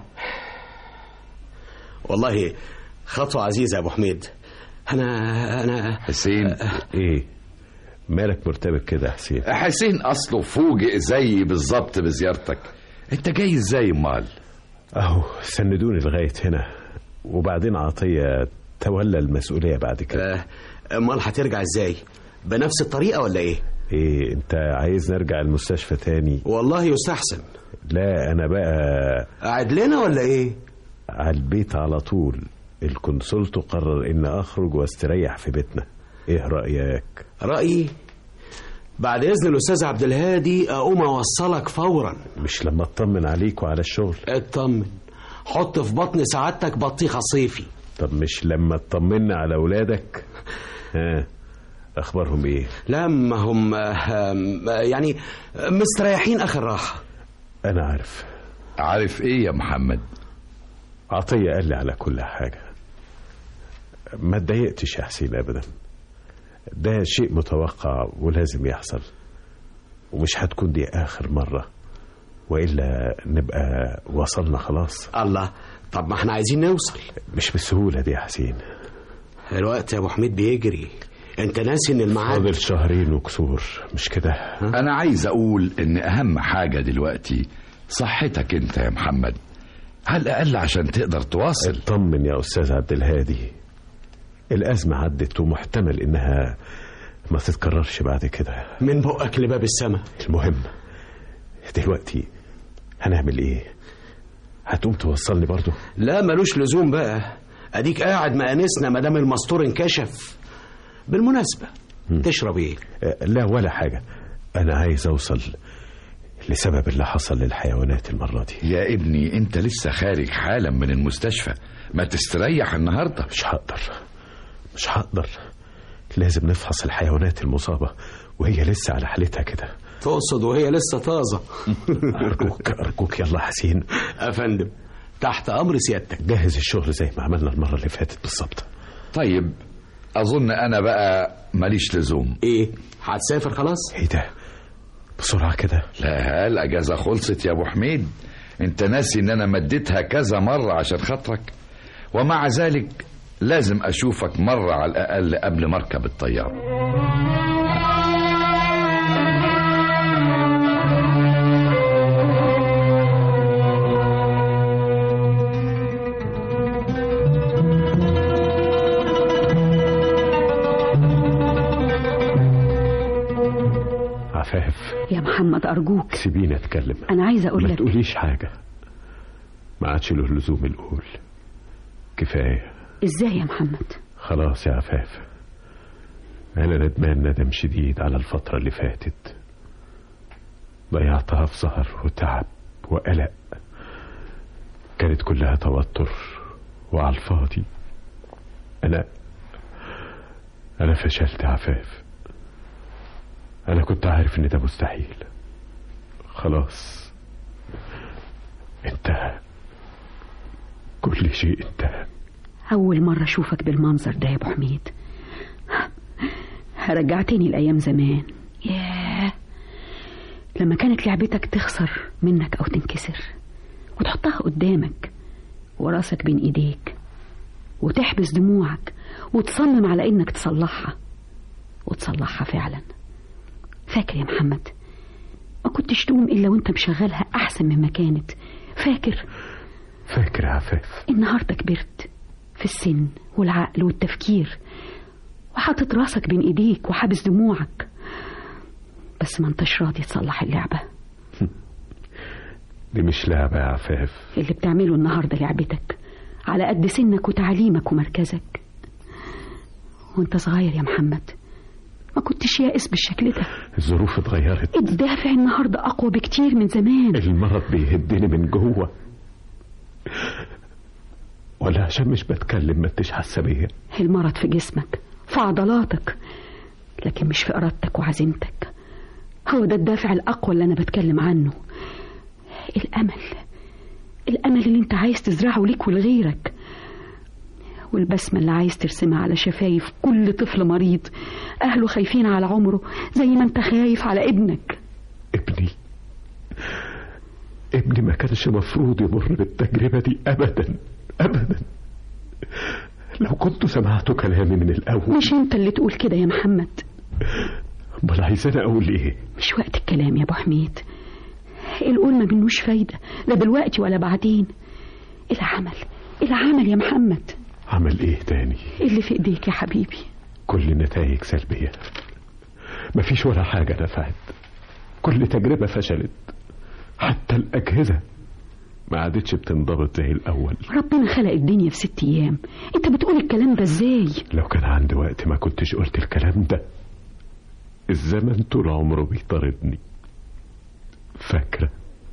والله خطوة عزيزة يا ابو حميد. انا حسين. ايه مالك مرتبك كده يا حسين؟ حسين اصله فوجئ زي بالظبط بزيارتك. انت جاي ازاي امال؟ اهو سندوني لغايه هنا، وبعدين عطيه تولى المسؤوليه بعد كده. امال هترجع ازاي؟ بنفس الطريقه ولا ايه؟ ايه انت عايز نرجع المستشفى تاني؟ والله يستحسن. لا انا بقى قاعد لنا ولا ايه؟ على البيت على طول. الكونسولت قرر ان اخرج واستريح في بيتنا. ايه رايك؟ رايي بعد اذن الاستاذ عبد الهادي اقوم اوصلك فورا. مش لما اطمن عليك وعلى الشغل؟ اطمن، حط في بطن سعادتك بطيخه صيفي. طب مش لما تطمنا على اولادك؟ اخبارهم ايه؟ لا ما هم يعني مستريحين اخر راحه. انا عارف. عارف ايه يا محمد؟ عطيه قال لي على كل حاجه. ما اتضايقتش يا حسين ابدا، ده شيء متوقع ولازم يحصل، ومش هتكون دي آخر مرة، وإلا نبقى وصلنا خلاص. الله، طب ما احنا عايزين نوصل. مش بالسهولة دي يا حسين. الوقت يا أبو حميد بيجري، انت ناسي ان الميعاد فاضل 2 شهر وكسور، مش كده؟ أنا عايز أقول إن أهم حاجة دلوقتي صحتك أنت يا محمد، على الأقل عشان تقدر تواصل. اطمن يا أستاذ عبد الهادي، الأزمة عدت ومحتمل إنها ما تتكررش بعد كده. من بقك لباب السماء. المهم دلوقتي هنعمل إيه؟ هتقوم توصلني برضو؟ لا ملوش لزوم بقى، اديك قاعد مأنسنا ما دام المستور انكشف. بالمناسبة تشرب ايه؟ لا ولا حاجة، انا عايز اوصل لسبب اللي حصل للحيوانات المرة دي. يا ابني انت لسه خارج حالا من المستشفى، ما تستريح النهاردة. مش هقدر، لازم نفحص الحيوانات المصابة وهي لسه على حالتها كده. تقصد وهي لسه طازة؟ أرجوك يلا حسين. أفندم تحت أمر سيادتك. جهز الشغل زي ما عملنا المرة اللي فاتت بالظبط. طيب أظن أنا بقى ماليش لزوم. إيه هتسافر خلاص؟ إيه ده بسرعة كده؟ لا الأجازة خلصت يا أبو حميد، أنت ناسي إن أنا مديتها كذا مرة عشان خاطرك، ومع ذلك لازم أشوفك مرة على الأقل قبل ما أركب الطيارة. عفاف يا محمد أرجوك سيبيني أتكلم. أنا عايزة أقول لك ما تقوليش حاجة، ما عادش له لزوم القول، كفاية. إزاي يا محمد؟ خلاص يا عفاف، أنا ندمان ندم شديد على الفترة اللي فاتت، ضيعتها في سهر وتعب وقلق، كانت كلها توتر وعلى الفاضي. أنا فشلت يا عفاف، أنا كنت عارف إن ده مستحيل. خلاص انتهى، كل شيء انتهى. أول مرة أشوفك بالمنظر ده يا أبو حميد، رجعتني الأيام زمان. ياه، لما كانت لعبتك تخسر منك أو تنكسر وتحطها قدامك وراسك بين إيديك وتحبس دموعك وتصمم على إنك تصلحها وتصلحها فعلا. فاكر يا محمد؟ ما كنتش تقوم إلا وانت مشغلها أحسن مما كانت. فاكر يا عفاف. النهاردة كبرت في السن والعقل والتفكير وحاطط راسك بين إيديك وحابس دموعك، بس ما انتش راضي تصلح اللعبة. دي مش لعبة يا عفاف، اللي بتعمله النهاردة لعبتك على قد سنك وتعليمك ومركزك. وانت صغير يا محمد ما كنتش يائس بالشكل ده. الظروف اتغيرت، الدافع النهاردة أقوى بكتير من زمان. المرض بيهدني من جوه، ولا عشان مش بتكلم ما انتش حاسه بيا؟ المرض في جسمك، في عضلاتك، لكن مش في إرادتك وعزيمتك. هو ده الدافع الأقوى اللي أنا بتكلم عنه. الأمل اللي انت عايز تزرعه ليك ولغيرك، والبسمة اللي عايز ترسمها على شفايف كل طفل مريض أهله خايفين على عمره زي ما انت خايف على ابنك. ابني ما كانش مفروض يمر بالتجربة دي أبدا. لو كنت سمعت كلامي من الأول. مش انت اللي تقول كده يا محمد. امال عايزاني أقول إيه؟ مش وقت الكلام يا أبو حميد، القول ما منوش فايدة لا دلوقتي ولا بعدين. العمل يا محمد. عمل ايه تاني؟ اللي في ايديك يا حبيبي. كل النتائج سلبية، مفيش ولا حاجة نفعت، كل تجربة فشلت، حتى الأجهزة ما عادتش بتنضبط زي الأول. ربنا خلق الدنيا في 6 أيام، انت بتقول الكلام ده ازاي؟ لو كان عندي وقت ما كنتش قلت الكلام ده. الزمن طول عمره بيطاردني. فاكرة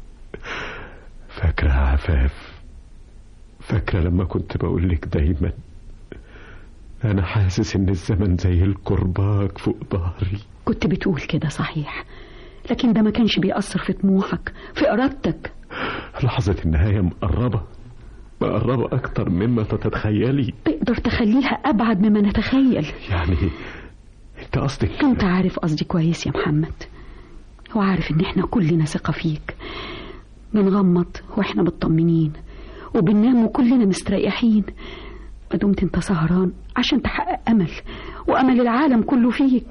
يا عفاف، فاكرة لما كنت بقولك دايما أنا حاسس إن الزمن زي الكرباج فوق ظهري؟ كنت بتقول كده صحيح، لكن ده ما كانش بيأثر في طموحك، في إرادتك. لحظة النهاية مقربة أكتر مما تتخيلي. تقدر تخليها أبعد مما نتخيل. يعني أنت قصدك؟ أنت عارف قصدي كويس يا محمد، وعارف إن إحنا كلنا ثقة فيك. بنغمض وإحنا مطمنين، وبننام وكلنا مستريحين، ما دمت انت سهران عشان تحقق أمل، وأمل العالم كله فيك.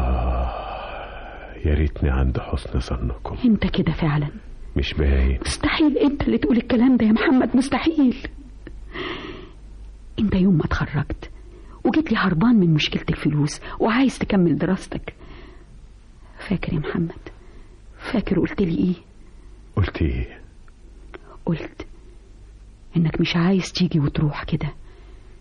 يا ريتني عند حسن ظنكم. انت كده فعلا. مش باين. مستحيل انت اللي تقول الكلام ده يا محمد، مستحيل. انت يوم ما اتخرجت وجيت لي هربان من مشكلة الفلوس وعايز تكمل دراستك، فاكر يا محمد؟ فاكر قلت لي ايه؟ قلت ايه؟ قلت انك مش عايز تيجي وتروح كده،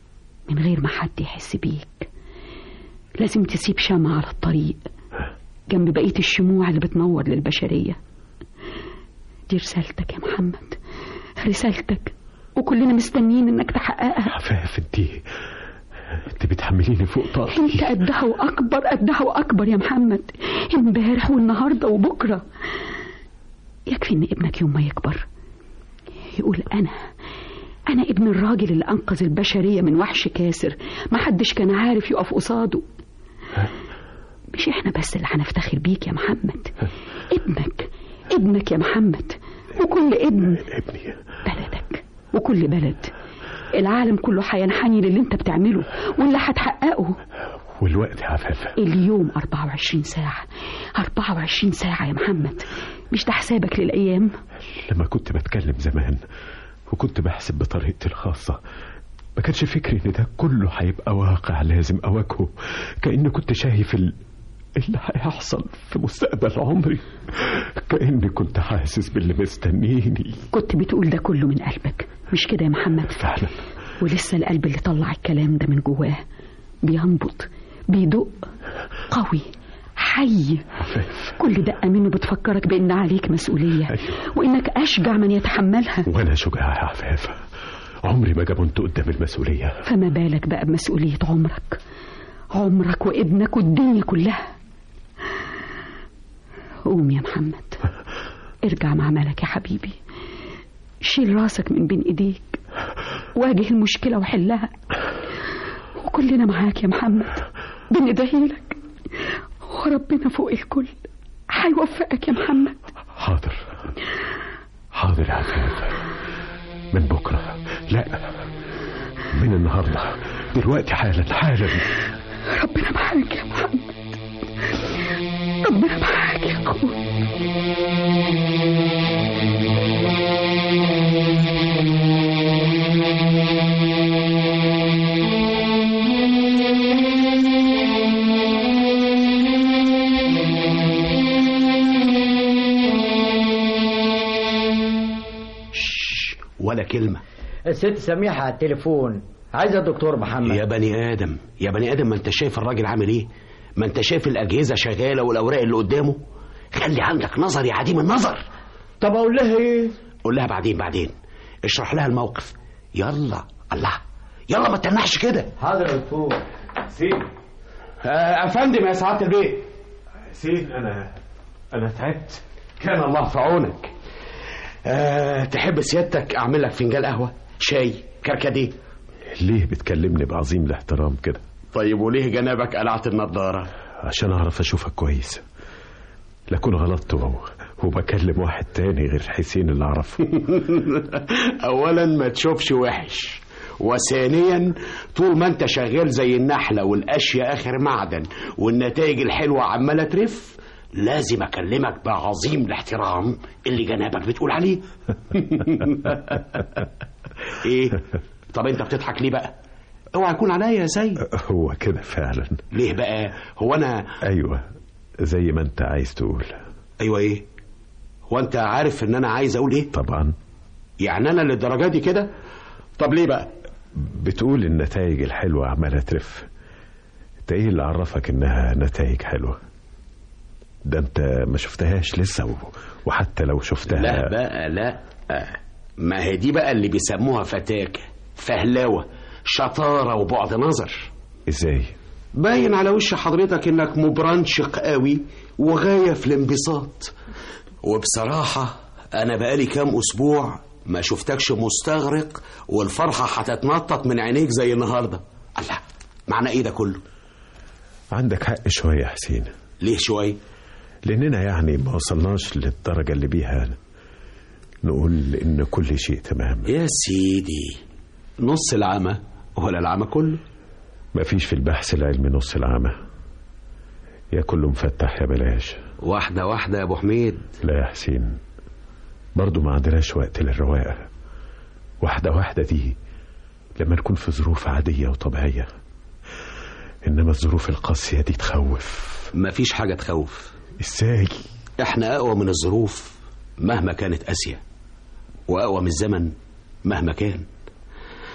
من غير ما حد يحس بيك. لازم تسيب شمعة على الطريق جنب بقية الشموع اللي بتنور للبشرية. دي رسالتك يا محمد، رسالتك، وكلنا مستنيين انك تحققها. عفاف، انت بتحمليني فوق طاقتي. انت قدها واكبر، قدها واكبر يا محمد، امبارح والنهارده وبكره. يكفي ان ابنك يوم ما يكبر يقول انا ابن الراجل اللي انقذ البشريه من وحش كاسر ما حدش كان عارف يقف قصاده. مش احنا بس اللي هنفتخر بيك يا محمد، ابنك يا محمد، وكل ابني بلدك، وكل بلد العالم كله هينحني للي انت بتعمله واللي هتحققه. والوقت يا عفافة اليوم 24 ساعة 24 ساعة يا محمد، مش ده حسابك للأيام؟ لما كنت بتكلم زمان وكنت بحسب بطريقتي الخاصة ما كانش فكري ان ده كله هيبقى واقع لازم اواجهه، كأني كنت شايف اللي هيحصل في مستقبل عمري، كأني كنت حاسس باللي مستنيني. كنت بتقول ده كله من قلبك، مش كده يا محمد؟ فعلا. ولسه القلب اللي طلع الكلام ده من جواه بينبض، بيدق، قوي، حي. كل دقة منه بتفكرك بأن عليك مسؤولية. أيوه. وإنك أشجع من يتحملها. وأنا شجاع يا عفافة، عمري ما جبنت قدام المسؤولية. فما بالك بقى بمسؤولية عمرك وابنك والدنيا كلها. قوم يا محمد، ارجع مع مالك يا حبيبي، شيل راسك من بين ايديك، واجه المشكلة وحلها، وكلنا معاك يا محمد، بندعيلك، وربنا فوق الكل هيوفقك يا محمد. حاضر يا عفافة، من بكرة، لا من النهاردة، دلوقتي حالا. ربنا معاك يا محمد، ربنا معاك يا أخوي. ولا كلمة. الست سميحة على التليفون، عايزة الدكتور محمد. يا بني آدم، ما انت شايف الراجل عامل ايه؟ ما انت شايف الأجهزة شغالة والأوراق اللي قدامه؟ خلي عندك نظر يا عديم النظر. طب أقول لها ايه؟ قول لها بعدين اشرح لها الموقف. يلا يلا ما تنحش كده. حاضر يا دكتور. سين. أفندم يا سعادة البيت. سين، أنا تعبت. كان الله في عونك. تحب سيادتك أعمل لك فنجان قهوة، شاي، كركديه؟ ليه بتكلمني بعظيم الاحترام كده؟ طيب وليه جنابك قلعت النضارة؟ عشان أعرف أشوفك كويس، لكن غلطت وبكلم واحد تاني غير حسين اللي أعرفه. أولا ما تشوفش وحش، وثانيا طول ما انت شغال زي النحلة والأشياء آخر معدن والنتائج الحلوة عمالة ترف، لازم أكلمك بعظيم الاحترام اللي جنابك بتقول عليه. ايه؟ طب انت بتضحك ليه بقى؟ اوعى يكون عليا يا سيد. هو كده فعلا. ليه بقى؟ هو انا ايوه زي ما انت عايز تقول. ايوه ايه؟ هو انت عارف ان انا عايز اقول ايه؟ طبعا. يعني انا للدرجه دي كده؟ طب ليه بقى؟ بتقول النتائج الحلوه عماله ترف، انت ايه اللي عرفك انها نتائج حلوه؟ ده انت ما شفتهاش لسه، وحتى لو شفتها. لا بقى لا، ما هي دي بقى اللي بيسموها فتاكة، فهلاوة، شطارة وبعد نظر. ازاي؟ باين على وش حضرتك انك مبرنشق قوي وغاية في الانبساط، وبصراحة انا بقالي كام اسبوع ما شفتكش مستغرق والفرحة هتتنطط من عينيك زي النهاردة. الله، معنى ايه ده كله؟ عندك حق شوية يا حسين. ليه شوية؟ لاننا يعني ما وصلناش للدرجة اللي بيها نقول ان كل شيء تمام. يا سيدي، نص العمى ولا العمى كله؟ ما فيش في البحث العلمي نص العمى، يا كله مفتح يا بلاش. واحدة واحدة يا ابو حميد. لا يا حسين، برضو ما عندناش وقت للرواقة. واحدة واحدة دي لما نكون في ظروف عادية وطبيعية، انما الظروف القاسية دي تخوف. ما فيش حاجة تخوف. ازاي؟ احنا اقوى من الظروف مهما كانت قاسية، واقوى من الزمن مهما كان.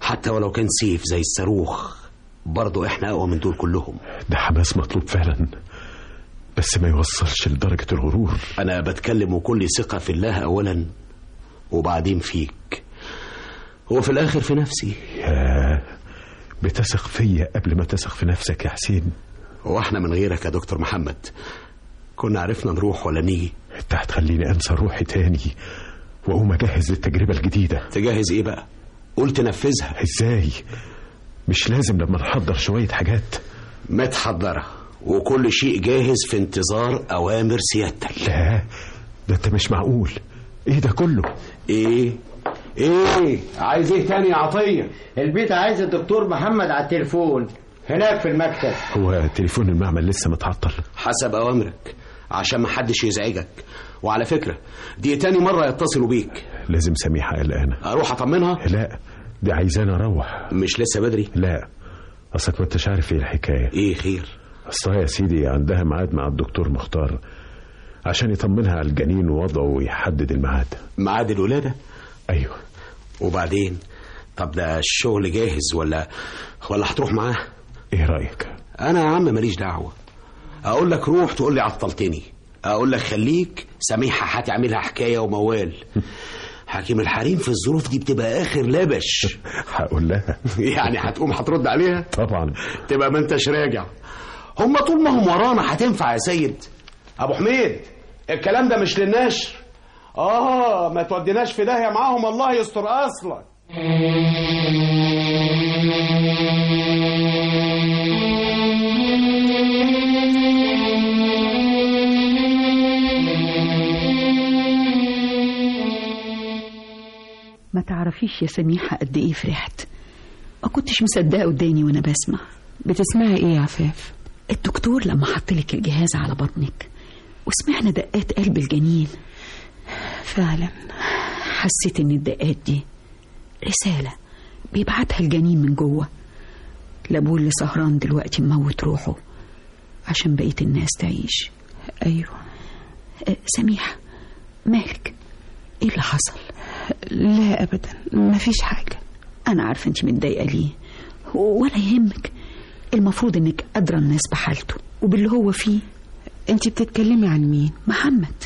وحتى ولو كان سيف زي الصاروخ برضو احنا اقوى من دول كلهم. ده حماس مطلوب فعلا، بس ما يوصلش لدرجة الغرور. انا بتكلم وكل ثقة في الله اولا وبعدين فيك وفي الاخر في نفسي. يا بتثق فيا قبل ما تثق في نفسك يا حسين. هو احنا من غيرك يا دكتور محمد كنا عرفنا نروح ولا نيجي؟ انت هتخليني انسى روحي تاني واقوم اجهز للتجربة الجديدة. تجهز ايه بقى؟ قلت تنفذها. ازاي؟ مش لازم لما نحضر شوية حاجات؟ متحضرة وكل شيء جاهز في انتظار اوامر سيادتك. لا ده انت مش معقول. ايه ده كله؟ ايه عايز ايه تاني يا عطية؟ البيت عايز الدكتور محمد على التليفون هناك في المكتب. هو تليفون المعمل لسه متعطل؟ حسب اوامرك عشان ما حدش يزعجك. وعلى فكرة دي تاني مرة يتصلوا بيك. لازم سميحة قلقانة. اروح اطمنها؟ لا دي عايزاني اروح. مش لسه بدري؟ لا اصلك ما انتش عارف ايه الحكاية. ايه خير؟ اصلها يا سيدي عندها ميعاد مع الدكتور مختار عشان يطمنها على الجنين ووضعه ويحدد الميعاد. ميعاد الولادة؟ ايوه. وبعدين؟ طب ده الشغل جاهز ولا هتروح معاه؟ ايه رأيك؟ انا يا عم ماليش دعوة. اقول لك روح تقول لي عطلتني، اقول لك خليك سميحة هتعملها حكاية وموال. حكيم الحريم في الظروف دي بتبقى اخر لبش. هقول لها. يعني هتقوم هترد عليها؟ طبعا. تبقى ما انتش راجع. هم طول ما هم ورانا هتنفع يا سيد. ابو حميد الكلام ده مش للنشر. ما توديناش في داهية معاهم الله يستر اصلك. ما تعرفيش يا سميحة قد ايه فرحت. ما كنتش مصدقة قدامي وانا بسمع. بتسمعي ايه يا عفاف؟ الدكتور لما حطلك الجهاز على بطنك وسمعنا دقات قلب الجنين، فعلا حسيت ان الدقات دي رسالة بيبعتها الجنين من جوه لابوه اللي سهران دلوقتي مموت روحه عشان بقية الناس تعيش. ايوه. سميحة مالك؟ ايه اللي حصل؟ لا ابدا مفيش حاجة. انا عارفة انت متضايقة ليه ولا يهمك. المفروض انك قادرة الناس بحالته وباللي هو فيه. انت بتتكلمي عن مين؟ محمد.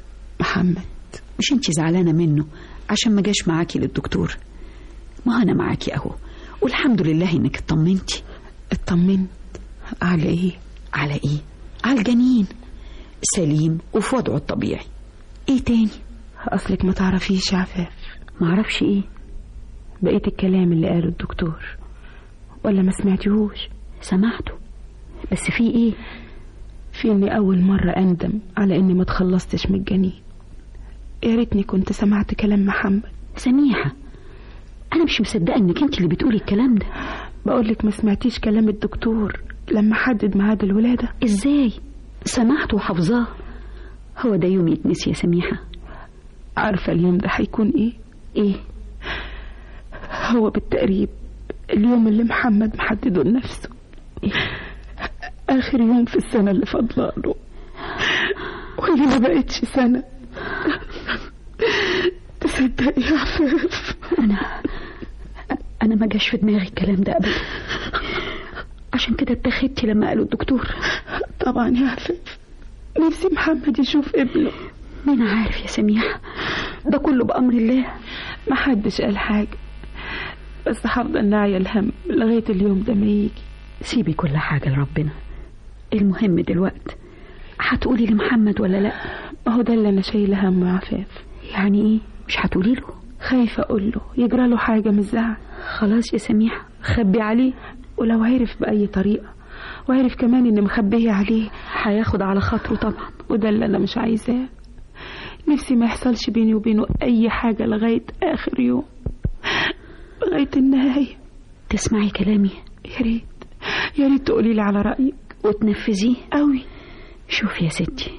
مش انت زعلانة منه عشان ما جاش معاكي للدكتور؟ ما انا معاكي اهو والحمد لله انك اطمنتي. اطمنت على ايه؟ على الجنين سليم وفي وضعه الطبيعي. ايه تاني؟ اصلك ما تعرفيش يا عفاف. ما اعرفش ايه؟ بقيت الكلام اللي قاله الدكتور ولا ما سمعتيهوش؟ سمعته بس في ايه؟ في اني اول مرة اندم على اني ما تخلصتش من الجنين. يا ريتني كنت سمعت كلام محمد. سميحة انا مش مصدقة انك انت اللي بتقولي الكلام ده. بقولك ما سمعتيش كلام الدكتور لما حدد ميعاد الولادة؟ ازاي؟ سمعته وحافظاه. هو ده يوم يتنسي يا سميحة؟ عارفة اليوم ده هيكون ايه؟ هو بالتقريب اليوم اللي محمد محدده لنفسه. اخر يوم في السنة اللي فضلاله واللي ما بقتش سنة. تصدقي يا عفاف انا ما جاش في دماغي الكلام ده ابدا. عشان كده اتخذتي لما قالوا الدكتور. طبعا يا عفاف نفسي محمد يشوف ابنه. مين عارف يا سميحة، ده كله بأمر الله. ما حدش قال حاجة بس هفضل ناعية الهم لغاية اليوم ده ما يجي. سيبي كل حاجة لربنا. المهم دلوقتي هتقولي لمحمد ولا لا؟ ما هو ده اللي انا شايله هم يا عفاف. يعني ايه مش هتقولي له؟ خايفة اقول له يجرى له حاجة من الزعل. خلاص يا سميحة خبي عليه. ولو عرف بأي طريقة وعرف كمان ان مخبيه عليه هياخد على خاطره طبعا. وده اللي انا مش عايزاه. نفسي ما يحصلش بيني وبينه اي حاجة لغاية اخر يوم، لغاية النهاية. تسمعي كلامي؟ يا ريت تقولي لي على رأيك وتنفذيه قوي. شوف يا ستي،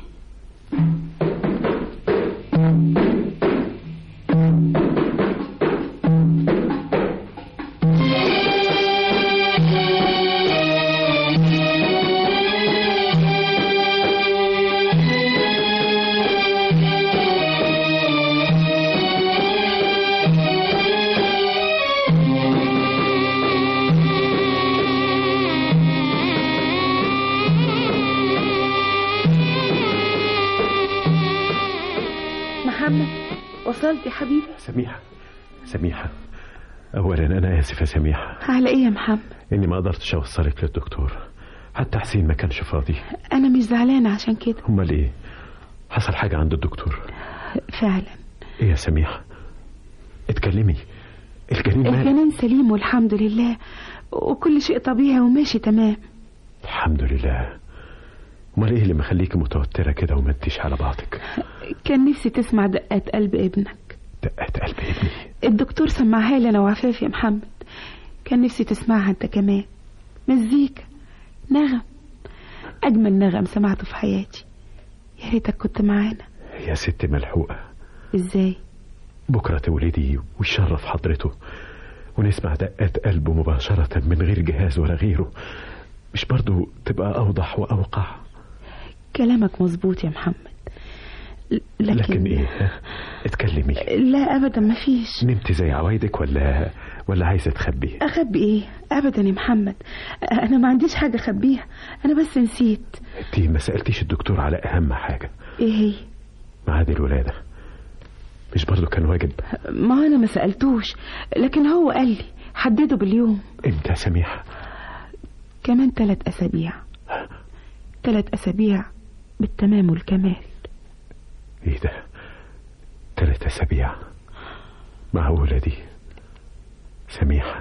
حبيبي. سميحة أولا أنا آسف يا سميحة. على إيه يا محمد؟ إني ما قدرتش أوصلك للدكتور، حتى حسين ما كانش فاضي. أنا مش زعلانة عشان كده. أمال إيه؟ حصل حاجة عند الدكتور؟ فعلا. إيه يا سميحة؟ اتكلمي. الجنين سليم والحمد لله، وكل شيء طبيعي وماشي تمام. الحمد لله. أمال إيه اللي مخليكي متوترة كده وما انتيش على بعضك؟ كان نفسي تسمع دقات قلب ابنك. دقات قلب ابني؟ الدكتور سمعها لي أنا وعفاف يا محمد. كان نفسي تسمعها أنت كمان. مزيكا، نغم، أجمل نغم سمعته في حياتي. يا ريتك كنت معانا. يا ست ملحوقة. إزاي؟ بكرة تولدي ويشرف حضرته ونسمع دقات قلبه مباشرة من غير جهاز ولا غيره، مش برضو تبقى أوضح وأوقع؟ كلامك مظبوط يا محمد، لكن إيه؟ اتكلمي. لا أبدا مفيش. نمت زي عوايدك ولا عايزة تخبي؟ أخبي إيه؟ أبدا يا محمد، أنا ما عنديش حاجة أخبيها، أنا بس نسيت. انتي ما سألتيش الدكتور على أهم حاجة. إيه هي؟ ميعاد الولادة، مش برضو كان واجب؟ ما أنا ما سألتوش، لكن هو قال لي حدده باليوم. امتى يا سميحة؟ كمان 3 أسابيع. 3 أسابيع بالتمام والكمال. ايه ده؟ 3 أسابيع؟ معقولة دي؟ سميحة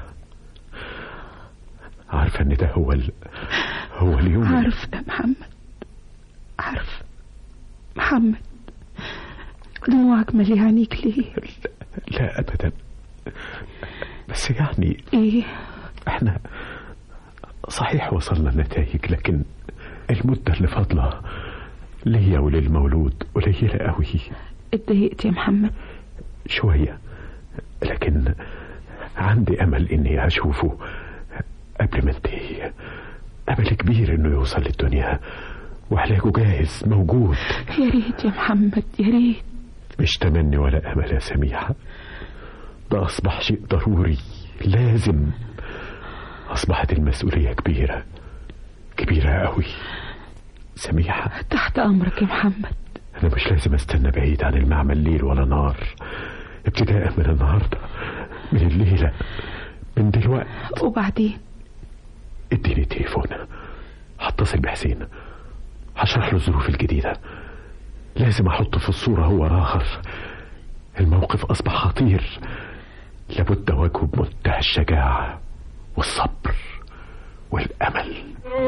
عارفة ان ده هو اليوم؟ عارف يا محمد، عارف محمد. دموعك مالي عينيك ليه؟ لا أبدا، بس يعني ايه؟ احنا صحيح وصلنا النتائج، لكن المدة اللي فاضلة ليا وللمولود قليلة قوي. اتضايقت يا محمد؟ شوية، لكن عندي أمل إني أشوفه قبل ما انتهي. أمل كبير إنه يوصل للدنيا وعلاجه جاهز موجود. يا ريت يا محمد، يا ريت. مش تمني ولا أمل يا سميحة، ده أصبح شيء ضروري لازم. أصبحت المسؤولية كبيرة قوي. سميحة تحت أمرك يا محمد. أنا مش لازم أستنى بعيد عن المعمل ليل ولا نهار، ابتداء من النهاردة، من الليلة، من دلوقتي. وبعدين؟ اديني تليفون، هتصل بحسين، هشرح له الظروف الجديدة، لازم أحطه في الصورة هو راخر. الموقف أصبح خطير، لابد أواجهه بمنتهى الشجاعة والصبر والأمل.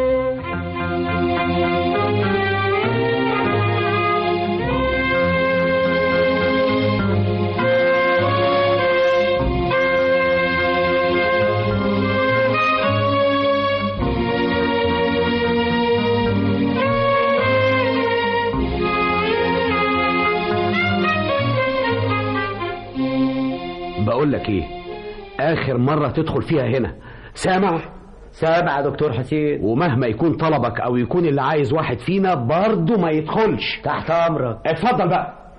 بقول لك ايه، اخر مرة تدخل فيها هنا، سامع يا دكتور حسين. ومهما يكون طلبك او يكون اللي عايز واحد فينا برضه ما يدخلش. تحت امرك. اتفضل بقى.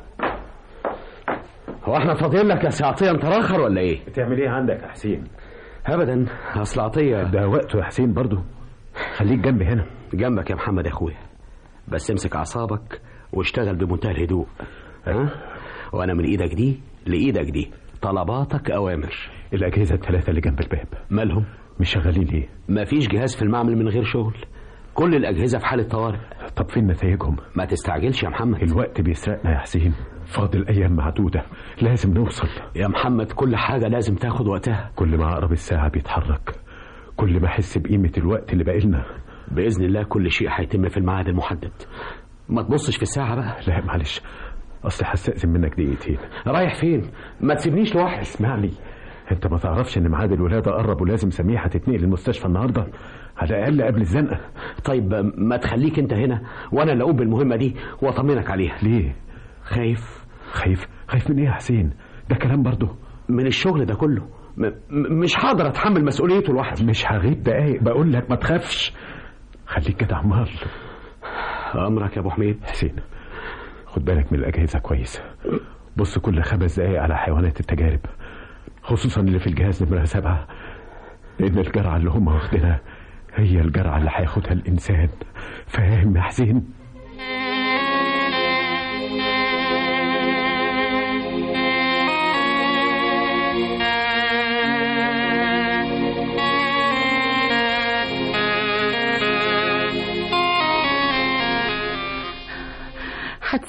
هو احنا فاضيين لك يا سي عطية انت راخر ولا ايه؟ بتعمل ايه عندك يا حسين؟ ابدا، اصل عطية ده وقته يا حسين برضه، خليك جنبي هنا. جنبك يا محمد يا اخويا، بس امسك اعصابك واشتغل بمنتهى الهدوء. ها؟ وانا من ايدك دي لايدك دي، طلباتك اوامر. الاجهزة ال3 اللي جنب الباب مالهم؟ مش شغالين ليه؟ مفيش جهاز في المعمل من غير شغل، كل الأجهزة في حالة طوارئ. طب فين نتائجهم؟ ما تستعجلش يا محمد، الوقت بيسرقنا يا حسين، فاضل أيام معدودة، لازم نوصل يا محمد. كل حاجة لازم تاخد وقتها، كل ما أقرب الساعة بيتحرك، كل ما أحس بقيمة الوقت اللي باقيلنا. بإذن الله كل شيء هيتم في الميعاد المحدد. ما تبصش في الساعة بقى. لا معلش، أصل هستأذن منك دقيقتين. رايح فين؟ ما تسيبنيش لوحدي. اسمعني، انت ما تعرفش ان ميعاد الولادة قرب ولازم سميحة تتنقل المستشفى النهاردة على الأقل قبل الزنقة. طيب ما تخليك انت هنا وانا اللي اقوم بالمهمة دي واطمنك عليها. ليه؟ خايف من ايه يا حسين؟ ده كلام برضه من الشغل ده كله. مش هقدر اتحمل مسؤوليته لوحدي. مش هغيب دقايق، بقول لك ما تخافش، خليك كده عمال. امرك يا ابو حميد. حسين خد بالك من الأجهزة كويس، بص كل 5 دقايق على حيوانات التجارب، خصوصا اللي في الجهاز نمرة 7، لأن الجرعة اللي هم واخدينها هي الجرعة اللي هياخدها الإنسان. فاهم يا حسين؟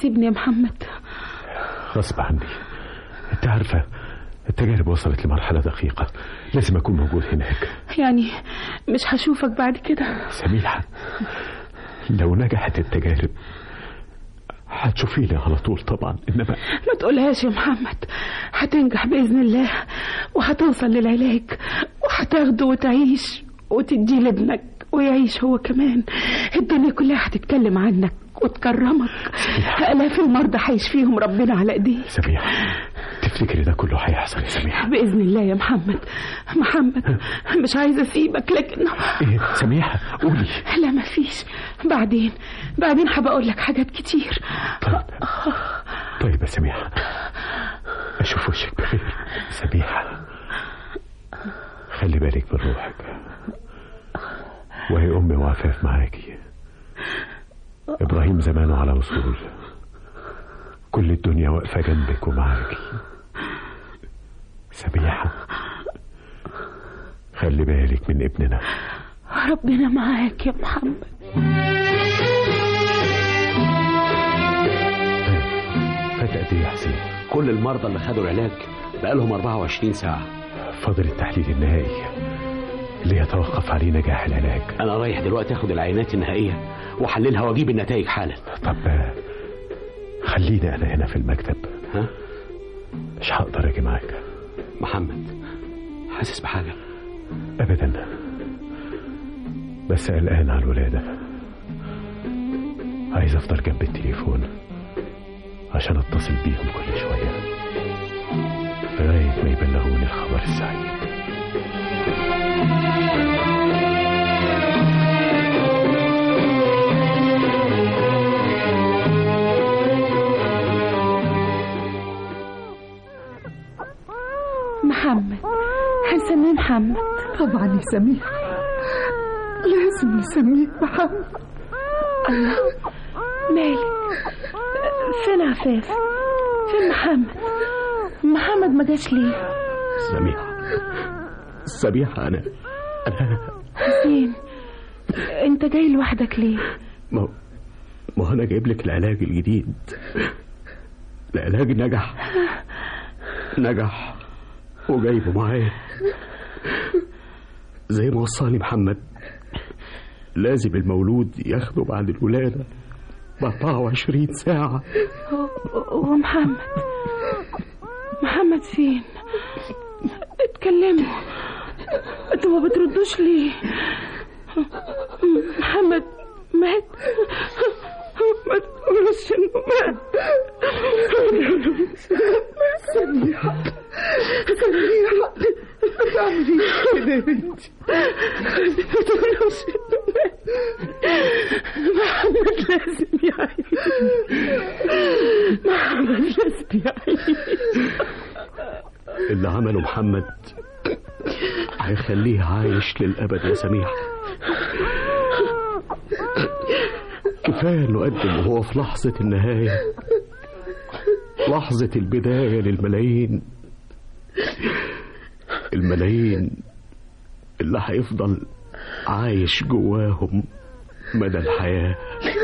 هتسيبني يا محمد؟ غصب عني. انت عارفة التجارب وصلت لمرحلة دقيقة، لازم أكون موجود هناك. يعني مش هشوفك بعد كده؟ سميحة، لو نجحت التجارب هتشوفيني على طول طبعا، إنما ما تقولهاش يا محمد. هتنجح بإذن الله وهتوصل للعلاج وهتاخده وتعيش وتديه لابنك ويعيش هو كمان. الدنيا كلها هتتكلم عنك وتكرمك. آلاف المرضى هيشفيهم ربنا على ايديه. سميحة، تفتكري ده كله هيحصل يا سميحة؟ بإذن الله يا محمد. محمد مش عايزة أسيبك لكن إيه سميحة قولي. لا مفيش، بعدين هبقول لك حاجات كتير. طيب يا سميحة، أشوف وشك بخير. سميحة خلي بالك من روحك، وهي أمي وعفاف معاكي. إبراهيم زمانه على وصول، كل الدنيا واقفة جنبك ومعاكي. سميحة خلي بالك من ابننا. ربنا معاك يا محمد. فات قد ايه يا حسين؟ كل المرضى اللي خدوا العلاج بقالهم 24 ساعة. فاضل التحليل النهائي اللي يتوقف عليه نجاح العلاج. أنا رايح دلوقتي أخد العينات النهائية وأحللها وأجيب النتائج حالا. طب خليني أنا هنا في المكتب. ها؟ مش هقدر أجي معاك. محمد حاسس بحاجة؟ أبدا، بس قلقان على الولادة. عايز أفضل جنب التليفون عشان أتصل بيهم كل شوية لغاية ما يبلغوني الخبر السعيد. محمد هنسميه محمد. طبعا يا سميحة، لازم نسميه محمد. الله، مالك؟ فين عفاف؟ فين محمد ما جاش ليه؟ سميحة أنا حسين، انت جاي لوحدك ليه؟ ما أنا جايب لك العلاج الجديد. العلاج نجح وجايبه معايا زي ما وصاني محمد. لازم المولود ياخده بعد الولادة ب24 ساعة. ومحمد فين؟ اتكلموا، انتوا ما بتردوش ليه؟ محمد مات؟ ما تقولوش انه مات. سميحة بتعملي كده يا بنتي؟ ما تقولوش انه مات. محمد لازم يعيش. اللي عمله محمد هيخليه عايش للأبد يا سميحة. كفاية انه قدم وهو في لحظة النهاية، لحظة البداية للملايين اللي هيفضل عايش جواهم مدى الحياة.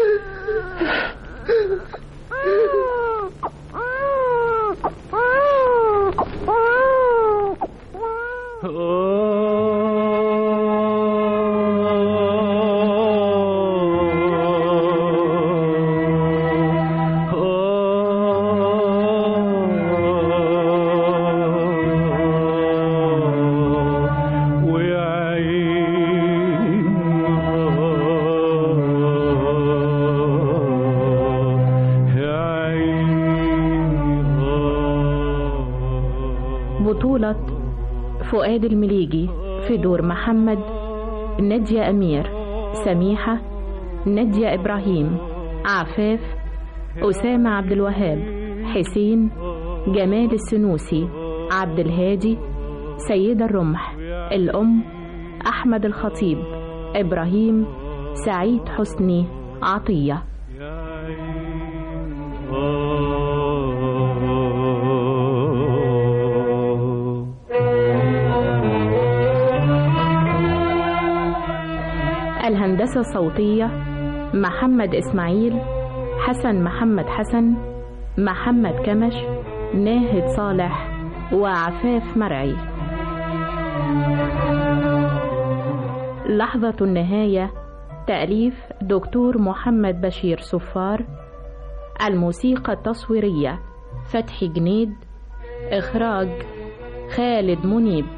بطولة فؤاد المليجي في دور محمد، نادية أمير، سميحة نادية إبراهيم، عفاف أسامة عبد الوهاب، حسين جمال السنوسي، عبد الهادي سيدة الرمح، الأم أحمد الخطيب، إبراهيم سعيد حسني عطية. الهندسة الصوتية محمد إسماعيل، حسن محمد حسن، محمد كمش، ناهد صالح، وعفاف مرعي. لحظة النهاية تأليف دكتور محمد بشير صفار. الموسيقى التصويرية فتحي جنيد. إخراج خالد منيب.